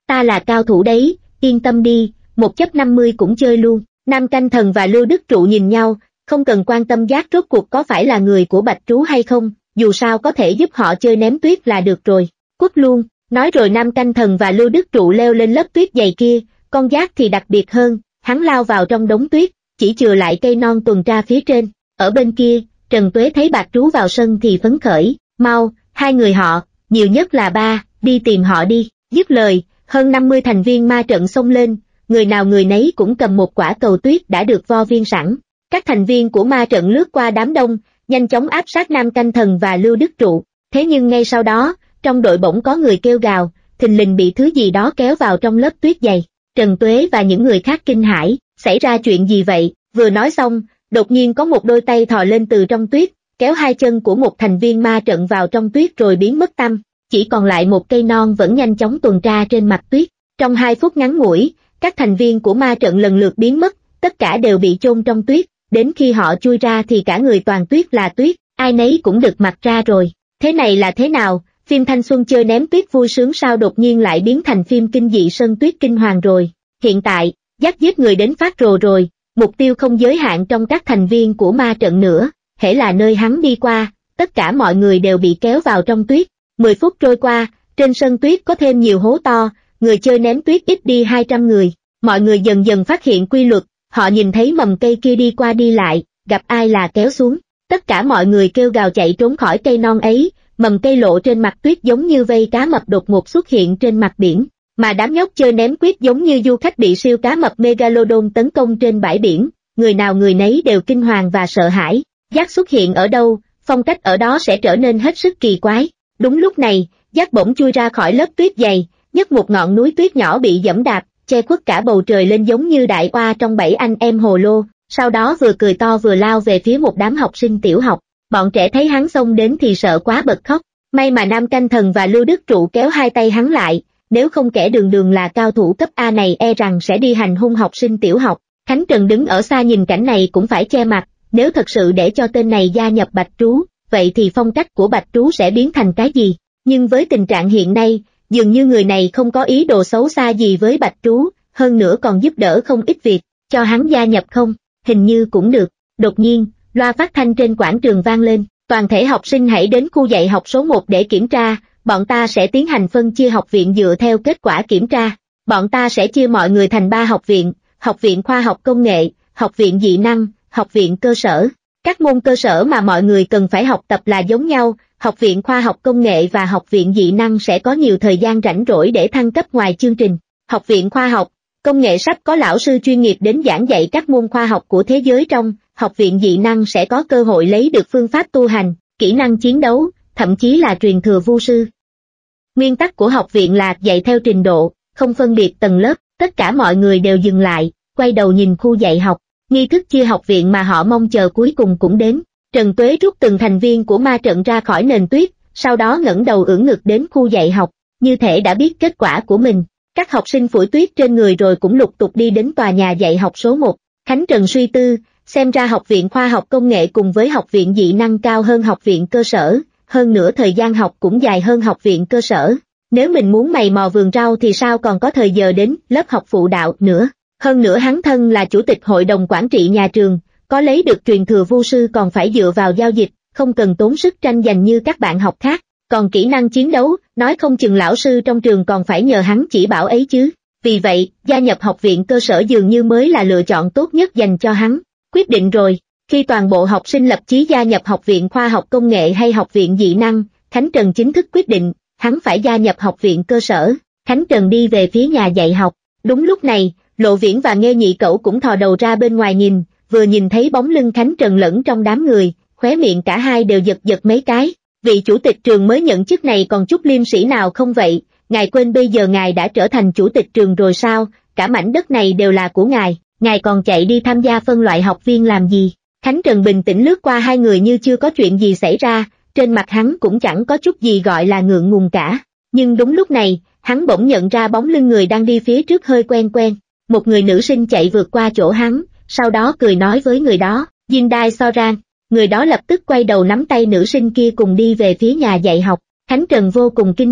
ta là cao thủ đấy, yên tâm đi, một chấp năm mươi cũng chơi luôn. Nam Canh Thần và Lưu Đức Trụ nhìn nhau, không cần quan tâm Giác rốt cuộc có phải là người của Bạch Trú hay không, dù sao có thể giúp họ chơi ném tuyết là được rồi. Quất luôn, nói rồi Nam Canh Thần và Lưu Đức Trụ leo lên lớp tuyết dày kia, con Giác thì đặc biệt hơn, hắn lao vào trong đống tuyết, chỉ chừa lại cây non tuần tra phía trên. Ở bên kia, Trần Tuế thấy Bạch Trú vào sân thì phấn khởi, mau, hai người họ, nhiều nhất là ba, đi tìm họ đi. Dứt lời, hơn năm mươi thành viên ma trận xông lên, người nào người nấy cũng cầm một quả cầu tuyết đã được vo viên sẵn. Các thành viên của ma trận lướt qua đám đông, nhanh chóng áp sát Nam Canh Thần và Lưu Đức Trụ. Thế nhưng ngay sau đó, trong đội bỗng có người kêu gào, thình lình bị thứ gì đó kéo vào trong lớp tuyết dày. Trần Tuế và những người khác kinh hãi, xảy ra chuyện gì vậy? Vừa nói xong, đột nhiên có một đôi tay thò lên từ trong tuyết, kéo hai chân của một thành viên ma trận vào trong tuyết rồi biến mất tăm. Chỉ còn lại một cây non vẫn nhanh chóng tuần tra trên mặt tuyết. Trong hai phút ngắn ngủi, các thành viên của ma trận lần lượt biến mất, tất cả đều bị chôn trong tuyết, đến khi họ chui ra thì cả người toàn tuyết là tuyết, ai nấy cũng đực mặt ra rồi. Thế này là thế nào, phim thanh xuân chơi ném tuyết vui sướng sao đột nhiên lại biến thành phim kinh dị sơn tuyết kinh hoàng rồi. Hiện tại, Giác giết người đến phát rồ rồi, mục tiêu không giới hạn trong các thành viên của ma trận nữa, hễ là nơi hắn đi qua, tất cả mọi người đều bị kéo vào trong tuyết. Mười phút trôi qua, trên sân tuyết có thêm nhiều hố to, người chơi ném tuyết ít đi hai trăm người. Mọi người dần dần phát hiện quy luật, họ nhìn thấy mầm cây kia đi qua đi lại, gặp ai là kéo xuống. Tất cả mọi người kêu gào chạy trốn khỏi cây non ấy, mầm cây lộ trên mặt tuyết giống như vây cá mập đột ngột xuất hiện trên mặt biển. Mà đám nhóc chơi ném tuyết giống như du khách bị siêu cá mập Megalodon tấn công trên bãi biển, người nào người nấy đều kinh hoàng và sợ hãi. Giác xuất hiện ở đâu, phong cách ở đó sẽ trở nên hết sức kỳ quái. Đúng lúc này, Giác bỗng chui ra khỏi lớp tuyết dày, nhấc một ngọn núi tuyết nhỏ bị giẫm đạp, che khuất cả bầu trời lên giống như đại oa trong bảy anh em hồ lô, sau đó vừa cười to vừa lao về phía một đám học sinh tiểu học. Bọn trẻ thấy hắn xông đến thì sợ quá bật khóc, may mà Nam Canh Thần và Lưu Đức Trụ kéo hai tay hắn lại, nếu không kẻ đường đường là cao thủ cấp A này e rằng sẽ đi hành hung học sinh tiểu học. Khánh Trần đứng ở xa nhìn cảnh này cũng phải che mặt, nếu thật sự để cho tên này gia nhập Bạch Trú, vậy thì phong cách của Bạch Trú sẽ biến thành cái gì? Nhưng với tình trạng hiện nay, dường như người này không có ý đồ xấu xa gì với Bạch Trú, hơn nữa còn giúp đỡ không ít việc, cho hắn gia nhập không? Hình như cũng được. Đột nhiên, loa phát thanh trên quảng trường vang lên, toàn thể học sinh hãy đến khu dạy học số một để kiểm tra, bọn ta sẽ tiến hành phân chia học viện dựa theo kết quả kiểm tra. Bọn ta sẽ chia mọi người thành ba học viện, học viện khoa học công nghệ, học viện dị năng, học viện cơ sở. Các môn cơ sở mà mọi người cần phải học tập là giống nhau, học viện khoa học công nghệ và học viện dị năng sẽ có nhiều thời gian rảnh rỗi để thăng cấp ngoài chương trình. Học viện khoa học, công nghệ sắp có lão sư chuyên nghiệp đến giảng dạy các môn khoa học của thế giới trong, học viện dị năng sẽ có cơ hội lấy được phương pháp tu hành, kỹ năng chiến đấu, thậm chí là truyền thừa vu sư. Nguyên tắc của học viện là dạy theo trình độ, không phân biệt tầng lớp, tất cả mọi người đều dừng lại, quay đầu nhìn khu dạy học. Nghi thức chia học viện mà họ mong chờ cuối cùng cũng đến. Trần Tuế rút từng thành viên của ma trận ra khỏi nền tuyết, sau đó ngẩng đầu ưỡn ngực đến khu dạy học, như thể đã biết kết quả của mình. Các học sinh phủi tuyết trên người rồi cũng lục tục đi đến tòa nhà dạy học số một. Khánh Trần suy tư, xem ra học viện khoa học công nghệ cùng với học viện dị năng cao hơn học viện cơ sở, hơn nữa thời gian học cũng dài hơn học viện cơ sở. Nếu mình muốn mày mò vườn rau thì sao còn có thời giờ đến lớp học phụ đạo nữa. Hơn nữa hắn thân là chủ tịch hội đồng quản trị nhà trường, có lấy được truyền thừa vu sư còn phải dựa vào giao dịch, không cần tốn sức tranh giành như các bạn học khác. Còn kỹ năng chiến đấu, nói không chừng lão sư trong trường còn phải nhờ hắn chỉ bảo ấy chứ. Vì vậy, gia nhập học viện cơ sở dường như mới là lựa chọn tốt nhất dành cho hắn. Quyết định rồi, khi toàn bộ học sinh lập chí gia nhập học viện khoa học công nghệ hay học viện dị năng, Khánh Trần chính thức quyết định, hắn phải gia nhập học viện cơ sở. Khánh Trần đi về phía nhà dạy học. Đúng lúc này, Lộ Viễn và Nghê Nhị Cẩu cũng thò đầu ra bên ngoài nhìn, vừa nhìn thấy bóng lưng Khánh Trần lẫn trong đám người, khóe miệng cả hai đều giật giật mấy cái. Vị chủ tịch trường mới nhận chức này còn chút liêm sĩ nào không vậy? Ngài quên bây giờ ngài đã trở thành chủ tịch trường rồi sao? Cả mảnh đất này đều là của ngài, ngài còn chạy đi tham gia phân loại học viên làm gì? Khánh Trần bình tĩnh lướt qua hai người như chưa có chuyện gì xảy ra, trên mặt hắn cũng chẳng có chút gì gọi là ngượng ngùng cả. Nhưng đúng lúc này, hắn bỗng nhận ra bóng lưng người đang đi phía trước hơi quen quen. Một người nữ sinh chạy vượt qua chỗ hắn, sau đó cười nói với người đó, Jindai Soran. Người đó lập tức quay đầu nắm tay nữ sinh kia cùng đi về phía nhà dạy học. Khánh Trần vô cùng kinh ngạc,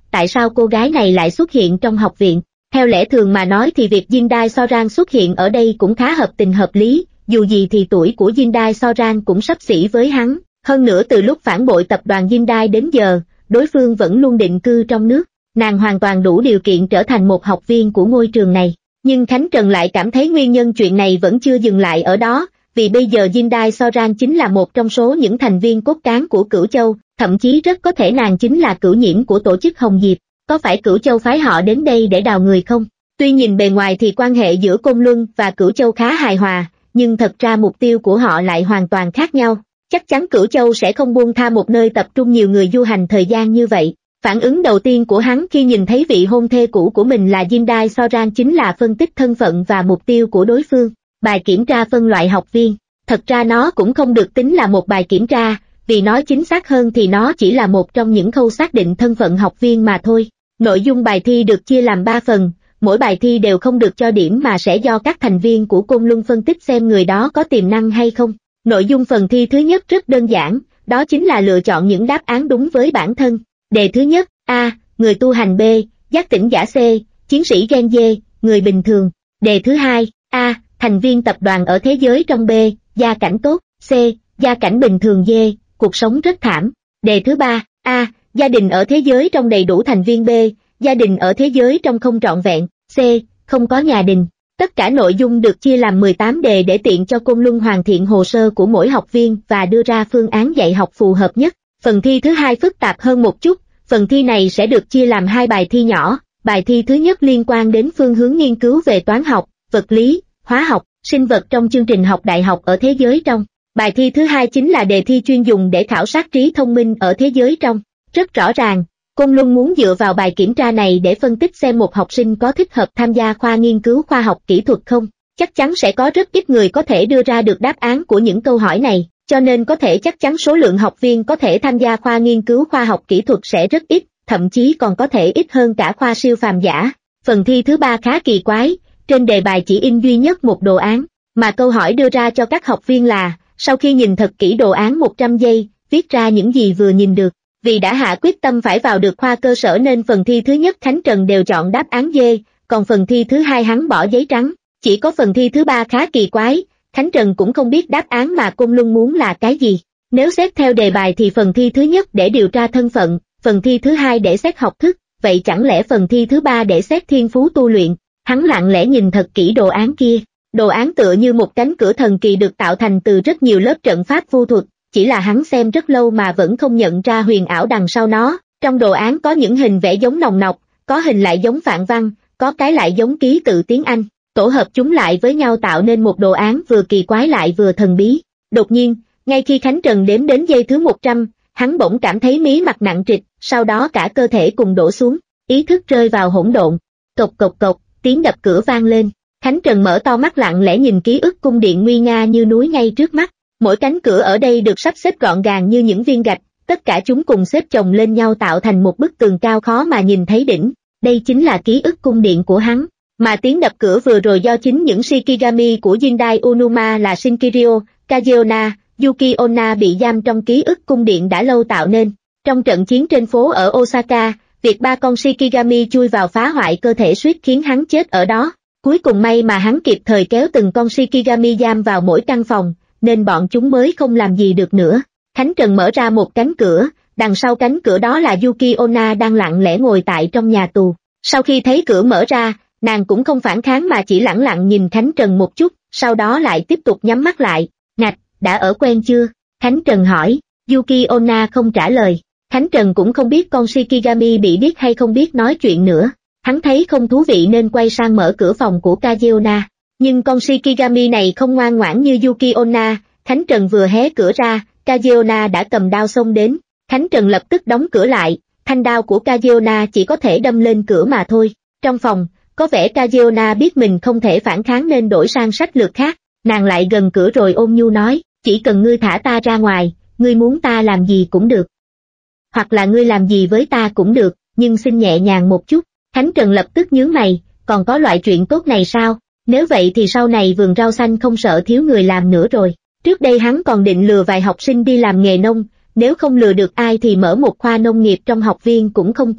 tại sao cô gái này lại xuất hiện trong học viện? Theo lẽ thường mà nói thì việc Jin Dai Soran xuất hiện ở đây cũng khá hợp tình hợp lý, dù gì thì tuổi của Jin Dai Soran cũng xấp xỉ với hắn, hơn nữa từ lúc phản bội tập đoàn Jin Dai đến giờ, đối phương vẫn luôn định cư trong nước, nàng hoàn toàn đủ điều kiện trở thành một học viên của ngôi trường này. Nhưng Khánh Trần lại cảm thấy nguyên nhân chuyện này vẫn chưa dừng lại ở đó, vì bây giờ Jin Dai Soran chính là một trong số những thành viên cốt cán của Cửu Châu, thậm chí rất có thể nàng chính là cửu nhiễm của tổ chức Hồng Diệp. Có phải Cửu Châu phái họ đến đây để đào người không? Tuy nhìn bề ngoài thì quan hệ giữa Côn Luân và Cửu Châu khá hài hòa, nhưng thật ra mục tiêu của họ lại hoàn toàn khác nhau. Chắc chắn Cửu Châu sẽ không buông tha một nơi tập trung nhiều người du hành thời gian như vậy. Phản ứng đầu tiên của hắn khi nhìn thấy vị hôn thê cũ của mình là Jin Dai Soran chính là phân tích thân phận và mục tiêu của đối phương. Bài kiểm tra phân loại học viên. Thật ra nó cũng không được tính là một bài kiểm tra, vì nói chính xác hơn thì nó chỉ là một trong những khâu xác định thân phận học viên mà thôi. Nội dung bài thi được chia làm ba phần, mỗi bài thi đều không được cho điểm mà sẽ do các thành viên của Côn Luân phân tích xem người đó có tiềm năng hay không. Nội dung phần thi thứ nhất rất đơn giản, đó chính là lựa chọn những đáp án đúng với bản thân. Đề thứ nhất, A, người tu hành, B, giác tỉnh giả, C, chiến sĩ gen D, người bình thường. Đề thứ hai, A, thành viên tập đoàn ở thế giới trong, B, gia cảnh tốt, C, gia cảnh bình thường, D, cuộc sống rất thảm. Đề thứ ba, A, gia đình ở thế giới trong đầy đủ thành viên, B, gia đình ở thế giới trong không trọn vẹn, C, không có nhà đình. Tất cả nội dung được chia làm mười tám đề để tiện cho Côn Luân hoàn thiện hồ sơ của mỗi học viên và đưa ra phương án dạy học phù hợp nhất. Phần thi thứ hai phức tạp hơn một chút, phần thi này sẽ được chia làm hai bài thi nhỏ. Bài thi thứ nhất liên quan đến phương hướng nghiên cứu về toán học, vật lý, hóa học, sinh vật trong chương trình học đại học ở thế giới trong. Bài thi thứ hai chính là đề thi chuyên dùng để khảo sát trí thông minh ở thế giới trong. Rất rõ ràng, Côn Luân muốn dựa vào bài kiểm tra này để phân tích xem một học sinh có thích hợp tham gia khoa nghiên cứu khoa học kỹ thuật không. Chắc chắn sẽ có rất ít người có thể đưa ra được đáp án của những câu hỏi này, cho nên có thể chắc chắn số lượng học viên có thể tham gia khoa nghiên cứu khoa học kỹ thuật sẽ rất ít, thậm chí còn có thể ít hơn cả khoa siêu phàm giả. Phần thi thứ ba khá kỳ quái, trên đề bài chỉ in duy nhất một đồ án, mà câu hỏi đưa ra cho các học viên là, sau khi nhìn thật kỹ đồ án một trăm giây, viết ra những gì vừa nhìn được. Vì đã hạ quyết tâm phải vào được khoa cơ sở nên phần thi thứ nhất Khánh Trần đều chọn đáp án D, còn phần thi thứ hai hắn bỏ giấy trắng. Chỉ có phần thi thứ ba khá kỳ quái, Khánh Trần cũng không biết đáp án mà Côn Luân muốn là cái gì. Nếu xét theo đề bài thì phần thi thứ nhất để điều tra thân phận, phần thi thứ hai để xét học thức, vậy chẳng lẽ phần thi thứ ba để xét thiên phú tu luyện? Hắn lặng lẽ nhìn thật kỹ đồ án kia. Đồ án tựa như một cánh cửa thần kỳ được tạo thành từ rất nhiều lớp trận pháp vu thuật, chỉ là hắn xem rất lâu mà vẫn không nhận ra huyền ảo đằng sau nó. Trong đồ án có những hình vẽ giống nòng nọc, có hình lại giống phạn văn, có cái lại giống ký tự tiếng Anh, tổ hợp chúng lại với nhau tạo nên một đồ án vừa kỳ quái lại vừa thần bí. Đột nhiên, ngay khi Khánh Trần đếm đến giây thứ một trăm, hắn bỗng cảm thấy mí mặt nặng trịch, sau đó cả cơ thể cùng đổ xuống, ý thức rơi vào hỗn độn. Cộc cộc cộc, tiếng đập cửa vang lên. Khánh Trần mở to mắt lặng lẽ nhìn ký ức cung điện nguy nga như núi ngay trước mắt. Mỗi cánh cửa ở đây được sắp xếp gọn gàng như những viên gạch, tất cả chúng cùng xếp chồng lên nhau tạo thành một bức tường cao khó mà nhìn thấy đỉnh. Đây chính là ký ức cung điện của hắn, mà tiếng đập cửa vừa rồi do chính những Shikigami của Jindai Unuma là Shinkirio, Kageona, Yuki Onna bị giam trong ký ức cung điện đã lâu tạo nên. Trong trận chiến trên phố ở Osaka, việc ba con Shikigami chui vào phá hoại cơ thể suýt khiến hắn chết ở đó. Cuối cùng may mà hắn kịp thời kéo từng con Shikigami giam vào mỗi căn phòng, nên bọn chúng mới không làm gì được nữa. Khánh Trần mở ra một cánh cửa, đằng sau cánh cửa đó là Yuki Onna đang lặng lẽ ngồi tại trong nhà tù. Sau khi thấy cửa mở ra, nàng cũng không phản kháng mà chỉ lẳng lặng nhìn Khánh Trần một chút, sau đó lại tiếp tục nhắm mắt lại. Ngạch, đã ở quen chưa? Khánh Trần hỏi. Yuki Onna không trả lời. Khánh Trần cũng không biết con Shikigami bị điếc hay không biết nói chuyện nữa. Hắn thấy không thú vị nên quay sang mở cửa phòng của Kageona. Nhưng con Shikigami này không ngoan ngoãn như Yuki Onna. Khánh Trần vừa hé cửa ra, Kageona đã cầm đao xông đến. Khánh Trần lập tức đóng cửa lại, thanh đao của Kageona chỉ có thể đâm lên cửa mà thôi. Trong phòng, có vẻ Kageona biết mình không thể phản kháng nên đổi sang sách lược khác. Nàng lại gần cửa rồi ôn nhu nói, chỉ cần ngươi thả ta ra ngoài, ngươi muốn ta làm gì cũng được. Hoặc là ngươi làm gì với ta cũng được, nhưng xin nhẹ nhàng một chút. Khánh Trần lập tức nhướng mày, còn có loại chuyện tốt này sao? Nếu vậy thì sau này vườn rau xanh không sợ thiếu người làm nữa rồi. Trước đây hắn còn định lừa vài học sinh đi làm nghề nông, nếu không lừa được ai thì mở một khoa nông nghiệp trong học viên cũng không tồi.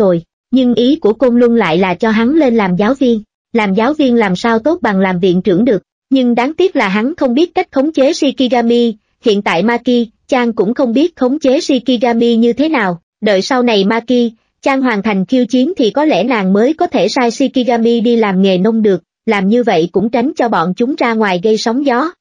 nhưng ý của Côn Luân lại là cho hắn lên làm giáo viên. Làm giáo viên làm sao tốt bằng làm viện trưởng được, nhưng đáng tiếc là hắn không biết cách khống chế Shikigami, hiện tại Maki, Chan cũng không biết khống chế Shikigami như thế nào, đợi sau này Maki, Chan hoàn thành khiêu chiến thì có lẽ nàng mới có thể sai Shikigami đi làm nghề nông được, làm như vậy cũng tránh cho bọn chúng ra ngoài gây sóng gió.